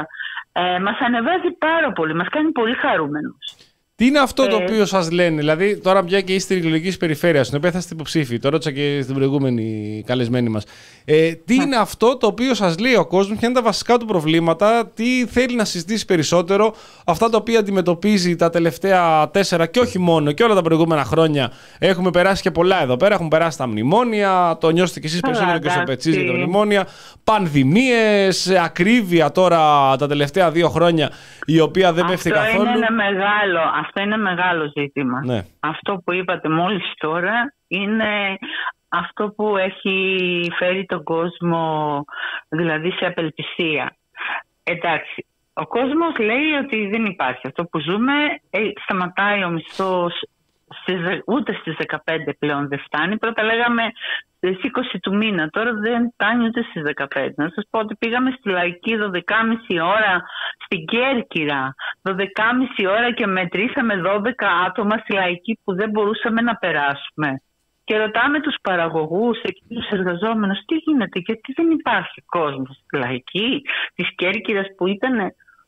ε, μας ανεβάζει πάρα πολύ, μας κάνει πολύ χαρούμενους. Τι είναι αυτό ε, το οποίο σας λένε, δηλαδή τώρα πια και είστε εκλογικής περιφέρειας, στην οποία θα είστε υποψήφοι, το ρώτησα και στην προηγούμενη καλεσμένη μας. Ε, τι είναι αυτό το οποίο σας λέει ο κόσμος, ποια είναι τα βασικά του προβλήματα, τι θέλει να συζητήσει περισσότερο, αυτά τα οποία αντιμετωπίζει τα τελευταία τέσσερα και όχι μόνο, και όλα τα προηγούμενα χρόνια. Έχουμε περάσει και πολλά εδώ πέρα, έχουμε περάσει τα μνημόνια, το νιώσετε κι εσείς περισσότερο και στο Πετσής για τα μνημόνια, πανδημίες, ακρίβεια τώρα τα τελευταία δύο χρόνια, η οποία δεν πέφτει καθόλου. Είναι ένα μεγάλο, αυτό είναι μεγάλο ζήτημα. Ναι. Αυτό που είπατε μόλις τώρα είναι αυτό που έχει φέρει τον κόσμο δηλαδή σε απελπισία. Εντάξει, ο κόσμος λέει ότι δεν υπάρχει αυτό που ζούμε, ε, σταματάει ο μισθός στις, ούτε στις δεκαπέντε πλέον δεν φτάνει. Πρώτα λέγαμε στις είκοσι του μήνα, τώρα δεν φτάνει ούτε στις δεκαπέντε. Να σας πω ότι πήγαμε στη Λαϊκή δώδεκα και μισή ώρα, στην Κέρκυρα δώδεκα και μισή ώρα και μετρήσαμε δώδεκα άτομα στη Λαϊκή που δεν μπορούσαμε να περάσουμε. Και ρωτάμε τους παραγωγούς, εκείνους τους εργαζόμενους, τι γίνεται, γιατί δεν υπάρχει κόσμος στη Λαϊκή της Κέρκυρας που ήταν,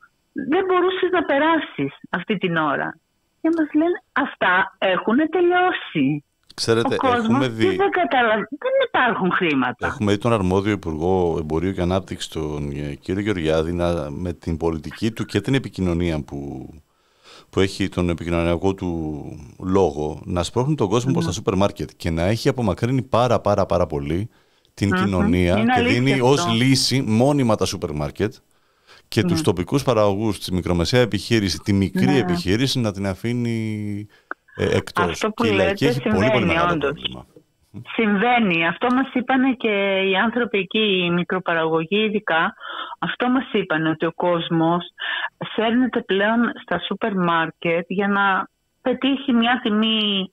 δεν μπορούσες να περάσεις αυτή την ώρα. Και μας λένε αυτά έχουν τελειώσει. Ξέρετε, ο κόσμος έχουμε δει... δεν, καταλα... δεν υπάρχουν χρήματα. Έχουμε δει τον αρμόδιο Υπουργό Εμπορίου και Ανάπτυξη, τον κύριο Γεωργιάδη, να, με την πολιτική του και την επικοινωνία που, που έχει, τον επικοινωνιακό του λόγο, να σπρώχνει τον κόσμο mm. προς τα σούπερ μάρκετ και να έχει απομακρύνει πάρα πάρα πάρα πολύ την mm-hmm. κοινωνία Είναι και δίνει αυτό. ως λύση μόνιμα τα σούπερ μάρκετ και mm. τους τοπικούς παραγωγούς, τη μικρομεσαία επιχείρηση, τη μικρή mm. επιχείρηση να την αφήνει ε, εκτός. Αυτό που και η λέτε έχει συμβαίνει, πολύ, πολύ μεγάλο όντως. πρόβλημα. Συμβαίνει. Αυτό μας είπανε και οι άνθρωποι εκεί, οι μικροπαραγωγοί ειδικά. Αυτό μας είπανε, ότι ο κόσμος σέρνεται πλέον στα σούπερ μάρκετ για να πετύχει μια τιμή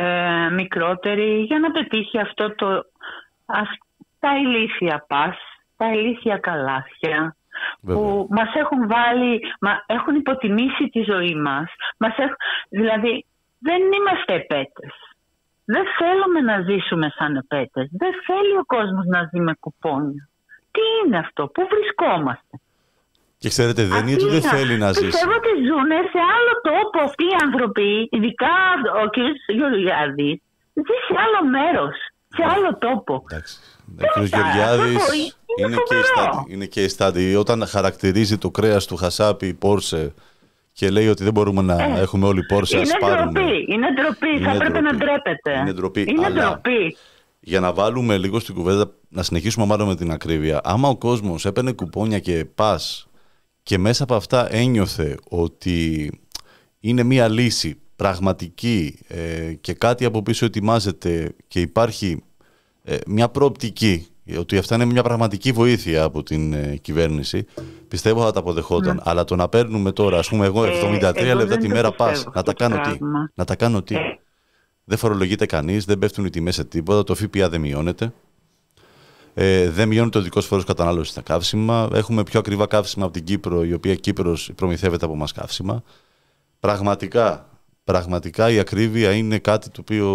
ε, μικρότερη, για να πετύχει αυτό το, α, τα ηλίθια πας, τα ηλίθια καλάθια. Βέβαια. Που μας έχουν βάλει, μα, έχουν υποτιμήσει τη ζωή μας. μας έχουν, δηλαδή δεν είμαστε επέτες. Δεν θέλουμε να ζήσουμε σαν επέτες. Δεν θέλει ο κόσμος να ζει με κουπόνια. Τι είναι αυτό, πού βρισκόμαστε. Και ξέρετε, δεν είναι ότι δεν θέλει να ζήσει. Πιστεύω ότι ζουν σε άλλο τόπο αυτοί οι άνθρωποι, ειδικά ο κ. Γεωργιάδης, ζει σε άλλο μέρος, σε άλλο τόπο. Εντάξει. Ο κ. Γεωργιάδης είναι, είναι και η στάτη. Όταν χαρακτηρίζει το κρέας του χασάπι Πόρσε και λέει ότι δεν μπορούμε να ε, έχουμε όλοι Πόρσε, ας πάρουμε. Ντροπή, είναι ντροπή, είναι θα ντροπή. Πρέπει να ντρέπεται. Είναι ντροπή, είναι αλλά ντροπή. Για να βάλουμε λίγο στην κουβέντα, να συνεχίσουμε μάλλον με την ακρίβεια. Άμα ο κόσμος έπαιρνε κουπόνια και πας και μέσα από αυτά ένιωθε ότι είναι μία λύση πραγματική ε, και κάτι από πίσω ετοιμάζεται και υπάρχει ε, μια προοπτική, ότι αυτά είναι μια πραγματική βοήθεια από την ε, κυβέρνηση, πιστεύω θα τα αποδεχόταν. Mm. Αλλά το να παίρνουμε τώρα, ας πούμε, εγώ εβδομήντα τρία ε, λεπτά τη μέρα πας, να τα κάνω τι, να τα κάνω τι. Ε. Δεν φορολογείται κανείς, δεν πέφτουν οι τιμές σε τίποτα, το ΦΠΑ δεν μειώνεται. Ε, δεν μειώνεται ο δικός φόρος κατανάλωσης στα καύσιμα. Έχουμε πιο ακριβά καύσιμα από την Κύπρο, η οποία Κύπρος προμηθεύεται από μας καύσιμα. Πραγματικά, πραγματικά η ακρίβεια είναι κάτι το οποίο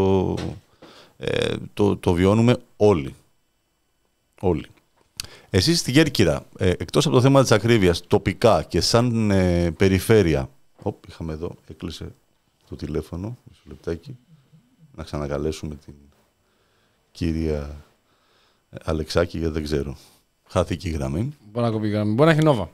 ε, το, το βιώνουμε όλοι. Όλοι. Εσείς στην Κέρκυρα, ε, εκτός από το θέμα της ακρίβειας, τοπικά και σαν ε, περιφέρεια. Οπ, είχαμε εδώ, έκλεισε. το τηλέφωνο, μισό λεπτάκι, να ξανακαλέσουμε την κυρία Αλεξάκη, γιατί δεν ξέρω. Χάθηκε η γραμμή. Μπορεί να κοπεί η γραμμή. Μπορεί να έχει Νόβα.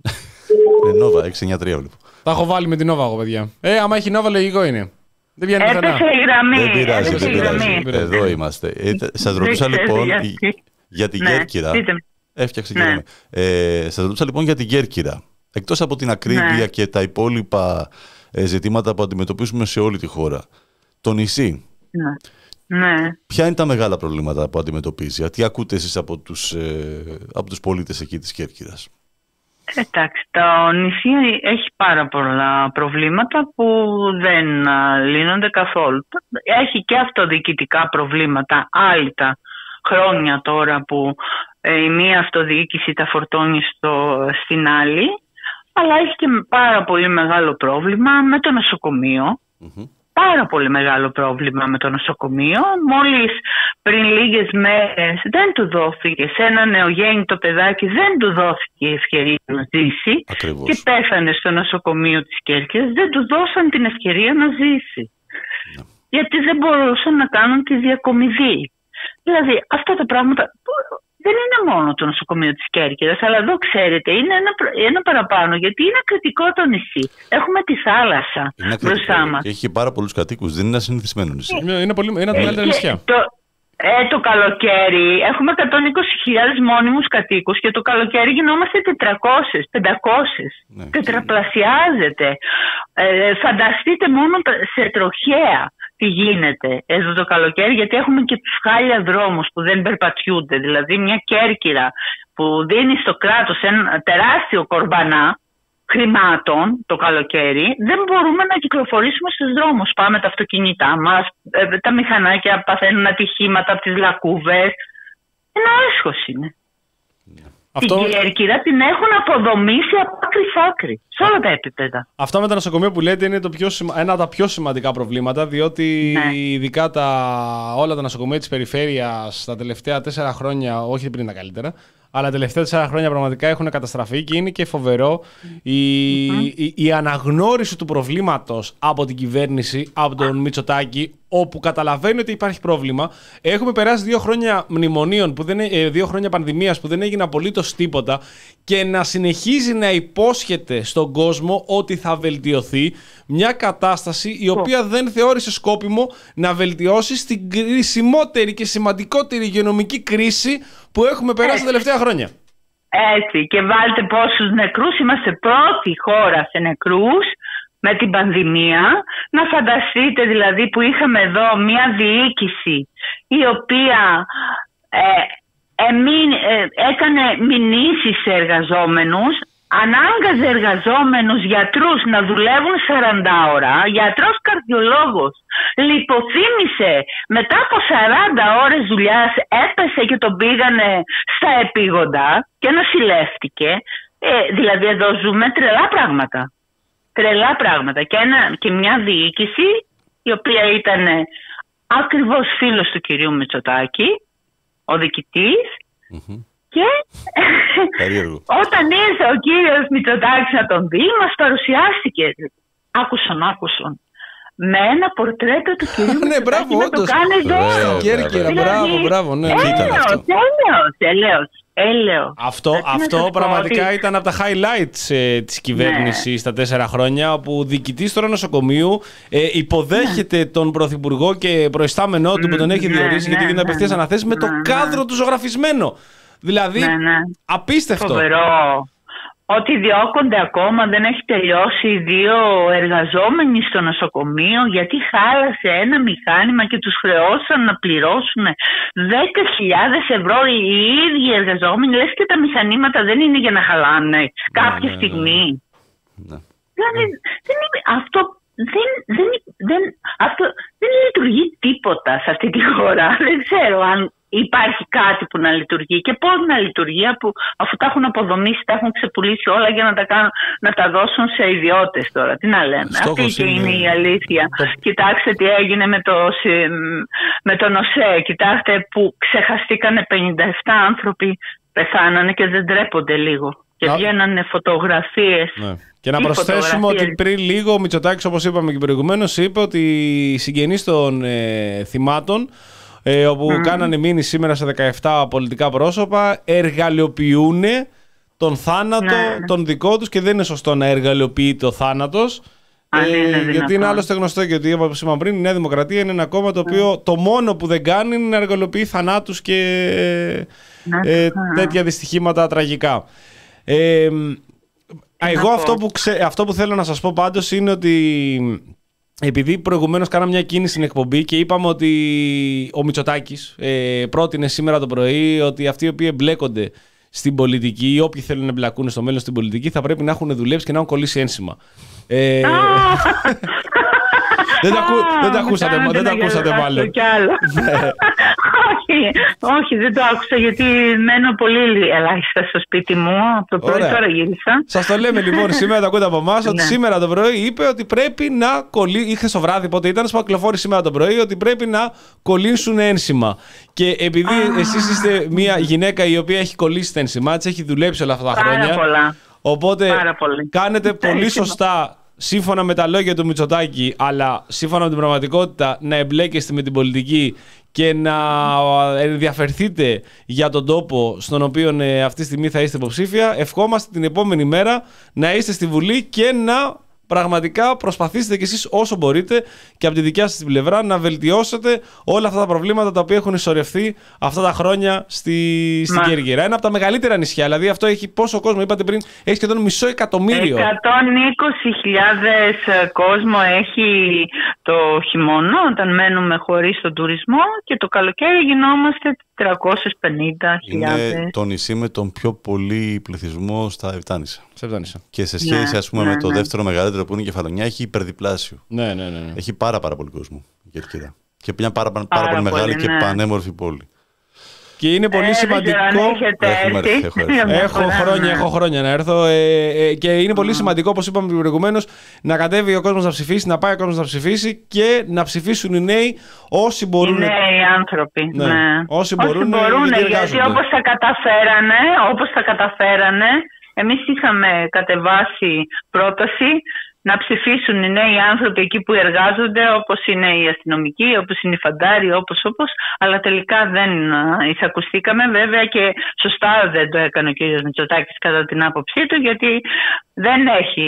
Ε, Νόβα, έξι εννιά τρία βλέπω. Τα έχω βάλει με την Νόβα εγώ, παιδιά. Ε, άμα έχει Νόβα, λογικό είναι. Δεν βγαίνει πουθενά. Έπεσε η γραμμή. Δεν πειράζει, Έπεσε δεν η πειράζει. γραμμή. Εδώ είμαστε. Ε, σας ρωτούσα λοιπόν για την Ναι, Κέρκυρα. πείτε. Έφτιαξε Ναι. και γραμμή. Ε, σας ρωτούσα λοιπόν για την Κέρκυρα. Εκτός από την ακρίβεια Ναι. και τα υπόλοιπα ε, ζητήματα που αντιμετωπίζουμε σε όλη τη χώρα. Το νησί. Ναι. Ναι. Ποια είναι τα μεγάλα προβλήματα που αντιμετωπίζει, τι ακούτε εσείς από τους, ε, από τους πολίτες εκεί της Κέρκυρας? Εντάξει, το νησί έχει πάρα πολλά προβλήματα που δεν α, λύνονται καθόλου. Έχει και αυτοδιοικητικά προβλήματα, άλυτα χρόνια τώρα που ε, η μία αυτοδιοίκηση τα φορτώνει στο, στην άλλη, αλλά έχει και πάρα πολύ μεγάλο πρόβλημα με το νοσοκομείο. Mm-hmm. Πάρα πολύ μεγάλο πρόβλημα με το νοσοκομείο. Μόλις πριν λίγες μέρες δεν του δόθηκε, σε ένα νεογέννητο παιδάκι δεν του δόθηκε η ευκαιρία να ζήσει. Ακριβώς. Και πέθανε στο νοσοκομείο της Κέρκυρας, δεν του δώσαν την ευκαιρία να ζήσει. Ναι. Γιατί δεν μπορούσαν να κάνουν τη διακομιδή. Δηλαδή αυτά τα πράγματα δεν είναι μόνο το νοσοκομείο της Κέρκυρας, αλλά εδώ ξέρετε είναι ένα, ένα παραπάνω, γιατί είναι κρατικό το νησί. Έχουμε τη θάλασσα Είναι μπροστά μας. Και έχει πάρα πολλούς κατοίκους, δεν είναι ένα συνηθισμένο νησί. Είναι, είναι, πολύ, είναι από τα μεγαλύτερα νησιά. Το, ε, το καλοκαίρι έχουμε εκατόν είκοσι χιλιάδες μόνιμους κατοίκους και το καλοκαίρι γινόμαστε τετρακόσιες, πεντακόσιες. Ναι, Τετραπλασιάζεται. Ε, φανταστείτε μόνο σε τροχέα τι γίνεται εδώ το καλοκαίρι, γιατί έχουμε και τους χάλια δρόμους που δεν περπατιούνται. Δηλαδή μια Κέρκυρα που δίνει στο κράτος ένα τεράστιο κορμπανά χρημάτων το καλοκαίρι, δεν μπορούμε να κυκλοφορήσουμε στους δρόμους. Πάμε τα αυτοκίνητά μας, τα μηχανάκια παθαίνουν ατυχήματα από τις λακκούβες. Ένα έσχος είναι. Αυτό... Την Κέρκυρα την έχουν αποδομήσει από άκρη σ' άκρη, σε όλα τα επίπεδα. Αυτό με τα νοσοκομεία που λέτε είναι το πιο, ένα από τα πιο σημαντικά προβλήματα, διότι ναι. ειδικά τα, όλα τα νοσοκομεία της περιφέρειας τα τελευταία τέσσερα χρόνια, όχι πριν τα καλύτερα, αλλά τα τελευταία τέσσερα χρόνια πραγματικά έχουν καταστραφεί και είναι και φοβερό η, mm-hmm. η, η αναγνώριση του προβλήματος από την κυβέρνηση, από τον Μητσοτάκη, όπου καταλαβαίνει ότι υπάρχει πρόβλημα. Έχουμε περάσει δύο χρόνια μνημονίων, που δεν, ε, δύο χρόνια πανδημίας που δεν έγινε απολύτως τίποτα, και να συνεχίζει να υπόσχεται στον κόσμο ότι θα βελτιωθεί μια κατάσταση η οποία δεν θεώρησε σκόπιμο να βελτιώσει στην κρισιμότερη και σημαντικότερη υγειονομική κρίση που έχουμε περάσει τα τελευταία χρόνια. Έτσι, και βάλτε πόσους νεκρούς, είμαστε πρώτη χώρα σε νεκρούς με την πανδημία. Να φανταστείτε δηλαδή που είχαμε εδώ μια διοίκηση η οποία ε, εμεί, ε, έκανε μηνύσεις σε εργαζόμενους, ανάγκαζε εργαζόμενους γιατρούς να δουλεύουν σαράντα ώρα, γιατρός καρδιολόγος λιποθύμησε μετά από σαράντα ώρες δουλειάς, έπεσε και τον πήγανε στα επίγοντα και νοσηλεύτηκε. Ε, δηλαδή εδώ ζούμε τρελά πράγματα. Τρελά πράγματα. Και, ένα, και μια διοίκηση η οποία ήταν ακριβώς φίλος του κυρίου Μητσοτάκη, ο διοικητής, mm-hmm. και όταν ήρθε ο κύριος Μητσοτάκης να τον δει, μας παρουσιάστηκε, άκουσον, άκουσον, με ένα πορτρέτο του κυρίου Μητσοτάκη να το κάνει δώρο. Κέρκυρα, μπράβο, μπράβο, ναι. Έλεος, έλεος, έλεος. Έλεο. Αυτό, αυτό πραγματικά ότι... ήταν από τα highlights ε, της κυβέρνησης ναι. στα τέσσερα χρόνια, όπου ο διοικητής τώρα νοσοκομείου ε, υποδέχεται ναι. τον πρωθυπουργό και προϊστάμενό του που τον έχει διορίσει, ναι, γιατί γίνεται απευθείας ναι, αναθέσεις ναι, με το ναι, κάδρο του ζωγραφισμένο. Δηλαδή, ναι, ναι. απίστευτο. Φοβερό. Ότι διώκονται ακόμα, δεν έχει τελειώσει οι δύο εργαζόμενοι στο νοσοκομείο γιατί χάλασε ένα μηχάνημα και τους χρεώσαν να πληρώσουν δέκα χιλιάδες ευρώ οι ίδιοι εργαζόμενοι. Λες και τα μηχανήματα δεν είναι για να χαλάνε κάποια ναι, στιγμή. Ναι. Δηλαδή, δεν είναι, αυτό, δεν, δεν, δεν, αυτό δεν λειτουργεί τίποτα σε αυτή τη χώρα. Δεν ξέρω αν υπάρχει κάτι που να λειτουργεί και πώς να λειτουργεί, αφού, αφού τα έχουν αποδομήσει, τα έχουν ξεπουλήσει όλα για να τα, κάνουν, να τα δώσουν σε ιδιώτες τώρα. Τι να λέμε. Στόχος αυτή και είναι, είναι η αλήθεια. Το... Κοιτάξτε τι έγινε με το, με τον ΟΣΕ. Κοιτάξτε που ξεχαστήκανε πενήντα επτά άνθρωποι, πεθάνανε και δεν ντρέπονται λίγο. Και να... βγαίνανε φωτογραφίες. Ναι. Και να προσθέσουμε ότι πριν λίγο ο Μητσοτάκης, όπως είπαμε και προηγουμένως, είπε ότι οι συγγενείς των ε, θυμάτων, ε, όπου mm. κάνανε μήνυση σήμερα σε δεκαεπτά πολιτικά πρόσωπα, εργαλειοποιούν τον θάνατο ναι. τον δικό τους, και δεν είναι σωστό να εργαλειοποιείται ο θάνατος. Ε, γιατί είναι άλλωστε γνωστό και ότι, όπως είπαμε πριν, η Νέα Δημοκρατία είναι ένα κόμμα το οποίο mm. το μόνο που δεν κάνει είναι να εργαλειοποιεί θανάτους και ε, ε, τέτοια δυστυχήματα τραγικά. Ε, εγώ αυτό που, ξε, αυτό που θέλω να σας πω πάντως είναι ότι, επειδή προηγουμένως κάναμε μια κίνηση στην εκπομπή και είπαμε ότι ο Μητσοτάκης ε, πρότεινε σήμερα το πρωί ότι αυτοί οι οποίοι εμπλέκονται στην πολιτική ή όποιοι θέλουν να εμπλακούν στο μέλλον στην πολιτική θα πρέπει να έχουν δουλέψει και να έχουν κολλήσει ένσημα. Ε, δεν, τα ακού, δεν τα ακούσατε, δεν τα ακούσατε μάλλον. Όχι, όχι, δεν το άκουσα γιατί μένω πολύ ελάχιστα στο σπίτι μου. Από το πρωί τώρα γύρισα. Σας το λέμε λοιπόν σήμερα, το ακούτε από εμάς, ότι σήμερα το πρωί είπε ότι πρέπει να κολλήσει. Είχε στο βράδυ, πότε ήταν, σπακλοφόρη σήμερα το πρωί, ότι πρέπει να κολλήσουν ένσημα. Και επειδή εσείς είστε μια γυναίκα η οποία έχει κολλήσει τα ένσημά της, έχει δουλέψει όλα αυτά τα χρόνια. Πάρα πολλά. Οπότε κάνετε πολύ σωστά, σύμφωνα με τα λόγια του Μητσοτάκη, αλλά σύμφωνα με την πραγματικότητα, να εμπλέκεστε με την πολιτική και να ενδιαφερθείτε για τον τόπο στον οποίο αυτή τη στιγμή θα είστε υποψήφια. Ευχόμαστε την επόμενη μέρα να είστε στη Βουλή και να πραγματικά προσπαθήσετε κι εσείς όσο μπορείτε και από τη δικιά σας την πλευρά να βελτιώσετε όλα αυτά τα προβλήματα τα οποία έχουν ισορρευθεί αυτά τα χρόνια στη, στην Κέρκυρα. Ένα από τα μεγαλύτερα νησιά, δηλαδή αυτό έχει πόσο κόσμο, είπατε πριν, έχει σχεδόν μισό εκατομμύριο. εκατόν είκοσι χιλιάδες κόσμο έχει το χειμώνα όταν μένουμε χωρίς τον τουρισμό και το καλοκαίρι γινόμαστε τριακόσιες πενήντα χιλιάδες. Είναι το νησί με τον πιο πολύ πληθυσμό στα Ευτάνησα. Και σε σχέση ναι, ας πούμε, ναι, με το ναι. δεύτερο μεγαλύτερο που είναι η Κεφαλονιά, έχει υπερδιπλάσιο. Ναι, ναι, ναι, ναι. Έχει πάρα, πάρα πολύ κόσμο η Κέρκυρα. Και μια πάρα, πάρα, πάρα πολύ μεγάλη πολύ, και ναι. πανέμορφη πόλη. Και είναι πολύ ε, σημαντικό. Έχουμε έρθει, έχω, έρθει. έχω χρόνια, έχω χρόνια να έρθω. Ε, ε, και είναι πολύ mm. σημαντικό, όπως είπαμε προηγουμένως, να κατέβει ο κόσμος να ψηφίσει, να πάει ο κόσμος να ψηφίσει και να ψηφίσουν οι νέοι όσοι μπορούν. Οι νέοι άνθρωποι. Ναι. Ναι. Όσοι μπορούν, μπορούν γιατί, γιατί όπως τα καταφέρανε, όπως τα καταφέρανε, εμείς είχαμε κατεβάσει πρόταση να ψηφίσουν οι νέοι άνθρωποι εκεί που εργάζονται, όπως είναι οι αστυνομικοί, όπως είναι οι φαντάροι, όπως όπως, αλλά τελικά δεν εισακουστήκαμε. Βέβαια και σωστά δεν το έκανε ο κ. Μητσοτάκης κατά την άποψή του, γιατί δεν έχει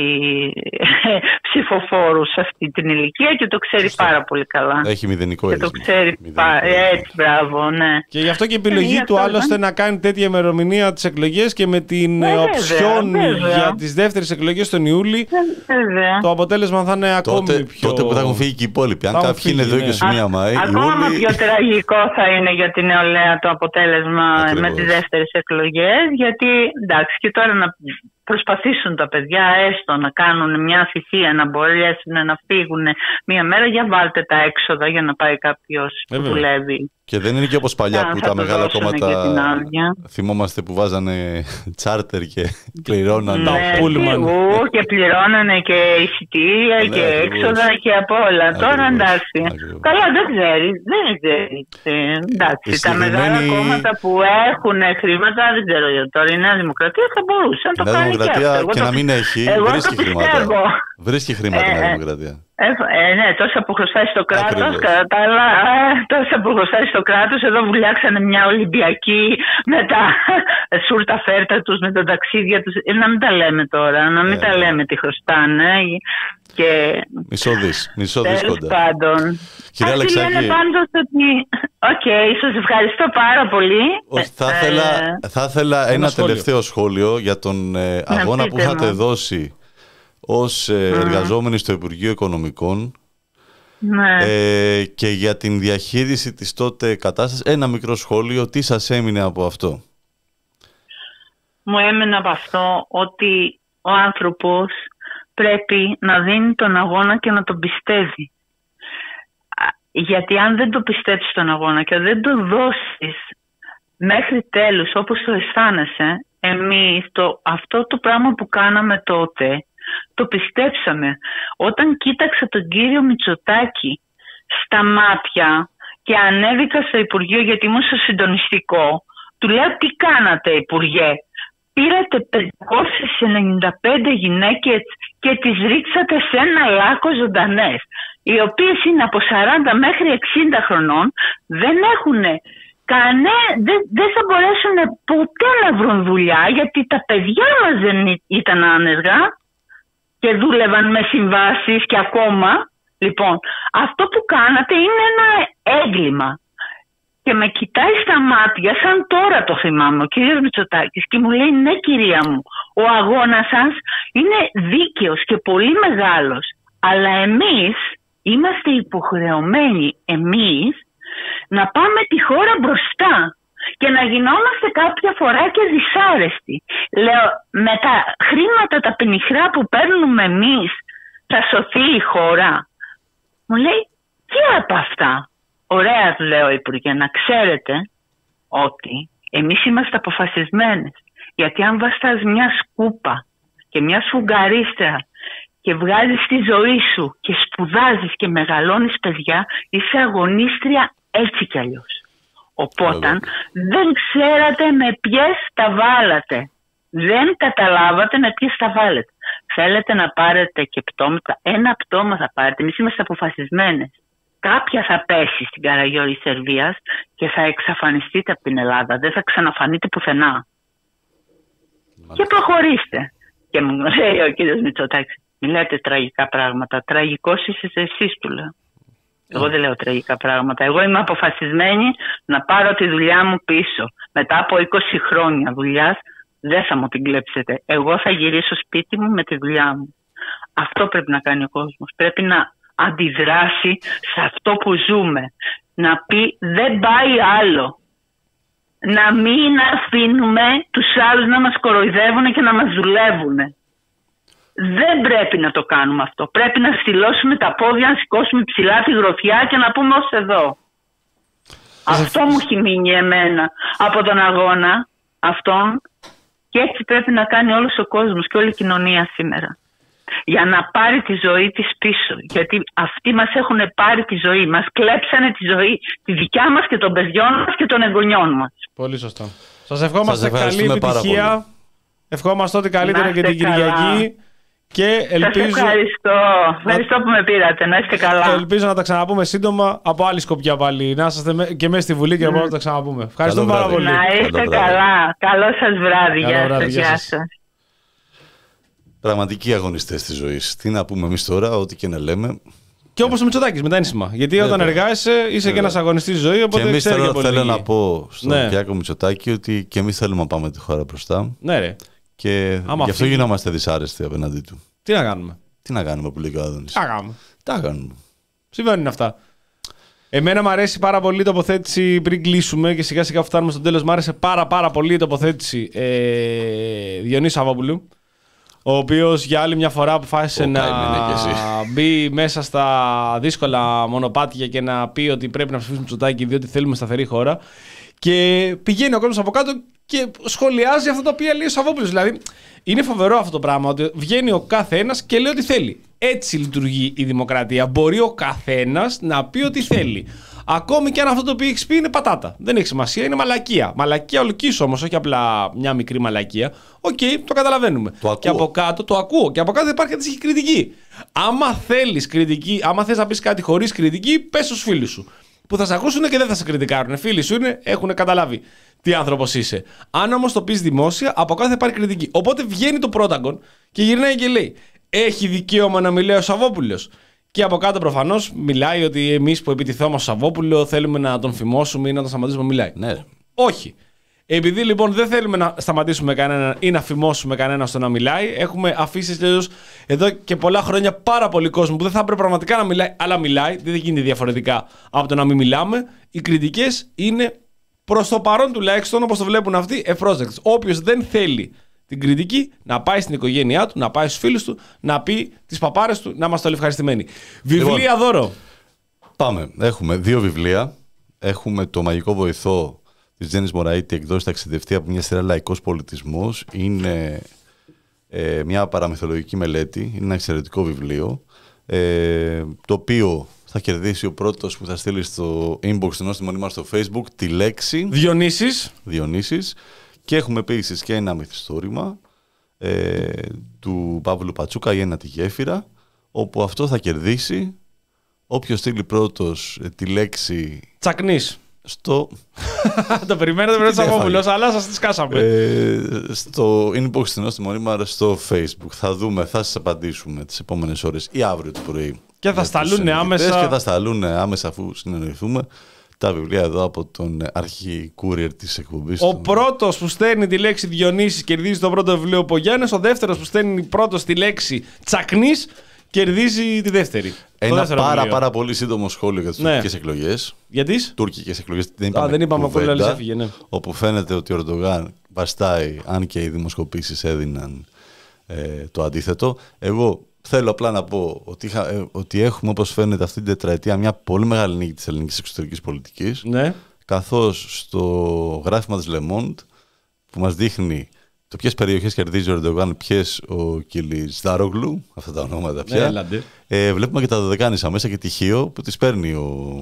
ψηφοφόρους σε αυτή την ηλικία και το ξέρει σωστά. Πάρα πολύ καλά. Έχει μηδενικό έρισμα. Και το ξέρει πα... έτσι, μπράβο, ναι. Και γι' αυτό και η επιλογή ε, του άλλωστε να κάνει τέτοια ημερομηνία τις εκλογές και με την ε, οψιόν για τις δεύτερες εκλογές τον Ιούλη. Βέβαια. Το αποτέλεσμα θα είναι ακόμη τότε, πιο... Τότε που θα έχουν φύγει και οι υπόλοιποι. Αν κάποιοι είναι εδώ είκοσι μία Μαΐ, ακόμα Ιούλη... πιο τραγικό θα είναι για την νεολαία το αποτέλεσμα ακριβώς. Με τις δεύτερες εκλογές. Γιατί εντάξει, και τώρα να προσπαθήσουν τα παιδιά έστω να κάνουν μια θυσία, να μπορέσουν να φύγουν μία μέρα, για βάλτε τα έξοδα για να πάει κάποιος που δουλεύει. Και δεν είναι και όπως παλιά που τα μεγάλα κόμματα θυμόμαστε που βάζανε τσάρτερ και πληρώνανε. Ναι, πούλμαν. Και πληρώνανε και εισιτήρια ναι, και έξοδα και από όλα. Ακριβώς. Τώρα εντάξει. Ακριβώς. Καλά, δεν ξέρει. Δεν ξέρει. Εντάξει, τα μεγάλα κόμματα που έχουν χρήματα, δεν ξέρω. Τώρα η Νέα Δημοκρατία θα μπορούσε να το κάνει. Η Νέα Δημοκρατία και, και να μην έχει, βρίσκει χρήματα. Βρίσκει χρήματα η Νέα Δημοκρατία. Ε, ε, ναι, τόσα που χρωστάει στο κράτος, κατά τα άλλα, ε, τόσα που χρωστάει στο κράτος, εδώ βουλιάξανε μια Ολυμπιακή με τα σούρτα φέρτα τους, με τα ταξίδια τους. Ε, να μην τα λέμε τώρα, να μην ε, τα λέμε τι χρωστάνε. Και... Μισό δις, μισό δις κοντά. Πάντων. Κυρία Αλεξάκη. ότι... Οκ, okay, σας ευχαριστώ πάρα πολύ. Θα ήθελα, ε, θα ήθελα ένα, ένα τελευταίο σχόλιο για τον ε, αγώνα που είχατε μου. δώσει ως ε, εργαζόμενοι στο Υπουργείο Οικονομικών ναι. ε, και για την διαχείριση της τότε κατάστασης. Ένα μικρό σχόλιο, τι σας έμεινε από αυτό? Μου έμεινε από αυτό ότι ο άνθρωπος πρέπει να δίνει τον αγώνα και να τον πιστεύει. Γιατί αν δεν το πιστέψεις τον αγώνα και δεν το δώσεις μέχρι τέλους όπως το αισθάνεσαι, εμείς το, αυτό το πράγμα που κάναμε τότε το πιστέψαμε. Όταν κοίταξα τον κύριο Μητσοτάκη στα μάτια και ανέβηκα στο Υπουργείο, γιατί ήμουν στο συντονιστικό, του λέω τι κάνατε Υπουργέ? πήρατε πεντακόσιες ενενήντα πέντε γυναίκες και τις ρίξατε σε ένα λάκκο ζωντανές, οι οποίες είναι από σαράντα μέχρι εξήντα χρονών, δεν έχουν κανέ, δεν, δεν θα μπορέσουν ποτέ να βρουν δουλειά, γιατί τα παιδιά μας δεν ήταν άνεργα και δούλευαν με συμβάσεις και ακόμα. Λοιπόν, αυτό που κάνατε είναι ένα έγκλημα. Και με κοιτάει στα μάτια, σαν τώρα το θυμάμαι, ο κύριος Μητσοτάκης, και μου λέει, ναι κυρία μου, ο αγώνας σας είναι δίκαιος και πολύ μεγάλος, αλλά εμείς είμαστε υποχρεωμένοι, εμείς, να πάμε τη χώρα μπροστά και να γινόμαστε κάποια φορά και δυσάρεστοι. Λέω, με τα χρήματα τα πενιχρά που παίρνουμε εμείς θα σωθεί η χώρα? Μου λέει, τι από αυτά? Ωραία, του λέω, Υπουργέ, να ξέρετε ότι εμείς είμαστε αποφασισμένες. Γιατί αν βαστάς μια σκούπα και μια σφουγγαρίστρα και βγάζεις τη ζωή σου και σπουδάζεις και μεγαλώνεις παιδιά, είσαι αγωνίστρια έτσι κι αλλιώς. Οπότε δεν ξέρατε με ποιες τα βάλατε. Δεν καταλάβατε με ποιες τα βάλετε. Θέλετε να πάρετε και πτώματα? Ένα πτώμα θα πάρετε. Εμείς είμαστε αποφασισμένες. Κάποια θα πέσει στην Καραγιώρη Σερβίας και θα εξαφανιστείτε από την Ελλάδα. Δεν θα ξαναφανείτε πουθενά. Μάλιστα. Και προχωρήστε. Και μου λέει ο κύριος Μητσοτάκης, μιλάτε τραγικά πράγματα. Τραγικός είσαι εσείς, του λέω. Εγώ δεν λέω τραγικά πράγματα. Εγώ είμαι αποφασισμένη να πάρω τη δουλειά μου πίσω. Μετά από είκοσι χρόνια δουλειάς δεν θα μου την κλέψετε. Εγώ θα γυρίσω σπίτι μου με τη δουλειά μου. Αυτό πρέπει να κάνει ο κόσμος. Πρέπει να αντιδράσει σε αυτό που ζούμε. Να πει δεν πάει άλλο. Να μην αφήνουμε τους άλλους να μας κοροϊδεύουν και να μας δουλεύουν. Δεν πρέπει να το κάνουμε αυτό. Πρέπει να στυλώσουμε τα πόδια, να σηκώσουμε ψηλά τη γροθιά και να πούμε ως εδώ. Αυτό μου έχει μείνει εμένα από τον αγώνα αυτόν, και έτσι πρέπει να κάνει όλος ο κόσμος και όλη η κοινωνία σήμερα. Για να πάρει τη ζωή της πίσω. Γιατί αυτοί μας έχουν πάρει τη ζωή. Μας κλέψανε τη ζωή, τη δικιά μας και των παιδιών μας και των εγγονιών μας. Πολύ σωστό. Σας ευχόμαστε σας καλή επιτυχία. Ευχόμαστε ό,τι καλύτερο και την Κυριακή. Και ελπίζω... Σας ευχαριστώ. Ευχαριστώ που με πήρατε. Να είστε καλά. Ελπίζω να τα ξαναπούμε σύντομα από άλλη σκοπιά πάλι. Να είσαστε και μέσα στη Βουλή και mm. να τα ξαναπούμε. Ευχαριστούμε πάρα πολύ. Να είστε καλά. Καλό σας βράδυ. Γεια σας. Γεια σας. Πραγματικοί αγωνιστές της ζωής. Τι να πούμε εμείς τώρα, ό,τι και να λέμε. Και όπως ο Μητσοτάκης, μετά ένσημα. Γιατί Βέβαια. όταν εργάζεσαι είσαι Βέβαια. και ένας αγωνιστής της ζωής. Οπότε και εμείς θέλω, θέλω να πω στον ναι. Κυριάκο Μητσοτάκη ότι και εμείς θέλουμε να πάμε τη χώρα μπροστά. Ναι, ρε. Και Άμα γι' αυτό φύγει. γινόμαστε δυσάρεστοι απέναντί του. Τι να κάνουμε. Τι να κάνουμε που λέει ο Άδωνης. Τι να κάνουμε. Τι να κάνουμε. Συμβαίνουν αυτά. Εμένα μου αρέσει πάρα πολύ η τοποθέτηση πριν κλείσουμε και σιγά σιγά φτάνουμε στο τέλος. Μου άρεσε πάρα πάρα πολύ η τοποθέτηση ε, Διονύση Σαββόπουλου, ο οποίος για άλλη μια φορά αποφάσισε να μπει μέσα στα δύσκολα μονοπάτια και να πει ότι πρέπει να ψηφίσουμε Μητσοτάκη διότι θέλουμε σταθερή χώρα. Και πηγαίνει ο κόσμος από κάτω και σχολιάζει αυτό το οποίο λέει ο Σαββόπουλος. Δηλαδή, είναι φοβερό αυτό το πράγμα, ότι βγαίνει ο καθένας και λέει ό,τι θέλει. Έτσι λειτουργεί η δημοκρατία. Μπορεί ο καθένας να πει ό,τι θέλει. Ακόμη και αν αυτό το οποίο έχει πει είναι πατάτα. Δεν έχει σημασία, είναι μαλακία. Μαλακία ολικής όμως, όχι απλά μια μικρή μαλακία. Οκ, okay, το καταλαβαίνουμε. Το και από κάτω το ακούω. Και από κάτω υπάρχει αντίστοιχη κριτική. Άμα θέλεις κριτική, άμα θες να πεις κάτι χωρίς κριτική, πες στους φίλους σου. Που θα σε ακούσουν και δεν θα σε κριτικάρουν. Φίλοι σου είναι, έχουν καταλάβει τι άνθρωπος είσαι. Αν όμως το πεις δημόσια, από κάτω θα υπάρχει κριτική. Οπότε βγαίνει το πρόταγκον και γυρνάει και λέει: έχει δικαίωμα να μιλάει ο Σαββόπουλος. Και από κάτω προφανώς μιλάει ότι εμείς που επιτιθόμαστε στο Σαββόπουλο θέλουμε να τον φημώσουμε ή να τον σταματήσουμε να μιλάει. Ναι. Όχι. Επειδή λοιπόν δεν θέλουμε να σταματήσουμε κανέναν ή να φημώσουμε κανέναν στο να μιλάει, έχουμε αφήσει τέλος εδώ και πολλά χρόνια πάρα πολύ κόσμο που δεν θα έπρεπε πραγματικά να μιλάει, αλλά μιλάει. Δεν γίνεται διαφορετικά από το να μην μιλάμε. Οι κριτικές είναι προς το παρόν τουλάχιστον, όπως το βλέπουν αυτοί, ευπρόσδεκτες. Όποιος δεν θέλει την κριτική, να πάει στην οικογένειά του, να πάει στους φίλους του, να πει τις παπάρες του, να είμαστε όλοι ευχαριστημένοι. Βιβλία λοιπόν, δώρο. Πάμε. Έχουμε δύο βιβλία. Έχουμε το Μαγικό Βοηθό της Τζέννης Μωραήτη, εκδόσεις Ταξιδευτή, από μια σειρά Λαϊκός Πολιτισμός. Είναι ε, μια παραμυθολογική μελέτη. Είναι ένα εξαιρετικό βιβλίο. Ε, το οποίο θα κερδίσει ο πρώτος που θα στείλει στο inbox του νόστιμου μας στο Facebook τη λέξη Διονύσης. Διονύσης. Και έχουμε επίσης και ένα μυθιστόρημα ε, του Παύλου Πατσούκα, η ένατη γέφυρα, όπου αυτό θα κερδίσει όποιος στείλει πρώτος ε, τη λέξη Τσακνής. Στο... Το περιμένετε με τον Σαββόπουλο, αλλά σας τη σκάσαμε. Ε, στο inbox στην Νόστιμη Μονίμαρα στο Facebook. Θα δούμε, θα σας απαντήσουμε τις επόμενες ώρες ή αύριο το πρωί. Και θα σταλούν άμεσα. Και θα σταλούν άμεσα αφού συνεννοηθούμε τα βιβλία εδώ από τον αρχικούριερ της εκπομπής. Ο πρώτος που στέλνει τη λέξη Διονύσης κερδίζει το πρώτο βιβλίο από Γιάννης. Ο δεύτερος που στέλνει πρώτος τη λέξη Τσακνής κερδίζει τη δεύτερη. Ένα πάρα, πάρα πάρα πολύ σύντομο σχόλιο για τις ναι. τουρκικές εκλογές. Γιατί? Τουρκικές εκλογές. Δεν είπαμε, Α, δεν είπαμε κουβέντα, έφυγε, ναι. Όπου φαίνεται ότι ο Ερντογάν βαστάει, αν και οι δημοσκοπήσεις έδιναν ε, το αντίθετο. Εγώ θέλω απλά να πω ότι, είχα, ε, ότι έχουμε, όπως φαίνεται, αυτή την τετραετία μια πολύ μεγάλη νίκη της ελληνικής εξωτερικής πολιτικής. Ναι. Καθώς στο γράφημα της Le Monde που μας δείχνει το ποιες περιοχές κερδίζει ο Ερντογάν, ποιες ο Κιλιτζάρογλου, αυτά τα ονόματα πια. Ναι, ε, βλέπουμε και τα Δωδεκάνησα μέσα και τυχείο που τις παίρνει ο,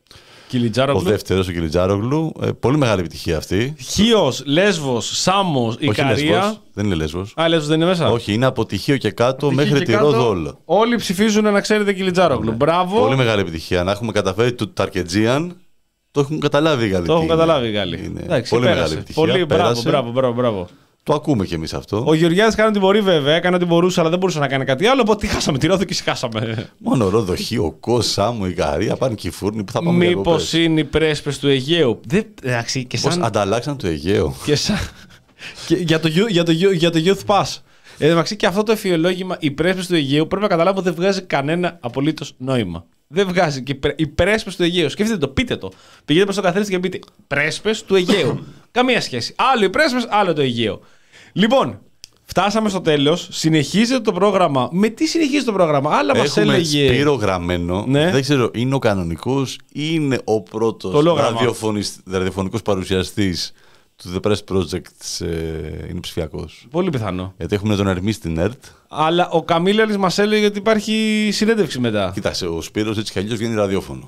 ο δεύτερος, ο Κιλιτζάρογλου. Ε, πολύ μεγάλη επιτυχία αυτή. Χίος, Λέσβος, Σάμος, Ικαρία. Λέσβος, δεν είναι Λέσβος. Α, Λέσβος δεν είναι μέσα. Όχι, είναι από τυχείο και κάτω από μέχρι τη Ρόδο. Όλοι ψηφίζουν να ξέρετε Κιλιτζάρογλου. Ναι. Μπράβο. Πολύ μεγάλη επιτυχία. Να έχουμε καταφέρει το Ταρκετζίαν. Το έχουν καταλάβει οι Γάλλοι. Το έχουν καταλάβει οι Γάλλοι. Πολύ μεγάλη επιτυχία. Πολύ μπράβο, μπράβο, μπράβο, μπράβο. Το ακούμε κι εμείς αυτό. Ο Γεωργιάδης κάνει ό,τι μπορεί, βέβαια. Έκανε ό,τι μπορούσε, αλλά δεν μπορούσε να κάνει κάτι άλλο. Οπότε χάσαμε τη Ρόδο και σηκάσαμε. Μόνο Ρόδο, Χίο, Κο, Σάμο, Ικαρία, πάνε και οι φούρνοι που θα πάμε. Μήπως είναι οι πρέσπες του Αιγαίου. Δεν, εντάξει, και σαν... Πώς ανταλλάξαν το Αιγαίο. Και σαν... και για, το, για, το, για το Youth Pass. Εντάξει, και αυτό το εφιολόγημα, οι πρέσπες του Αιγαίου, πρέπει να καταλάβω ότι δεν βγάζει κανένα απολύτως νόημα. Δεν βγάζει. Και οι πρέσπες του Αιγαίου. Σκεφτείτε το, πείτε το. Πηγαίνετε προς το καθένα και πείτε πρέσπες του Αιγαίου. Καμία σχέση. Άλλο οι πρέσπες, άλλο το Αιγαίο. Λοιπόν, φτάσαμε στο τέλος. Συνεχίζεται το πρόγραμμα. Με τι συνεχίζει το πρόγραμμα? Άλλα μας έλεγε. Έχουμε Σπύρο Γραμμένο. Ναι. Δεν ξέρω, είναι ο κανονικός ή είναι ο πρώτος ραδιοφωνικός παρουσιαστής του The Press Project, ε, είναι ψηφιακός. Πολύ πιθανό. Γιατί έχουμε τον Ερμή στην ΕΡΤ. Αλλά ο Καμίλαλης μας έλεγε ότι υπάρχει συνέντευξη μετά. Κοίταξε, ο Σπύρος έτσι κι αλλιώς βγαίνει ραδιόφωνο.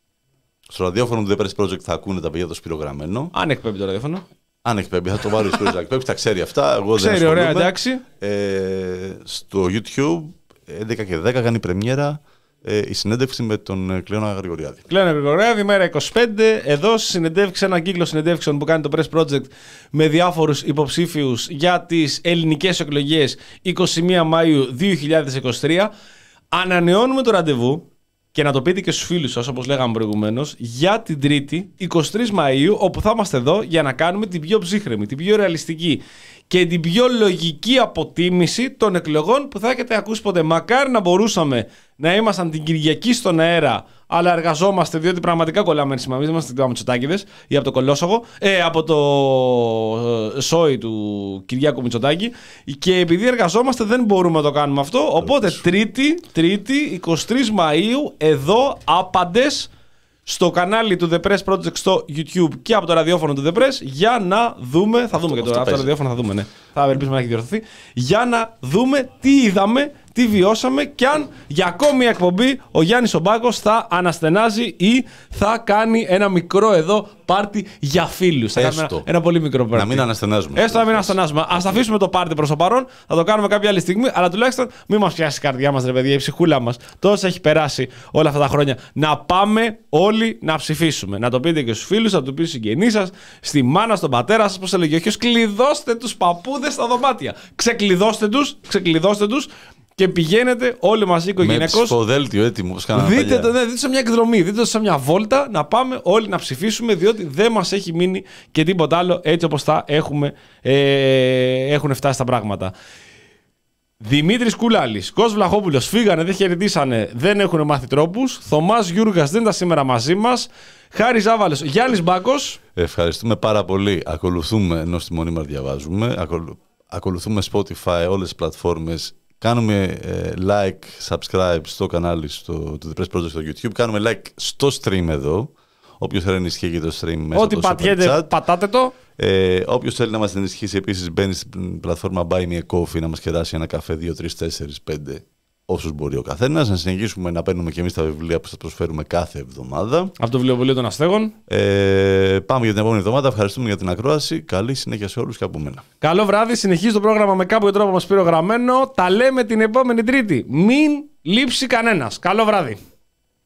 Στο ραδιόφωνο του The Press Project θα ακούνε τα παιδιά το Σπύρο Γραμμένο. Αν εκπέμπει το ραδιόφωνο. Αν εκπέμπει, θα το βάλει ο Σπύρος να εκπέμπει, τα ξέρει αυτά. Εγώ ξέρει, δεν ωραία, εντάξει. Ε, στο YouTube, έντεκα και δέκα κάνει πρεμιέρα ε, η συνέντευξη με τον Κλέονα Γρηγοριάδη. Κλέονα Γρηγοριάδη, μέρα είκοσι πέντε. Εδώ συνεντεύξει, ένα κύκλο συνεντεύξεων που κάνει το Press Project με διάφορους υποψήφιους για τις ελληνικές εκλογές εικοστή πρώτη Μαΐου δύο χιλιάδες είκοσι τρία. Ανανεώνουμε το ραντεβού. Και να το πείτε και στους φίλους σας, όπως λέγαμε προηγουμένως, για την Τρίτη, εικοστή τρίτη Μαΐου, όπου θα είμαστε εδώ για να κάνουμε την πιο ψύχρεμη, την πιο ρεαλιστική και την πιο λογική αποτίμηση των εκλογών που θα έχετε ακούσει ποτέ. Μακάρι να μπορούσαμε να ήμασταν την Κυριακή στον αέρα, αλλά εργαζόμαστε διότι πραγματικά κολλάμε σήμερα. Εμείς είμαστε από Μητσοτάκηδες ή από το Κολόσογο, ε, από το σόι του Κυριάκου Μητσοτάκη. Και επειδή εργαζόμαστε, δεν μπορούμε να το κάνουμε αυτό. Οπότε Τρίτη, Τρίτη, εικοστή τρίτη Μαΐου, εδώ άπαντες στο κανάλι του The Press Project στο YouTube και από το ραδιόφωνο του The Press για να δούμε. Θα δούμε αυτό, και το, αυτό το ραδιόφωνο, θα δούμε, ναι. Θα ελπίσουμε να έχει διορθωθεί. Για να δούμε τι είδαμε, τι βιώσαμε και αν για ακόμη μια εκπομπή ο Γιάννης ο Μπάκος θα αναστενάζει ή θα κάνει ένα μικρό εδώ πάρτι για φίλους. Θα κάνουμε ένα, ένα πολύ μικρό πάρτι. Να μην αναστενάζουμε. Έστω να μην αναστενάζουμε. Ας αφήσουμε το πάρτι προς το παρόν, θα το κάνουμε κάποια άλλη στιγμή, αλλά τουλάχιστον μην μας πιάσει η καρδιά μας, ρε παιδιά, η ψυχούλα μας. Τόσο έχει περάσει όλα αυτά τα χρόνια. Να πάμε όλοι να ψηφίσουμε. Να το πείτε και στους φίλους, να το πείτε στους συγγενείς σας, στη μάνα, στον πατέρα σας, πώς έλεγε ο Χιος, κλειδώστε τους παππούδες στα δωμάτια. Ξεκλειδώστε τους, ξεκλειδώστε τους. Και πηγαίνετε όλοι μαζί οικογενειακώς. Με ψηφοδέλτιο έτοιμο, όπως κάναμε δείτε παλιά. Το, ναι, δείτε σε μια εκδρομή, δείτε το σε μια βόλτα, να πάμε όλοι να ψηφίσουμε, διότι δεν μας έχει μείνει και τίποτα άλλο έτσι όπως θα έχουμε, ε, έχουν φτάσει τα πράγματα. Δημήτρης Κουλάλης, Κώστας Βλαχόπουλος φύγανε, δεν χαιρετήσανε, δεν έχουν μάθει τρόπους. Θωμάς Γιούργας δεν ήταν σήμερα μαζί μας. Χάρης Ζάβαλος, Γιάννης Μπάκος. Ευχαριστούμε πάρα πολύ. Ακολουθούμε, ενώ στη Μονίμαρ διαβάζουμε, ακολου, ακολουθούμε Spotify, όλες τις πλατφόρμες. Κάνουμε ε, like, subscribe στο κανάλι στο, του The Press Project στο YouTube. Κάνουμε like στο stream εδώ. Όποιος θέλει να ενισχύει το stream μέσα ό,τι από το πατιέται, πατάτε το. Ε, όποιος θέλει να μας ενισχύσει επίσης μπαίνει στην πλατφόρμα Buy Me a Coffee να μας κεράσει ένα καφέ δύο, τρία, τέσσερα, πέντε όσους μπορεί ο καθένας. Να συνεχίσουμε να παίρνουμε και εμείς τα βιβλία που σας προσφέρουμε κάθε εβδομάδα. Από το βιβλιοπωλείο των Αστέγων. Ε, πάμε για την επόμενη εβδομάδα. Ευχαριστούμε για την ακρόαση. Καλή συνέχεια σε όλους και από μένα. Καλό βράδυ. Συνεχίζει το πρόγραμμα με κάποιο τρόπο μας Σπύρο Γραμμένο. Τα λέμε την επόμενη Τρίτη. Μην λείψει κανένας. Καλό βράδυ.